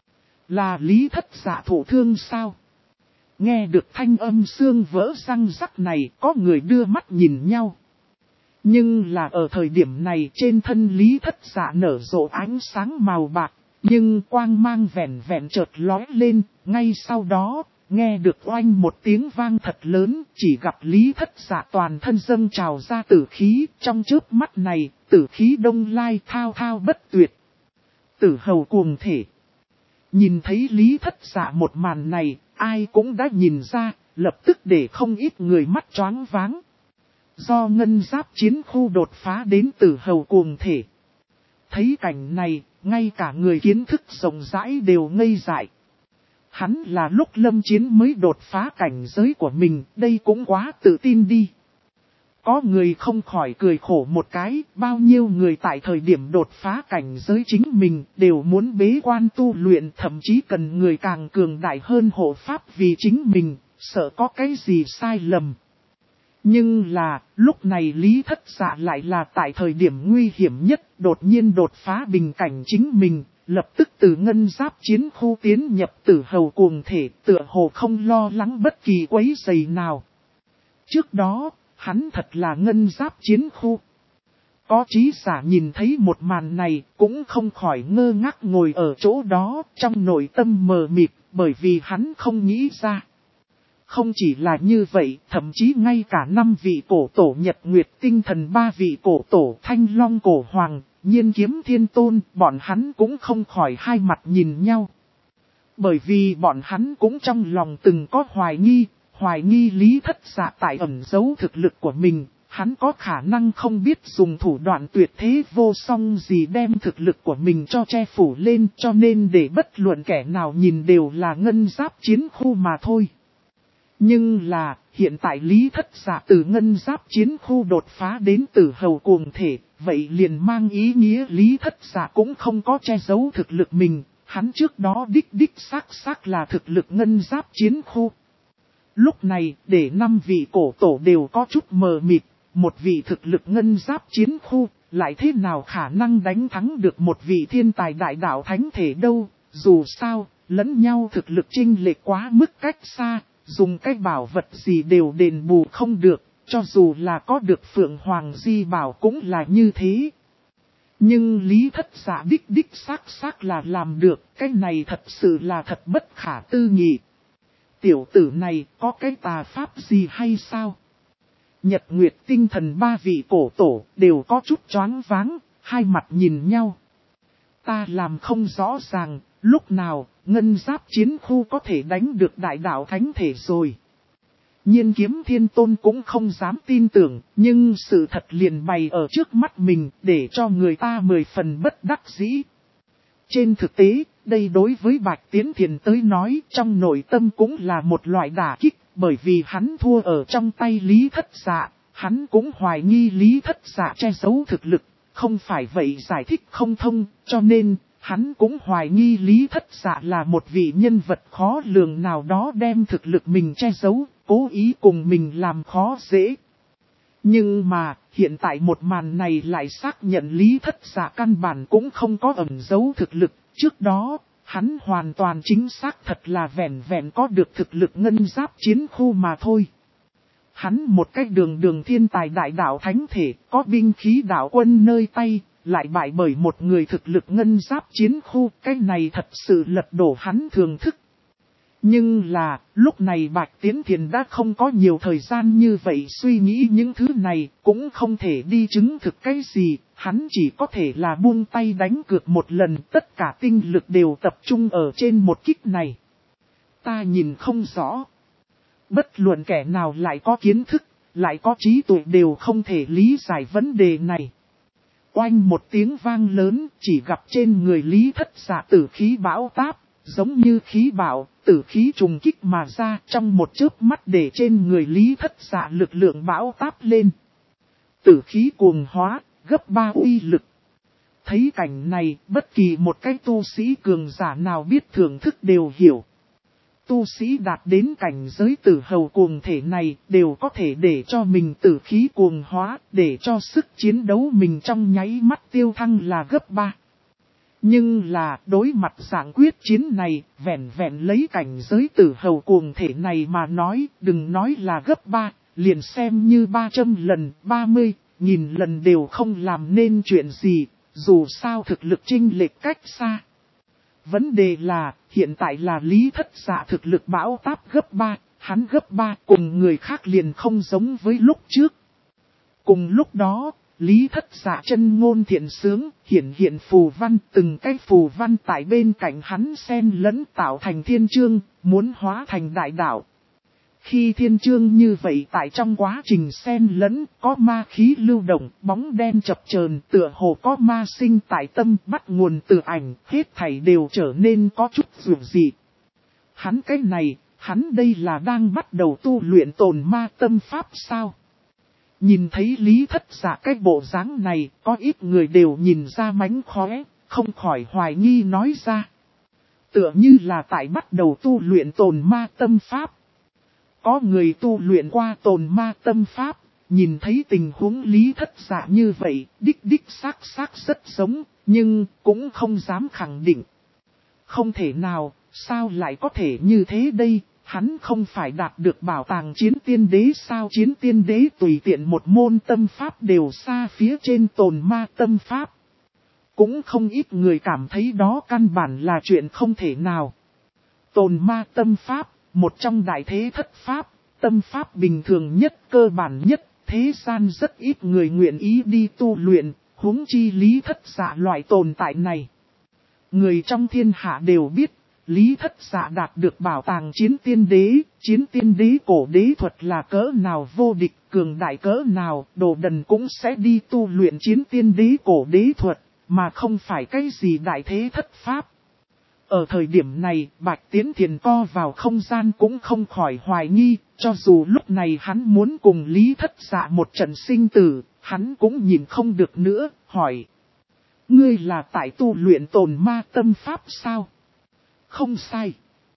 Là Lý Thất Dạ thụ thương sao? Nghe được thanh âm xương vỡ răng rắc này, có người đưa mắt nhìn nhau. Nhưng là ở thời điểm này trên thân Lý Thất Dạ nở rộ ánh sáng màu bạc, nhưng quang mang vẹn vẹn chợt lóe lên, ngay sau đó, nghe được oanh một tiếng vang thật lớn, chỉ gặp Lý Thất Dạ toàn thân dâng trào ra tử khí, trong chớp mắt này, tử khí đông lai thao thao bất tuyệt. Tử hầu cuồng thể. Nhìn thấy Lý Thất Dạ một màn này, ai cũng đã nhìn ra, lập tức để không ít người mắt choáng váng. Do ngân giáp chiến khu đột phá đến tử hầu cuồng thể. Thấy cảnh này, ngay cả người kiến thức rộng rãi đều ngây dại. Hắn là lúc lâm chiến mới đột phá cảnh giới của mình, đây cũng quá tự tin đi. Có người không khỏi cười khổ một cái, bao nhiêu người tại thời điểm đột phá cảnh giới chính mình đều muốn bế quan tu luyện, thậm chí cần người càng cường đại hơn hộ pháp vì chính mình, sợ có cái gì sai lầm. Nhưng là, lúc này Lý Thất Dạ lại là tại thời điểm nguy hiểm nhất, đột nhiên đột phá bình cảnh chính mình, lập tức từ ngân giáp chiến khu tiến nhập tử hầu cuồng thể, tựa hồ không lo lắng bất kỳ quấy rầy nào. Trước đó, hắn thật là ngân giáp chiến khu. Có trí giả nhìn thấy một màn này, cũng không khỏi ngơ ngác ngồi ở chỗ đó, trong nội tâm mờ mịt, bởi vì hắn không nghĩ ra. Không chỉ là như vậy, thậm chí ngay cả 5 vị cổ tổ Nhật Nguyệt Tinh Thần, 3 vị cổ tổ Thanh Long Cổ Hoàng, Nhiên Kiếm Thiên Tôn, bọn hắn cũng không khỏi hai mặt nhìn nhau. Bởi vì bọn hắn cũng trong lòng từng có hoài nghi Lý Thất Dạ tại ẩn giấu thực lực của mình, hắn có khả năng không biết dùng thủ đoạn tuyệt thế vô song gì đem thực lực của mình cho che phủ lên, cho nên để bất luận kẻ nào nhìn đều là ngân giáp chiến khu mà thôi. Nhưng là, hiện tại Lý Thất Dạ từ ngân giáp chiến khu đột phá đến tử hầu cuồng thể, vậy liền mang ý nghĩa Lý Thất Dạ cũng không có che giấu thực lực mình, hắn trước đó đích xác là thực lực ngân giáp chiến khu. Lúc này, để 5 vị cổ tổ đều có chút mờ mịt, một vị thực lực ngân giáp chiến khu, lại thế nào khả năng đánh thắng được một vị thiên tài đại đạo thánh thể đâu, dù sao, lẫn nhau thực lực chênh lệch quá mức cách xa. Dùng cái bảo vật gì đều đền bù không được, cho dù là có được Phượng Hoàng Di Bảo cũng là như thế. Nhưng Lý Thất Dạ đích xác là làm được, cái này thật sự là thật bất khả tư nghị. Tiểu tử này có cái tà pháp gì hay sao? Nhật Nguyệt Tinh Thần 3 vị cổ tổ đều có chút choáng váng, hai mặt nhìn nhau. Ta làm không rõ ràng, lúc nào ngân giáp chiến khu có thể đánh được đại đạo thánh thể rồi. Nhiên Kiếm Thiên Tôn cũng không dám tin tưởng, nhưng sự thật liền bày ở trước mắt mình để cho người ta 10 phần bất đắc dĩ. Trên thực tế, đây đối với Bạch Tiến Thiền tới nói trong nội tâm cũng là một loại đả kích, bởi vì hắn thua ở trong tay Lý Thất Dạ, hắn cũng hoài nghi Lý Thất Dạ che giấu thực lực, không phải vậy giải thích không thông, cho nên hắn cũng hoài nghi Lý Thất Dạ là một vị nhân vật khó lường nào đó đem thực lực mình che giấu, cố ý cùng mình làm khó dễ. Nhưng mà, hiện tại một màn này lại xác nhận Lý Thất Dạ căn bản cũng không có ẩn giấu thực lực. Trước đó, hắn hoàn toàn chính xác thật là vẹn có được thực lực ngân giáp chiến khu mà thôi. Hắn một cách đường thiên tài đại đạo thánh thể, có binh khí đạo quân nơi tay, lại bại bởi một người thực lực ngân giáp chiến khu, cái này thật sự lật đổ hắn thường thức. Nhưng là, lúc này Bạch Tiến Thiền đã không có nhiều thời gian như vậy suy nghĩ những thứ này, cũng không thể đi chứng thực cái gì, hắn chỉ có thể là buông tay đánh cược một lần, tất cả tinh lực đều tập trung ở trên một kích này. Ta nhìn không rõ. Bất luận kẻ nào lại có kiến thức, lại có trí tuệ đều không thể lý giải vấn đề này. Oanh một tiếng vang lớn, chỉ gặp trên người Lý Thất Dạ tử khí bão táp, giống như khí bão, tử khí trùng kích mà ra trong một chớp mắt để trên người Lý Thất Dạ lực lượng bão táp lên. Tử khí cuồng hóa, gấp 3 uy lực. Thấy cảnh này, bất kỳ một cái tu sĩ cường giả nào biết thưởng thức đều hiểu. Tu sĩ đạt đến cảnh giới tử hầu cuồng thể này đều có thể để cho mình tử khí cuồng hóa, để cho sức chiến đấu mình trong nháy mắt tiêu thăng là gấp 3. Nhưng là đối mặt dạng quyết chiến này, vẹn lấy cảnh giới tử hầu cuồng thể này mà nói, đừng nói là gấp 3, liền xem như 300 lần, 30.000 lần đều không làm nên chuyện gì, dù sao thực lực chênh lệch cách xa. Vấn đề là, hiện tại là Lý Thất Dạ thực lực bão táp gấp 3, hắn gấp 3 cùng người khác liền không giống với lúc trước. Cùng lúc đó, Lý Thất Dạ chân ngôn thiện sướng, hiện phù văn, từng cái phù văn tại bên cạnh hắn xen lẫn tạo thành thiên chương, muốn hóa thành đại đạo. Khi thiên chương như vậy tại trong quá trình xen lẫn, có ma khí lưu động, bóng đen chập chờn, tựa hồ có ma sinh tại tâm, bắt nguồn từ ảnh, hết thảy đều trở nên có chút dường dị. Hắn cái này, hắn đây là đang bắt đầu tu luyện tồn ma tâm pháp sao? Nhìn thấy Lý Thất Dạ cái bộ dáng này, có ít người đều nhìn ra mánh khóe, không khỏi hoài nghi nói ra. Tựa như là tại bắt đầu tu luyện tồn ma tâm pháp. Có người tu luyện qua tồn ma tâm pháp, nhìn thấy tình huống Lý Thất Dạ như vậy, đích xác rất giống, nhưng cũng không dám khẳng định. Không thể nào, sao lại có thể như thế đây, hắn không phải đạt được bảo tàng chiến tiên đế sao? Chiến tiên đế tùy tiện một môn tâm pháp đều xa phía trên tồn ma tâm pháp. Cũng không ít người cảm thấy đó căn bản là chuyện không thể nào. Tồn ma tâm pháp, một trong đại thế thất pháp, tâm pháp bình thường nhất, cơ bản nhất, thế gian rất ít người nguyện ý đi tu luyện, huống chi Lý Thất Dạ loại tồn tại này. Người trong thiên hạ đều biết, Lý Thất Dạ đạt được bảo tàng chiến tiên đế cổ đế thuật là cỡ nào vô địch, cường đại cỡ nào, đồ đần cũng sẽ đi tu luyện chiến tiên đế cổ đế thuật, mà không phải cái gì đại thế thất pháp. Ở thời điểm này, Bạch Tiến Thiền co vào không gian cũng không khỏi hoài nghi, cho dù lúc này hắn muốn cùng Lý Thất Dạ một trận sinh tử, hắn cũng nhìn không được nữa, hỏi. Ngươi là tại tu luyện tồn ma tâm pháp sao? Không sai.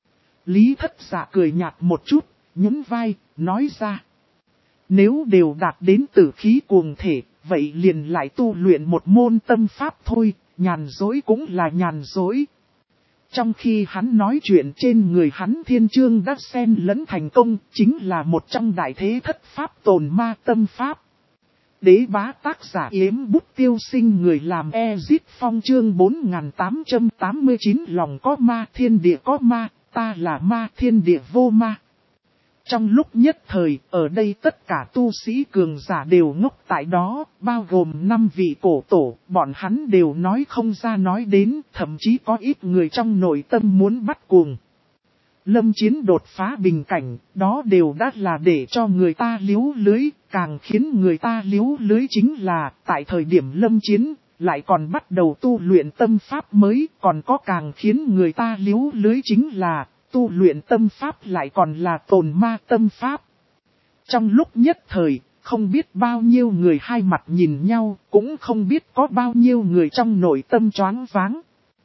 Lý Thất Dạ cười nhạt một chút, nhún vai, nói ra. Nếu đều đạt đến tử khí cuồng thể, vậy liền lại tu luyện một môn tâm pháp thôi, nhàn dối cũng là nhàn dối. Trong khi hắn nói chuyện trên người hắn thiên chương đã xen lẫn thành công, chính là một trong đại thế thất pháp tồn ma tâm pháp. Đế bá tác giả Yếm Bút Tiêu Sinh, người làm Ezit Phong, chương 4889 lòng có ma thiên địa có ma, ta là ma thiên địa vô ma. Trong lúc nhất thời, ở đây tất cả tu sĩ cường giả đều ngốc tại đó, bao gồm 5 vị cổ tổ, bọn hắn đều nói không ra nói đến, thậm chí có ít người trong nội tâm muốn bắt cuồng. Lâm Chiến đột phá bình cảnh, đó đều đã là để cho người ta liếu lưới, càng khiến người ta liếu lưới chính là, tại thời điểm Lâm Chiến, lại còn bắt đầu tu luyện tâm pháp mới, còn có càng khiến người ta liếu lưới chính là, tu luyện tâm pháp lại còn là tồn ma tâm pháp. Trong lúc nhất thời, không biết bao nhiêu người hai mặt nhìn nhau, cũng không biết có bao nhiêu người trong nội tâm choáng váng.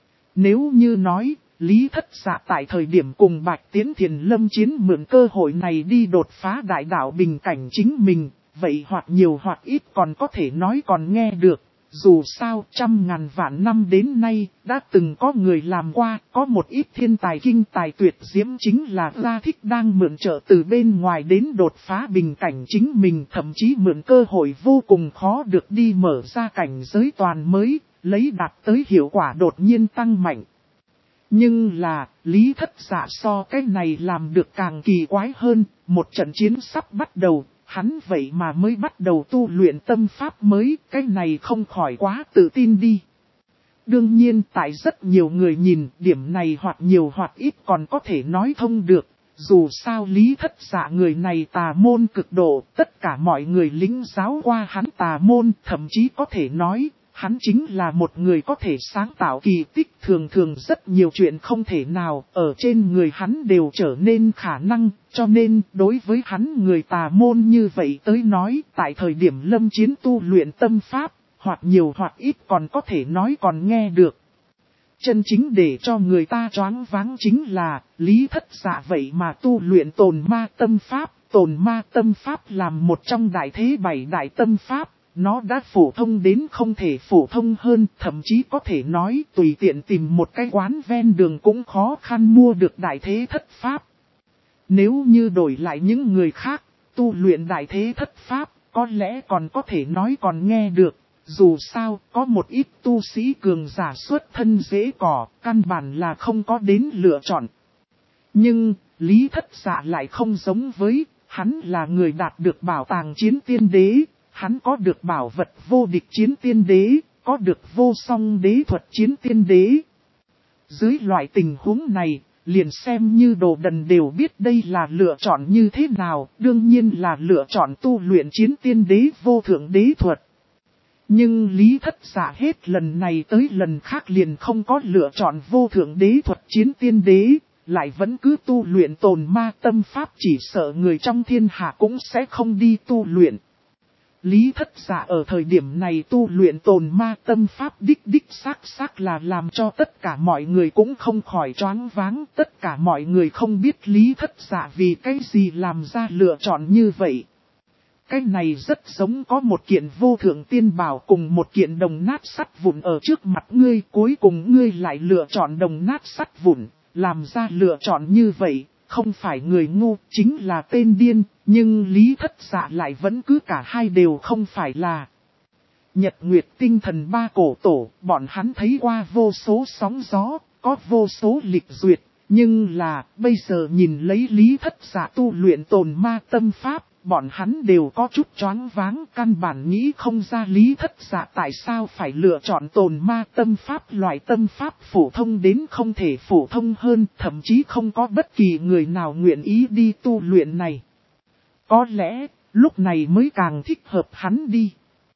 Nếu như nói, Lý Thất Dạ tại thời điểm cùng Bạch Tiến Thiền Lâm Chiến mượn cơ hội này đi đột phá đại đạo bình cảnh chính mình, vậy hoặc nhiều hoặc ít còn có thể nói còn nghe được. Dù sao, trăm ngàn vạn năm đến nay, đã từng có người làm qua, có một ít thiên tài kinh tài tuyệt diễm chính là gia thích đang mượn trợ từ bên ngoài đến đột phá bình cảnh chính mình, thậm chí mượn cơ hội vô cùng khó được đi mở ra cảnh giới toàn mới, lấy đạt tới hiệu quả đột nhiên tăng mạnh. Nhưng là, Lý Thất Dạ so cái này làm được càng kỳ quái hơn, một trận chiến sắp bắt đầu. Hắn vậy mà mới bắt đầu tu luyện tâm pháp mới, cái này không khỏi quá tự tin đi. Đương nhiên tại rất nhiều người nhìn, điểm này hoặc nhiều hoặc ít còn có thể nói thông được. Dù sao Lý Thất Dạ người này tà môn cực độ, tất cả mọi người lính giáo qua hắn tà môn, thậm chí có thể nói, hắn chính là một người có thể sáng tạo kỳ tích, thường thường rất nhiều chuyện không thể nào, ở trên người hắn đều trở nên khả năng, cho nên đối với hắn người tà môn như vậy tới nói, tại thời điểm Lâm Chiến tu luyện tâm pháp, hoặc nhiều hoặc ít còn có thể nói còn nghe được. Chân chính để cho người ta choáng váng chính là, Lý Thất Dạ vậy mà tu luyện tồn ma tâm pháp làm một trong đại thế 7 đại tâm pháp. Nó đã phổ thông đến không thể phổ thông hơn, thậm chí có thể nói tùy tiện tìm một cái quán ven đường cũng khó khăn mua được đại thế thất pháp. Nếu như đổi lại những người khác, tu luyện đại thế thất pháp, có lẽ còn có thể nói còn nghe được. Dù sao, có một ít tu sĩ cường giả xuất thân dễ cỏ, căn bản là không có đến lựa chọn. Nhưng, Lý Thất Dạ lại không giống với, hắn là người đạt được bảo tàng chiến tiên đế. Hắn có được bảo vật vô địch chiến tiên đế, có được vô song đế thuật chiến tiên đế. Dưới loại tình huống này, liền xem như đồ đần đều biết đây là lựa chọn như thế nào, đương nhiên là lựa chọn tu luyện chiến tiên đế vô thượng đế thuật. Nhưng Lý Thất Dạ hết lần này tới lần khác liền không có lựa chọn vô thượng đế thuật chiến tiên đế, lại vẫn cứ tu luyện tồn ma tâm pháp, chỉ sợ người trong thiên hạ cũng sẽ không đi tu luyện. Lý Thất Dạ ở thời điểm này tu luyện tồn ma tâm pháp đích xác là làm cho tất cả mọi người cũng không khỏi choáng váng, tất cả mọi người không biết Lý Thất Dạ vì cái gì làm ra lựa chọn như vậy. Cái này rất giống có một kiện vô thượng tiên bảo cùng một kiện đồng nát sắt vụn ở trước mặt ngươi, cuối cùng ngươi lại lựa chọn đồng nát sắt vụn, làm ra lựa chọn như vậy, không phải người ngu, chính là tên điên, nhưng Lý Thất Dạ lại vẫn cứ cả hai đều không phải là. Nhật Nguyệt tinh thần ba cổ tổ, bọn hắn thấy qua vô số sóng gió, có vô số lịch duyệt, nhưng là, bây giờ nhìn lấy Lý Thất Dạ tu luyện tồn ma tâm pháp, bọn hắn đều có chút choáng váng, căn bản nghĩ không ra Lý Thất Dạ tại sao phải lựa chọn tồn ma tâm pháp, loại tâm pháp phổ thông đến không thể phổ thông hơn, thậm chí không có bất kỳ người nào nguyện ý đi tu luyện này. Có lẽ, lúc này mới càng thích hợp hắn đi.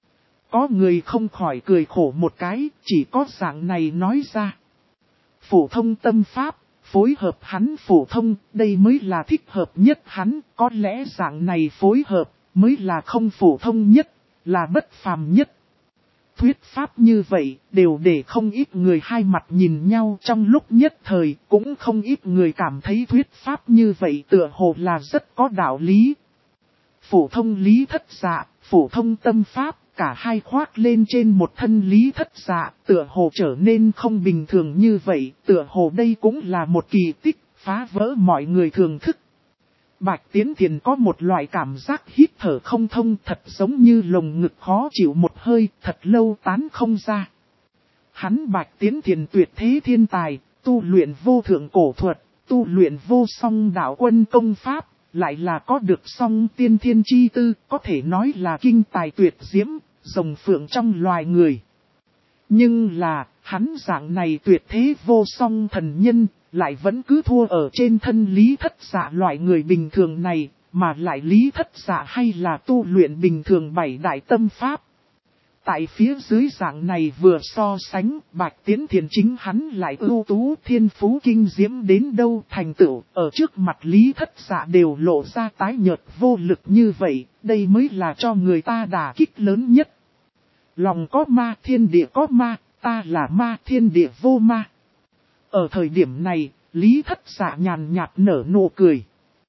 Có người không khỏi cười khổ một cái, chỉ có dạng này nói ra. Phổ thông tâm pháp, phối hợp hắn phổ thông, đây mới là thích hợp nhất hắn, có lẽ dạng này phối hợp, mới là không phổ thông nhất, là bất phàm nhất. Thuyết pháp như vậy, đều để không ít người hai mặt nhìn nhau trong lúc nhất thời, cũng không ít người cảm thấy thuyết pháp như vậy tựa hồ là rất có đạo lý. Phổ thông Lý Thất Dạ, phổ thông tâm pháp, cả hai khoác lên trên một thân Lý Thất Dạ, tựa hồ trở nên không bình thường như vậy, tựa hồ đây cũng là một kỳ tích, phá vỡ mọi người thường thức. Bạch Tiến Thiền có một loại cảm giác hít thở không thông, thật giống như lồng ngực khó chịu một hơi, thật lâu tán không ra. Hắn Bạch Tiến Thiền tuyệt thế thiên tài, tu luyện vô thượng cổ thuật, tu luyện vô song đạo quân công pháp, lại là có được song tiên thiên chi tư, có thể nói là kinh tài tuyệt diễm, rồng phượng trong loài người. Nhưng là, hắn dạng này tuyệt thế vô song thần nhân, lại vẫn cứ thua ở trên thân Lý Thất Dạ loại người bình thường này, mà lại Lý Thất Dạ hay là tu luyện bình thường bảy đại tâm pháp. Tại phía dưới dạng này vừa so sánh, Bạch Tiến Thiền chính hắn lại ưu tú thiên phú kinh diễm đến đâu thành tựu, ở trước mặt Lý Thất Dạ đều lộ ra tái nhợt vô lực như vậy, đây mới là cho người ta đả kích lớn nhất. Lòng có ma thiên địa có ma, ta là ma thiên địa vô ma. Ở thời điểm này, Lý Thất Dạ nhàn nhạt nở nụ cười.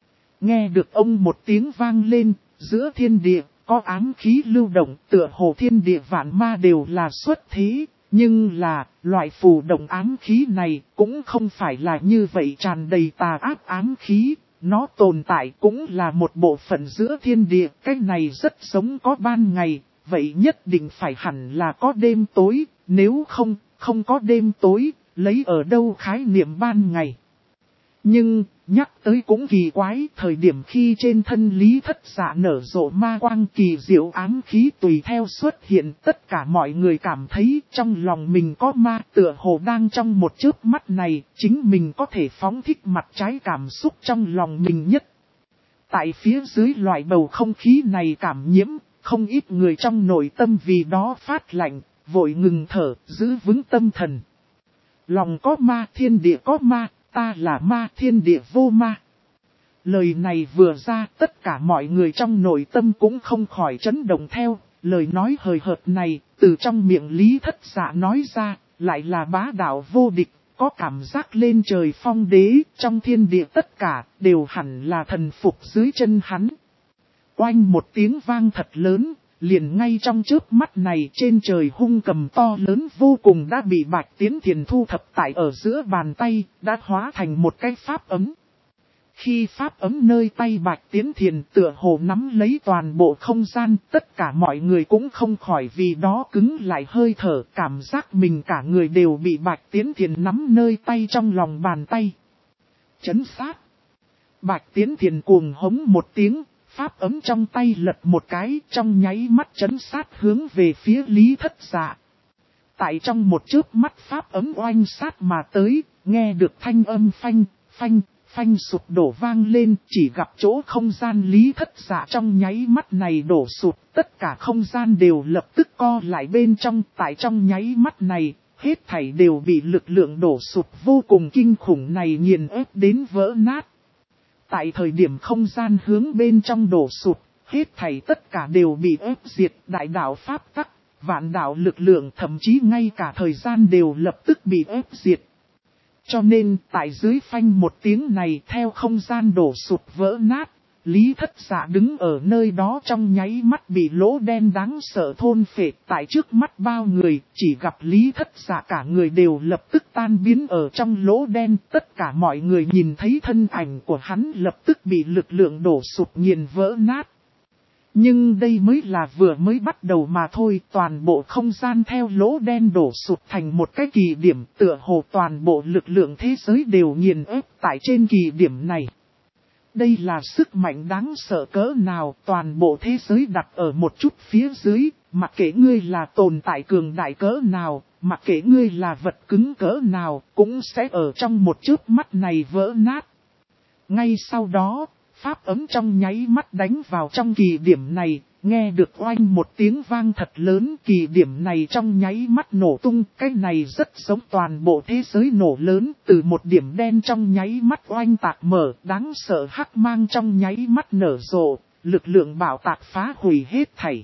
Nghe được ông một tiếng vang lên, giữa thiên địa, có ám khí lưu động, tựa hồ thiên địa vạn ma đều là xuất thế, nhưng là, loại phù động ám khí này cũng không phải là như vậy tràn đầy tà ác ám khí, nó tồn tại cũng là một bộ phận giữa thiên địa, cái này rất giống có ban ngày, vậy nhất định phải hẳn là có đêm tối, nếu không có đêm tối, lấy ở đâu khái niệm ban ngày. Nhưng, nhắc tới cũng kỳ quái, thời điểm khi trên thân Lý Thất Dạ nở rộ ma quang kỳ diệu ám khí tùy theo xuất hiện, tất cả mọi người cảm thấy trong lòng mình có ma, tựa hồ đang trong một chớp mắt này, chính mình có thể phóng thích mặt trái cảm xúc trong lòng mình nhất. Tại phía dưới loại bầu không khí này cảm nhiễm, không ít người trong nội tâm vì đó phát lạnh, vội ngừng thở, giữ vững tâm thần. Lòng có ma thiên địa có ma, ta là ma thiên địa vô ma. Lời này vừa ra, tất cả mọi người trong nội tâm cũng không khỏi chấn động theo, lời nói hời hợt này, từ trong miệng Lý Thất Dạ nói ra, lại là bá đạo vô địch, có cảm giác lên trời phong đế, trong thiên địa tất cả, đều hẳn là thần phục dưới chân hắn. Oanh một tiếng vang thật lớn, liền ngay trong chớp mắt này trên trời hung cầm to lớn vô cùng đã bị Bạch Tiến Thiền thu thập tại ở giữa bàn tay, đã hóa thành một cái pháp ấm. Khi pháp ấm nơi tay Bạch Tiến Thiền tựa hồ nắm lấy toàn bộ không gian, tất cả mọi người cũng không khỏi vì đó cứng lại hơi thở, cảm giác mình cả người đều bị Bạch Tiến Thiền nắm nơi tay trong lòng bàn tay. Chấn sát. Bạch Tiến Thiền cuồng hống một tiếng. Pháp ấm trong tay lật một cái, trong nháy mắt chấn sát hướng về phía Lý Thất Dạ. Tại trong một chớp mắt pháp ấm oanh sát mà tới, nghe được thanh âm phanh, phanh, phanh sụp đổ vang lên, chỉ gặp chỗ không gian Lý Thất Dạ trong nháy mắt này đổ sụp, tất cả không gian đều lập tức co lại bên trong, tại trong nháy mắt này, hết thảy đều bị lực lượng đổ sụp vô cùng kinh khủng này nghiền ép đến vỡ nát. Tại thời điểm không gian hướng bên trong đổ sụp, hết thảy tất cả đều bị ép diệt, đại đạo pháp tắc, vạn đạo lực lượng, thậm chí ngay cả thời gian đều lập tức bị ép diệt. Cho nên, tại dưới phanh một tiếng này theo không gian đổ sụp vỡ nát, Lý Thất Dạ đứng ở nơi đó trong nháy mắt bị lỗ đen đáng sợ thôn phệ, tại trước mắt bao người, chỉ gặp Lý Thất Dạ cả người đều lập tức tan biến ở trong lỗ đen, tất cả mọi người nhìn thấy thân ảnh của hắn lập tức bị lực lượng đổ sụp nghiền vỡ nát. Nhưng đây mới là vừa mới bắt đầu mà thôi, toàn bộ không gian theo lỗ đen đổ sụp thành một cái kỳ điểm, tựa hồ toàn bộ lực lượng thế giới đều nghiền ép tại trên kỳ điểm này. Đây là sức mạnh đáng sợ cỡ nào, toàn bộ thế giới đặt ở một chút phía dưới, mặc kệ ngươi là tồn tại cường đại cỡ nào, mặc kệ ngươi là vật cứng cỡ nào, cũng sẽ ở trong một chớp mắt này vỡ nát. Ngay sau đó, pháp ấm trong nháy mắt đánh vào trong kỳ điểm này, nghe được oanh một tiếng vang thật lớn, kỳ điểm này trong nháy mắt nổ tung, cái này rất giống toàn bộ thế giới nổ lớn, từ một điểm đen trong nháy mắt oanh tạc mở, đáng sợ hắc mang trong nháy mắt nở rộ, lực lượng bạo tạc phá hủy hết thảy.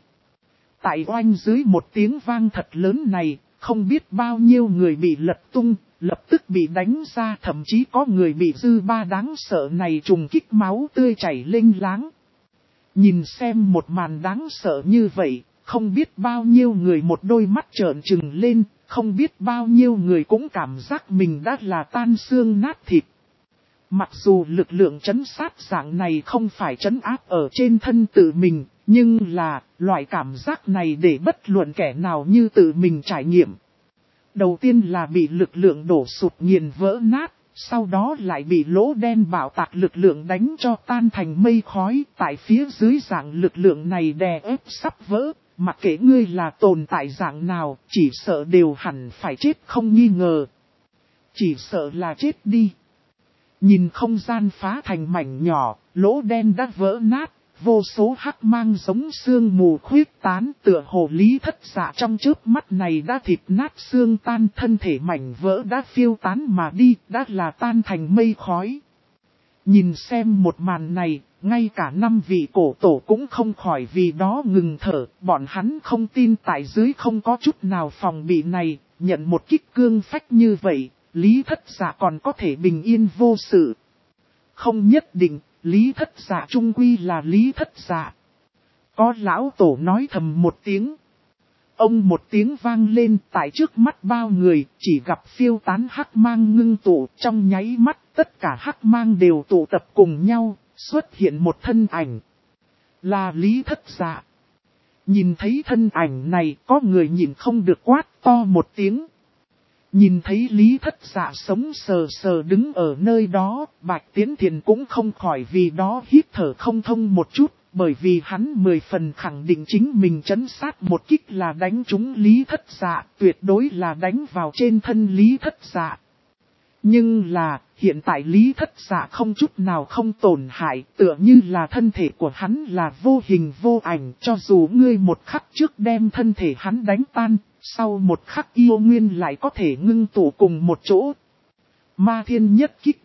Tại oanh dưới một tiếng vang thật lớn này, không biết bao nhiêu người bị lật tung, lập tức bị đánh ra, thậm chí có người bị dư ba đáng sợ này trùng kích máu tươi chảy lênh láng. Nhìn xem một màn đáng sợ như vậy, không biết bao nhiêu người một đôi mắt trợn trừng lên, không biết bao nhiêu người cũng cảm giác mình đã là tan xương nát thịt. Mặc dù lực lượng trấn sát dạng này không phải trấn áp ở trên thân tự mình, nhưng là, loại cảm giác này để bất luận kẻ nào như tự mình trải nghiệm. Đầu tiên là bị lực lượng đổ sụp nghiền vỡ nát, sau đó lại bị lỗ đen bạo tạc lực lượng đánh cho tan thành mây khói. Tại phía dưới dạng lực lượng này đè ép sắp vỡ, mặc kệ ngươi là tồn tại dạng nào, chỉ sợ đều hẳn phải chết không nghi ngờ. Chỉ sợ là chết đi. Nhìn không gian phá thành mảnh nhỏ, lỗ đen đã vỡ nát. Vô số hắc mang giống sương mù khuyết tán, tựa hồ Lý Thất Dạ trong chớp mắt này đã thịt nát xương tan, thân thể mảnh vỡ đã phiêu tán mà đi, đã là tan thành mây khói. Nhìn xem một màn này, ngay cả 5 vị cổ tổ cũng không khỏi vì đó ngừng thở, bọn hắn không tin tại dưới không có chút nào phòng bị này, nhận một kích cương phách như vậy, Lý Thất Dạ còn có thể bình yên vô sự. Không nhất định. Lý Thất Dạ trung quy là Lý Thất Dạ. Có lão tổ nói thầm một tiếng. Ông một tiếng vang lên tại trước mắt bao người, chỉ gặp phiêu tán hắc mang ngưng tụ trong nháy mắt, tất cả hắc mang đều tụ tập cùng nhau, xuất hiện một thân ảnh. Là Lý Thất Dạ. Nhìn thấy thân ảnh này, có người nhìn không được quát to một tiếng. Nhìn thấy Lý Thất Dạ sống sờ sờ đứng ở nơi đó, Bạch Tiến Thiền cũng không khỏi vì đó hít thở không thông một chút, bởi vì hắn 10 phần khẳng định chính mình trấn sát một kích là đánh trúng Lý Thất Dạ, tuyệt đối là đánh vào trên thân Lý Thất Dạ. Nhưng là, hiện tại Lý Thất Dạ không chút nào không tổn hại, tựa như là thân thể của hắn là vô hình vô ảnh, cho dù ngươi một khắc trước đem thân thể hắn đánh tan, sau một khắc yêu nguyên lại có thể ngưng tụ cùng một chỗ. Ma thiên nhất kích.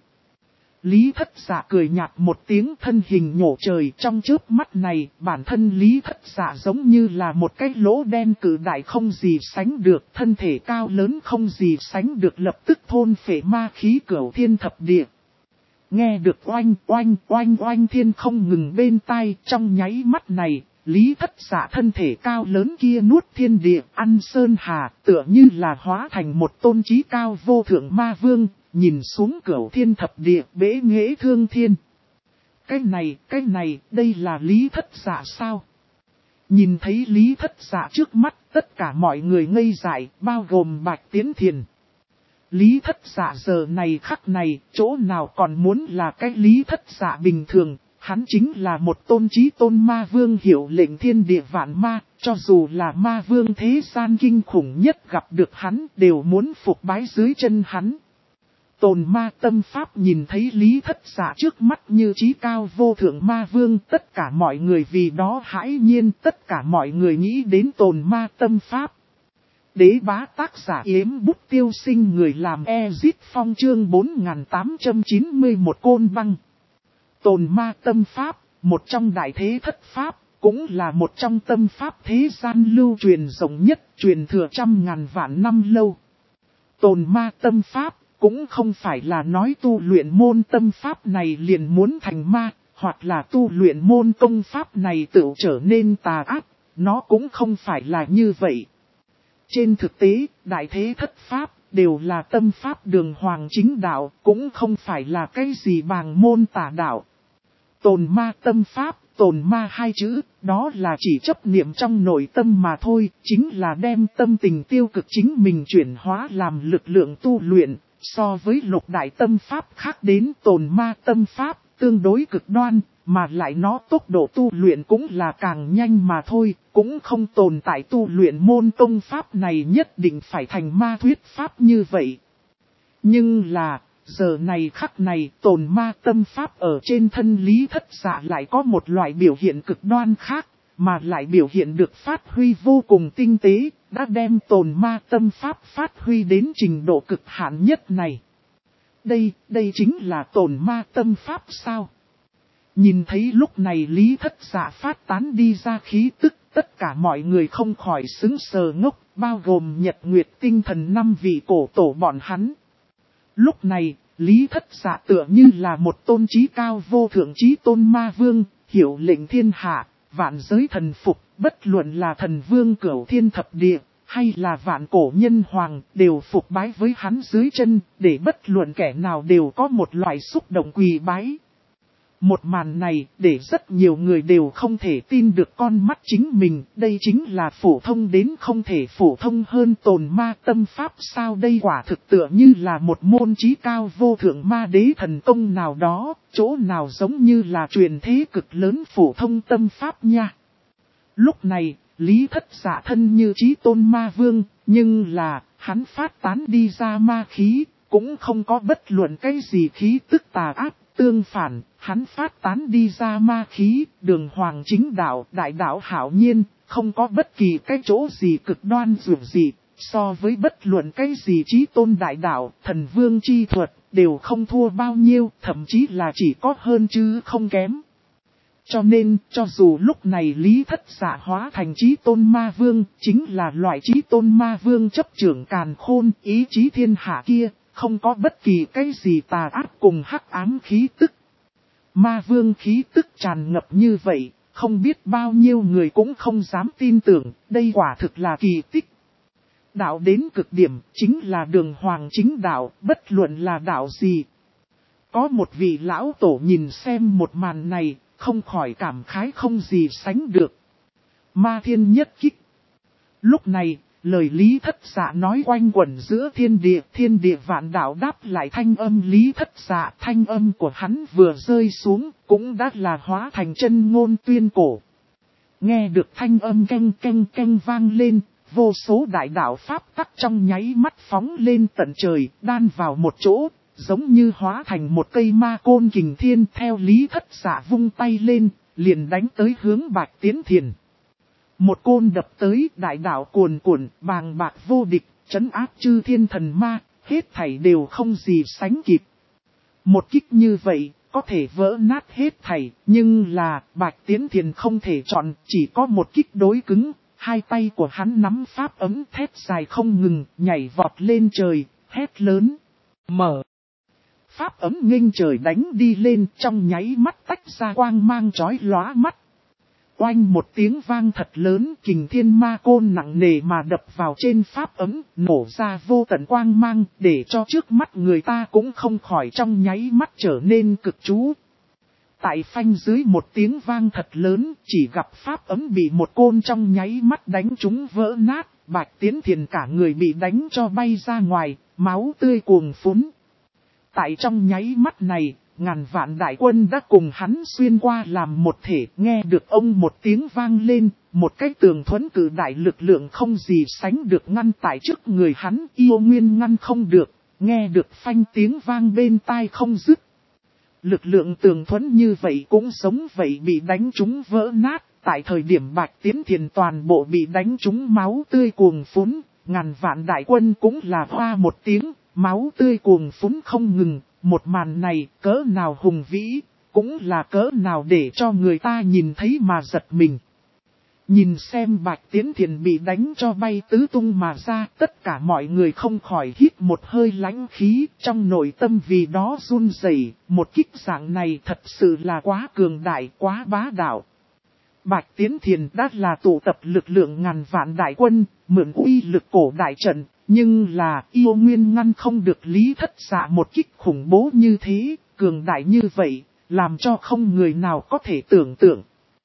Lý Thất Dạ cười nhạt một tiếng, thân hình nhổ trời, trong chớp mắt này, bản thân Lý Thất Dạ giống như là một cái lỗ đen cự đại không gì sánh được, thân thể cao lớn không gì sánh được, lập tức thôn phệ ma khí cửu thiên thập địa. Nghe được oanh oanh oanh oanh thiên không ngừng bên tai, trong nháy mắt này, Lý Thất Dạ thân thể cao lớn kia nuốt thiên địa, ăn sơn hà, tựa như là hóa thành một tôn chí cao vô thượng ma vương, nhìn xuống cửu thiên thập địa, bế nghệ thương thiên. Cái này, đây là Lý Thất Dạ sao? Nhìn thấy Lý Thất Dạ trước mắt, tất cả mọi người ngây dại, bao gồm Bạch Tiến Thiền. Lý Thất Dạ giờ này khắc này, chỗ nào còn muốn là cái Lý Thất Dạ bình thường, hắn chính là một tôn chí tôn ma vương hiệu lệnh thiên địa vạn ma, cho dù là ma vương thế gian kinh khủng nhất gặp được hắn, đều muốn phục bái dưới chân hắn. Tồn ma tâm pháp nhìn thấy Lý Thất Dạ trước mắt như chí cao vô thượng ma vương, tất cả mọi người vì đó hãi nhiên, tất cả mọi người nghĩ đến tồn ma tâm pháp. Đế bá tác giả Yếm Bút Tiêu Sinh, người làm Ezit Phong, chương 4891 Côn Băng. Tồn ma tâm pháp, một trong đại thế thất pháp, cũng là một trong tâm pháp thế gian lưu truyền rộng nhất, truyền thừa trăm ngàn vạn năm lâu. Tồn ma tâm pháp, cũng không phải là nói tu luyện môn tâm pháp này liền muốn thành ma, hoặc là tu luyện môn công pháp này tự trở nên tà ác, nó cũng không phải là như vậy. Trên thực tế, đại thế thất pháp đều là tâm pháp đường hoàng chính đạo, cũng không phải là cái gì bàng môn tà đạo. Tồn ma tâm pháp, tồn ma hai chữ, đó là chỉ chấp niệm trong nội tâm mà thôi, chính là đem tâm tình tiêu cực chính mình chuyển hóa làm lực lượng tu luyện. So với lục đại tâm pháp khác đến, tồn ma tâm pháp tương đối cực đoan, mà lại nó tốc độ tu luyện cũng là càng nhanh mà thôi, cũng không tồn tại tu luyện môn công pháp này nhất định phải thành ma thuyết pháp như vậy. Nhưng là, giờ này khắc này, tồn ma tâm pháp ở trên thân Lý Thất Dạ lại có một loại biểu hiện cực đoan khác, mà lại biểu hiện được phát huy vô cùng tinh tế, đã đem tồn ma tâm pháp phát huy đến trình độ cực hạn nhất này. Đây chính là tồn ma tâm pháp sao? Nhìn thấy lúc này Lý Thất Dạ phát tán đi ra khí tức, tất cả mọi người không khỏi sững sờ ngốc, bao gồm Nhật Nguyệt Tinh Thần 5 vị cổ tổ bọn hắn. Lúc này, Lý Thất Dạ tựa như là một tôn trí cao vô thượng trí tôn ma vương, hiệu lệnh thiên hạ, vạn giới thần phục, bất luận là thần vương cửu thiên thập địa, hay là vạn cổ nhân hoàng, đều phục bái với hắn dưới chân, để bất luận kẻ nào đều có một loại xúc động quỳ bái. Một màn này, để rất nhiều người đều không thể tin được con mắt chính mình, đây chính là phổ thông đến không thể phổ thông hơn tồn ma tâm pháp sao? Đây quả thực tựa như là một môn trí cao vô thượng ma đế thần công nào đó, chỗ nào giống như là truyền thế cực lớn phổ thông tâm pháp nha. Lúc này, Lý Thất Dạ thân như chí tôn ma vương, nhưng là, hắn phát tán đi ra ma khí, cũng không có bất luận cái gì khí tức tà ác. Tương phản, hắn phát tán đi ra ma khí, đường hoàng chính đạo, đại đạo hảo nhiên, không có bất kỳ cái chỗ gì cực đoan dù gì, so với bất luận cái gì chí tôn đại đạo, thần vương chi thuật, đều không thua bao nhiêu, thậm chí là chỉ có hơn chứ không kém. Cho nên, cho dù lúc này Lý Thất Dạ hóa thành chí tôn ma vương, chính là loại chí tôn ma vương chấp trưởng càn khôn, ý chí thiên hạ kia, không có bất kỳ cái gì tà ác cùng hắc ám khí tức. Ma vương khí tức tràn ngập như vậy, không biết bao nhiêu người cũng không dám tin tưởng, đây quả thực là kỳ tích. Đạo đến cực điểm, chính là đường hoàng chính đạo, bất luận là đạo gì. Có một vị lão tổ nhìn xem một màn này, không khỏi cảm khái không gì sánh được. Ma thiên nhất kích. Lúc này, lời Lý Thất Dạ nói quanh quẩn giữa thiên địa vạn đạo đáp lại thanh âm Lý Thất Dạ, thanh âm của hắn vừa rơi xuống, cũng đã là hóa thành chân ngôn tuyên cổ. Nghe được thanh âm canh canh canh vang lên, vô số đại đạo pháp tắc trong nháy mắt phóng lên tận trời, đan vào một chỗ, giống như hóa thành một cây ma côn kình thiên. Theo Lý Thất Dạ vung tay lên, liền đánh tới hướng Bạch Tiến Thiền. Một côn đập tới, đại đạo cuồn cuộn, bàng bạc vô địch, trấn áp chư thiên thần ma, hết thảy đều không gì sánh kịp. Một kích như vậy, có thể vỡ nát hết thảy, nhưng là, Bạch Tiến Thiền không thể chọn, chỉ có một kích đối cứng, hai tay của hắn nắm pháp ấm thét dài không ngừng, nhảy vọt lên trời, hét lớn, mở. Pháp ấm nghênh trời đánh đi lên, trong nháy mắt tách ra quang mang chói lóa mắt. Oanh một tiếng vang thật lớn, kình thiên ma côn nặng nề mà đập vào trên pháp ấm, nổ ra vô tận quang mang, để cho trước mắt người ta cũng không khỏi trong nháy mắt trở nên cực chú. Tại phanh dưới một tiếng vang thật lớn, chỉ gặp pháp ấm bị một côn trong nháy mắt đánh trúng vỡ nát, Bạch Tiến Thiền cả người bị đánh cho bay ra ngoài, máu tươi cuồng phún. Tại trong nháy mắt này, ngàn vạn đại quân đã cùng hắn xuyên qua làm một thể, nghe được ông một tiếng vang lên, một cái tường thuẫn cử đại lực lượng không gì sánh được ngăn tại trước người hắn, yêu nguyên ngăn không được. Nghe được phanh tiếng vang bên tai không dứt. Lực lượng tường thuẫn như vậy cũng giống vậy bị đánh trúng vỡ nát. Tại thời điểm Bạch Tiến Thiền toàn bộ bị đánh trúng máu tươi cuồng phún. Ngàn vạn đại quân cũng là hoa một tiếng, máu tươi cuồng phún không ngừng. Một màn này cỡ nào hùng vĩ, cũng là cỡ nào để cho người ta nhìn thấy mà giật mình. Nhìn xem Bạch Tiến Thiền bị đánh cho bay tứ tung mà ra, tất cả mọi người không khỏi hít một hơi lãnh khí, trong nội tâm vì đó run rẩy. Một kích dạng này thật sự là quá cường đại, quá bá đạo. Bạch Tiến Thiền đã là tụ tập lực lượng ngàn vạn đại quân, mượn uy lực cổ đại trận, nhưng là yêu nguyên ngăn không được Lý Thất Dạ một kích khủng bố như thế, cường đại như vậy, làm cho không người nào có thể tưởng tượng.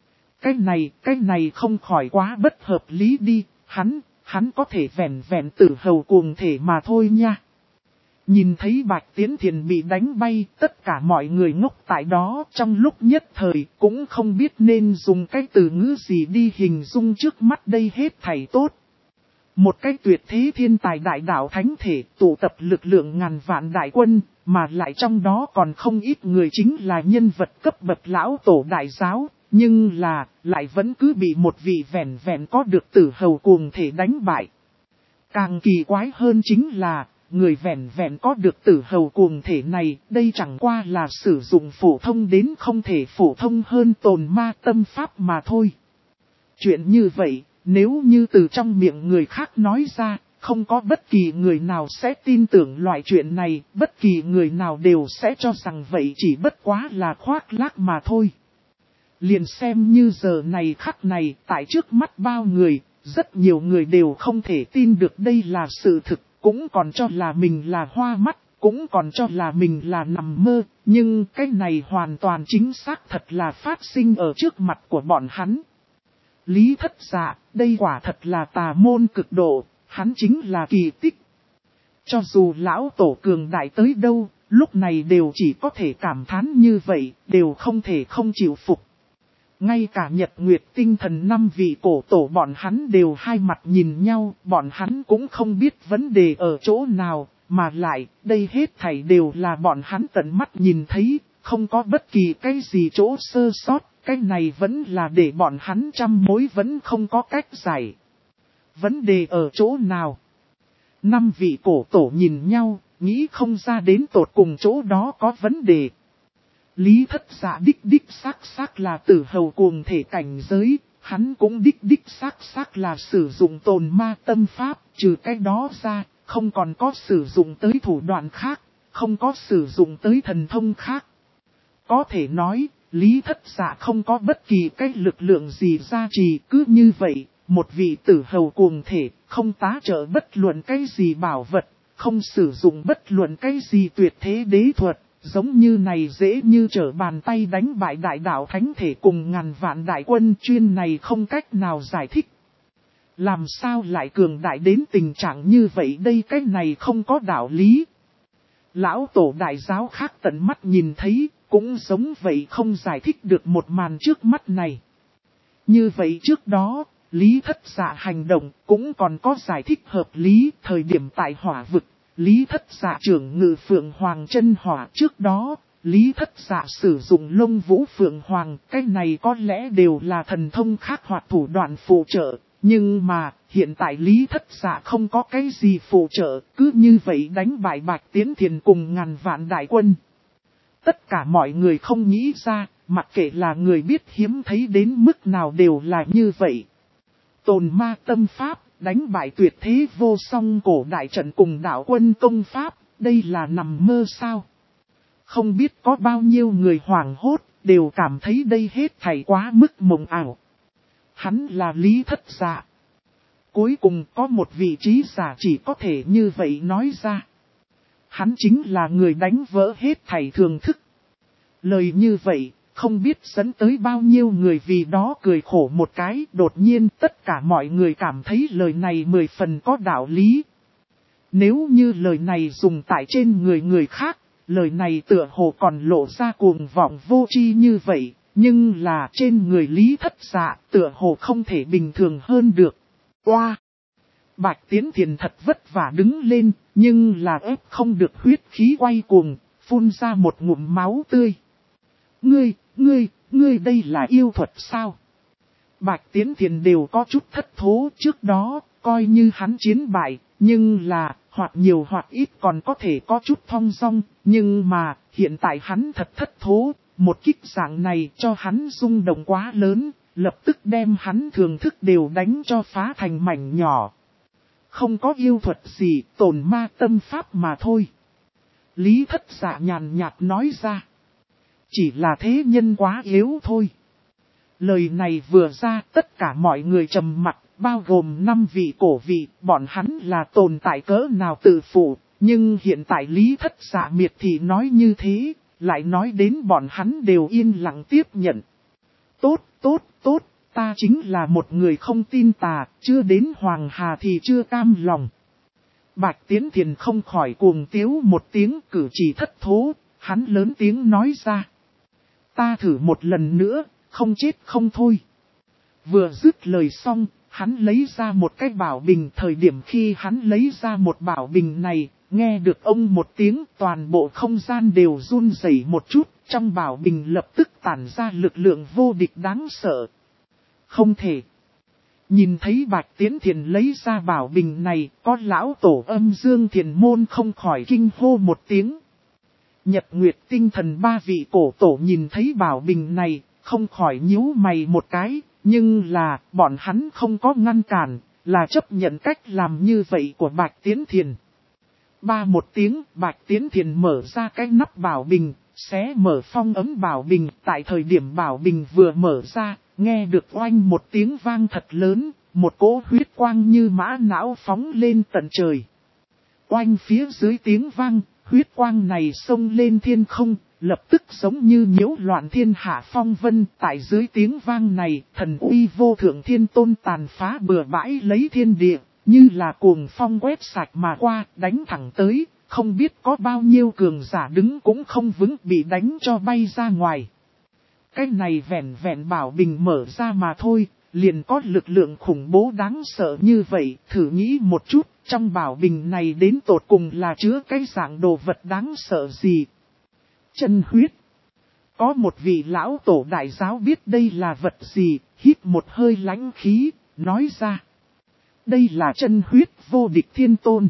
Cái này không khỏi quá bất hợp lý đi, hắn có thể vẹn vẹn tử hầu cuồng thể mà thôi nha. Nhìn thấy Bạch Tiến Thiền bị đánh bay, tất cả mọi người ngốc tại đó trong lúc nhất thời cũng không biết nên dùng cái từ ngữ gì đi hình dung trước mắt đây hết thảy tốt. Một cái tuyệt thế thiên tài đại đạo thánh thể tụ tập lực lượng ngàn vạn đại quân, mà lại trong đó còn không ít người chính là nhân vật cấp bậc lão tổ đại giáo, nhưng là lại vẫn cứ bị một vị vẹn vẹn có được tử hầu cuồng thể đánh bại. Càng kỳ quái hơn chính là, người vẹn vẹn có được tử hầu cuồng thể này, đây chẳng qua là sử dụng phổ thông đến không thể phổ thông hơn tồn ma tâm pháp mà thôi. Chuyện như vậy, nếu như từ trong miệng người khác nói ra, không có bất kỳ người nào sẽ tin tưởng loại chuyện này, bất kỳ người nào đều sẽ cho rằng vậy chỉ bất quá là khoác lác mà thôi. Liền xem như giờ này khắc này, tại trước mắt bao người, rất nhiều người đều không thể tin được đây là sự thực, cũng còn cho là mình là hoa mắt, cũng còn cho là mình là nằm mơ, nhưng cái này hoàn toàn chính xác thật là phát sinh ở trước mặt của bọn hắn. Lý Thất Dạ, đây quả thật là tà môn cực độ, hắn chính là kỳ tích. Cho dù lão tổ cường đại tới đâu, lúc này đều chỉ có thể cảm thán như vậy, đều không thể không chịu phục. Ngay cả Nhật Nguyệt Tinh Thần 5 vị cổ tổ bọn hắn đều hai mặt nhìn nhau, bọn hắn cũng không biết vấn đề ở chỗ nào, mà lại, đây hết thảy đều là bọn hắn tận mắt nhìn thấy, không có bất kỳ cái gì chỗ sơ sót, cái này vẫn là để bọn hắn trăm mối vẫn không có cách giải. Vấn đề ở chỗ nào? 5 vị cổ tổ nhìn nhau, nghĩ không ra đến tột cùng chỗ đó có vấn đề. Lý Thất Dạ đích xác là tử hầu cuồng thể cảnh giới, hắn cũng đích xác là sử dụng tồn ma tâm pháp, trừ cái đó ra, không còn có sử dụng tới thủ đoạn khác, không có sử dụng tới thần thông khác. Có thể nói, Lý Thất Dạ không có bất kỳ cái lực lượng gì gia trì, cứ như vậy, một vị tử hầu cuồng thể, không tá trợ bất luận cái gì bảo vật, không sử dụng bất luận cái gì tuyệt thế đế thuật. Giống như này dễ như trở bàn tay đánh bại đại đạo thánh thể cùng ngàn vạn đại quân chuyên này không cách nào giải thích. Làm sao lại cường đại đến tình trạng như vậy đây cái này không có đạo lý. Lão tổ đại giáo khác tận mắt nhìn thấy, cũng giống vậy không giải thích được một màn trước mắt này. Như vậy trước đó, Lý Thất Dạ hành động cũng còn có giải thích hợp lý thời điểm tại hỏa vực. Lý Thất Dạ trưởng ngự Phượng Hoàng chân hỏa trước đó, Lý Thất Dạ sử dụng lông vũ Phượng Hoàng, cái này có lẽ đều là thần thông khác hoặc thủ đoạn phụ trợ, nhưng mà hiện tại Lý Thất Dạ không có cái gì phụ trợ, cứ như vậy đánh bại Bạch Tiến Thiền cùng ngàn vạn đại quân. Tất cả mọi người không nghĩ ra, mặc kệ là người biết hiếm thấy đến mức nào đều là như vậy. Tồn ma tâm pháp. Đánh bại tuyệt thế vô song cổ đại trận cùng đạo quân công pháp, đây là nằm mơ sao? Không biết có bao nhiêu người hoảng hốt, đều cảm thấy đây hết thảy quá mức mộng ảo. Hắn là Lý Thất Dạ. Cuối cùng có một vị trí giả chỉ có thể như vậy nói ra. Hắn chính là người đánh vỡ hết thảy thường thức. Lời như vậy, không biết dẫn tới bao nhiêu người vì đó cười khổ một cái, đột nhiên tất cả mọi người cảm thấy lời này 10 phần có đạo lý. Nếu như lời này dùng tại trên người khác, lời này tựa hồ còn lộ ra cuồng vọng vô tri như vậy, nhưng là trên người Lý Thất Dạ tựa hồ không thể bình thường hơn được. Oa! Bạch Tiến Thiền thật vất vả đứng lên, nhưng là ép không được huyết khí quay cuồng, phun ra một ngụm máu tươi. Ngươi đây là yêu thuật sao? Bạch Tiến Thiền đều có chút thất thố, trước đó, coi như hắn chiến bại, nhưng là, hoặc nhiều hoặc ít còn có thể có chút thong dong, nhưng mà, hiện tại hắn thật thất thố, một kích dạng này cho hắn rung động quá lớn, lập tức đem hắn thường thức đều đánh cho phá thành mảnh nhỏ. Không có yêu thuật gì, tổn ma tâm pháp mà thôi. Lý Thất Dạ nhàn nhạt nói ra. Chỉ là thế nhân quá yếu thôi. Lời này vừa ra, tất cả mọi người trầm mặt, bao gồm 5 vị cổ vị, bọn hắn là tồn tại cỡ nào tự phụ, nhưng hiện tại Lý Thất Dạ miệt thì nói như thế, lại nói đến bọn hắn đều yên lặng tiếp nhận. Tốt, ta chính là một người không tin tà, chưa đến Hoàng Hà thì chưa cam lòng. Bạch Tiến Thiền không khỏi cuồng tiếu một tiếng, cử chỉ thất thố, hắn lớn tiếng nói ra. Ta thử một lần nữa, không chết không thôi. Vừa dứt lời xong, hắn lấy ra một cái bảo bình. Thời điểm khi hắn lấy ra một bảo bình này, nghe được ông một tiếng, toàn bộ không gian đều run rẩy một chút. Trong bảo bình lập tức tản ra lực lượng vô địch đáng sợ. Không thể. Nhìn thấy Bạch Tiến Thiền lấy ra bảo bình này, có lão tổ Âm Dương Thiền Môn không khỏi kinh hô một tiếng. Nhật Nguyệt Tinh Thần 3 vị cổ tổ nhìn thấy bảo bình này, không khỏi nhíu mày một cái, nhưng là bọn hắn không có ngăn cản, là chấp nhận cách làm như vậy của Bạch Tiến Thiền. Ba một tiếng, Bạch Tiến Thiền mở ra cái nắp bảo bình, xé mở phong ấm bảo bình. Tại thời điểm bảo bình vừa mở ra, nghe được oanh một tiếng vang thật lớn, một cỗ huyết quang như mã não phóng lên tận trời. Oanh phía dưới tiếng vang, huyết quang này xông lên thiên không, lập tức giống như nhiễu loạn thiên hạ phong vân. Tại dưới tiếng vang này, thần uy vô thượng Thiên Tôn tàn phá bừa bãi lấy thiên địa, như là cuồng phong quét sạch mà qua, đánh thẳng tới, không biết có bao nhiêu cường giả đứng cũng không vững, bị đánh cho bay ra ngoài. Cái này vẹn vẹn bảo bình mở ra mà thôi, liền có lực lượng khủng bố đáng sợ như vậy. Thử nghĩ một chút, trong bảo bình này đến tột cùng là chứa cái dạng đồ vật đáng sợ gì? Chân huyết. Có một vị lão tổ đại giáo biết đây là vật gì, hít một hơi lãnh khí, nói ra. Đây là chân huyết vô địch Thiên Tôn.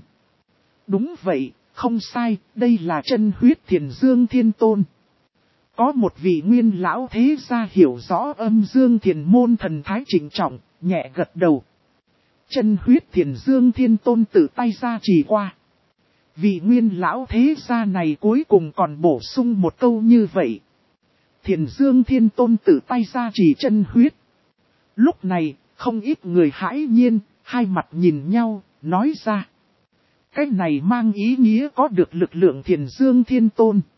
Đúng vậy, không sai, đây là chân huyết Thiền Dương Thiên Tôn. Có một vị nguyên lão thế gia hiểu rõ Âm Dương Thiền Môn thần thái trịnh trọng, nhẹ gật đầu. Chân huyết Thiền Dương Thiên Tôn tự tay ra chỉ qua. Vị nguyên lão thế gia này cuối cùng còn bổ sung một câu như vậy. Thiền Dương Thiên Tôn tự tay ra chỉ chân huyết. Lúc này, không ít người hãi nhiên, hai mặt nhìn nhau, nói ra. Cái này mang ý nghĩa có được lực lượng Thiền Dương Thiên Tôn.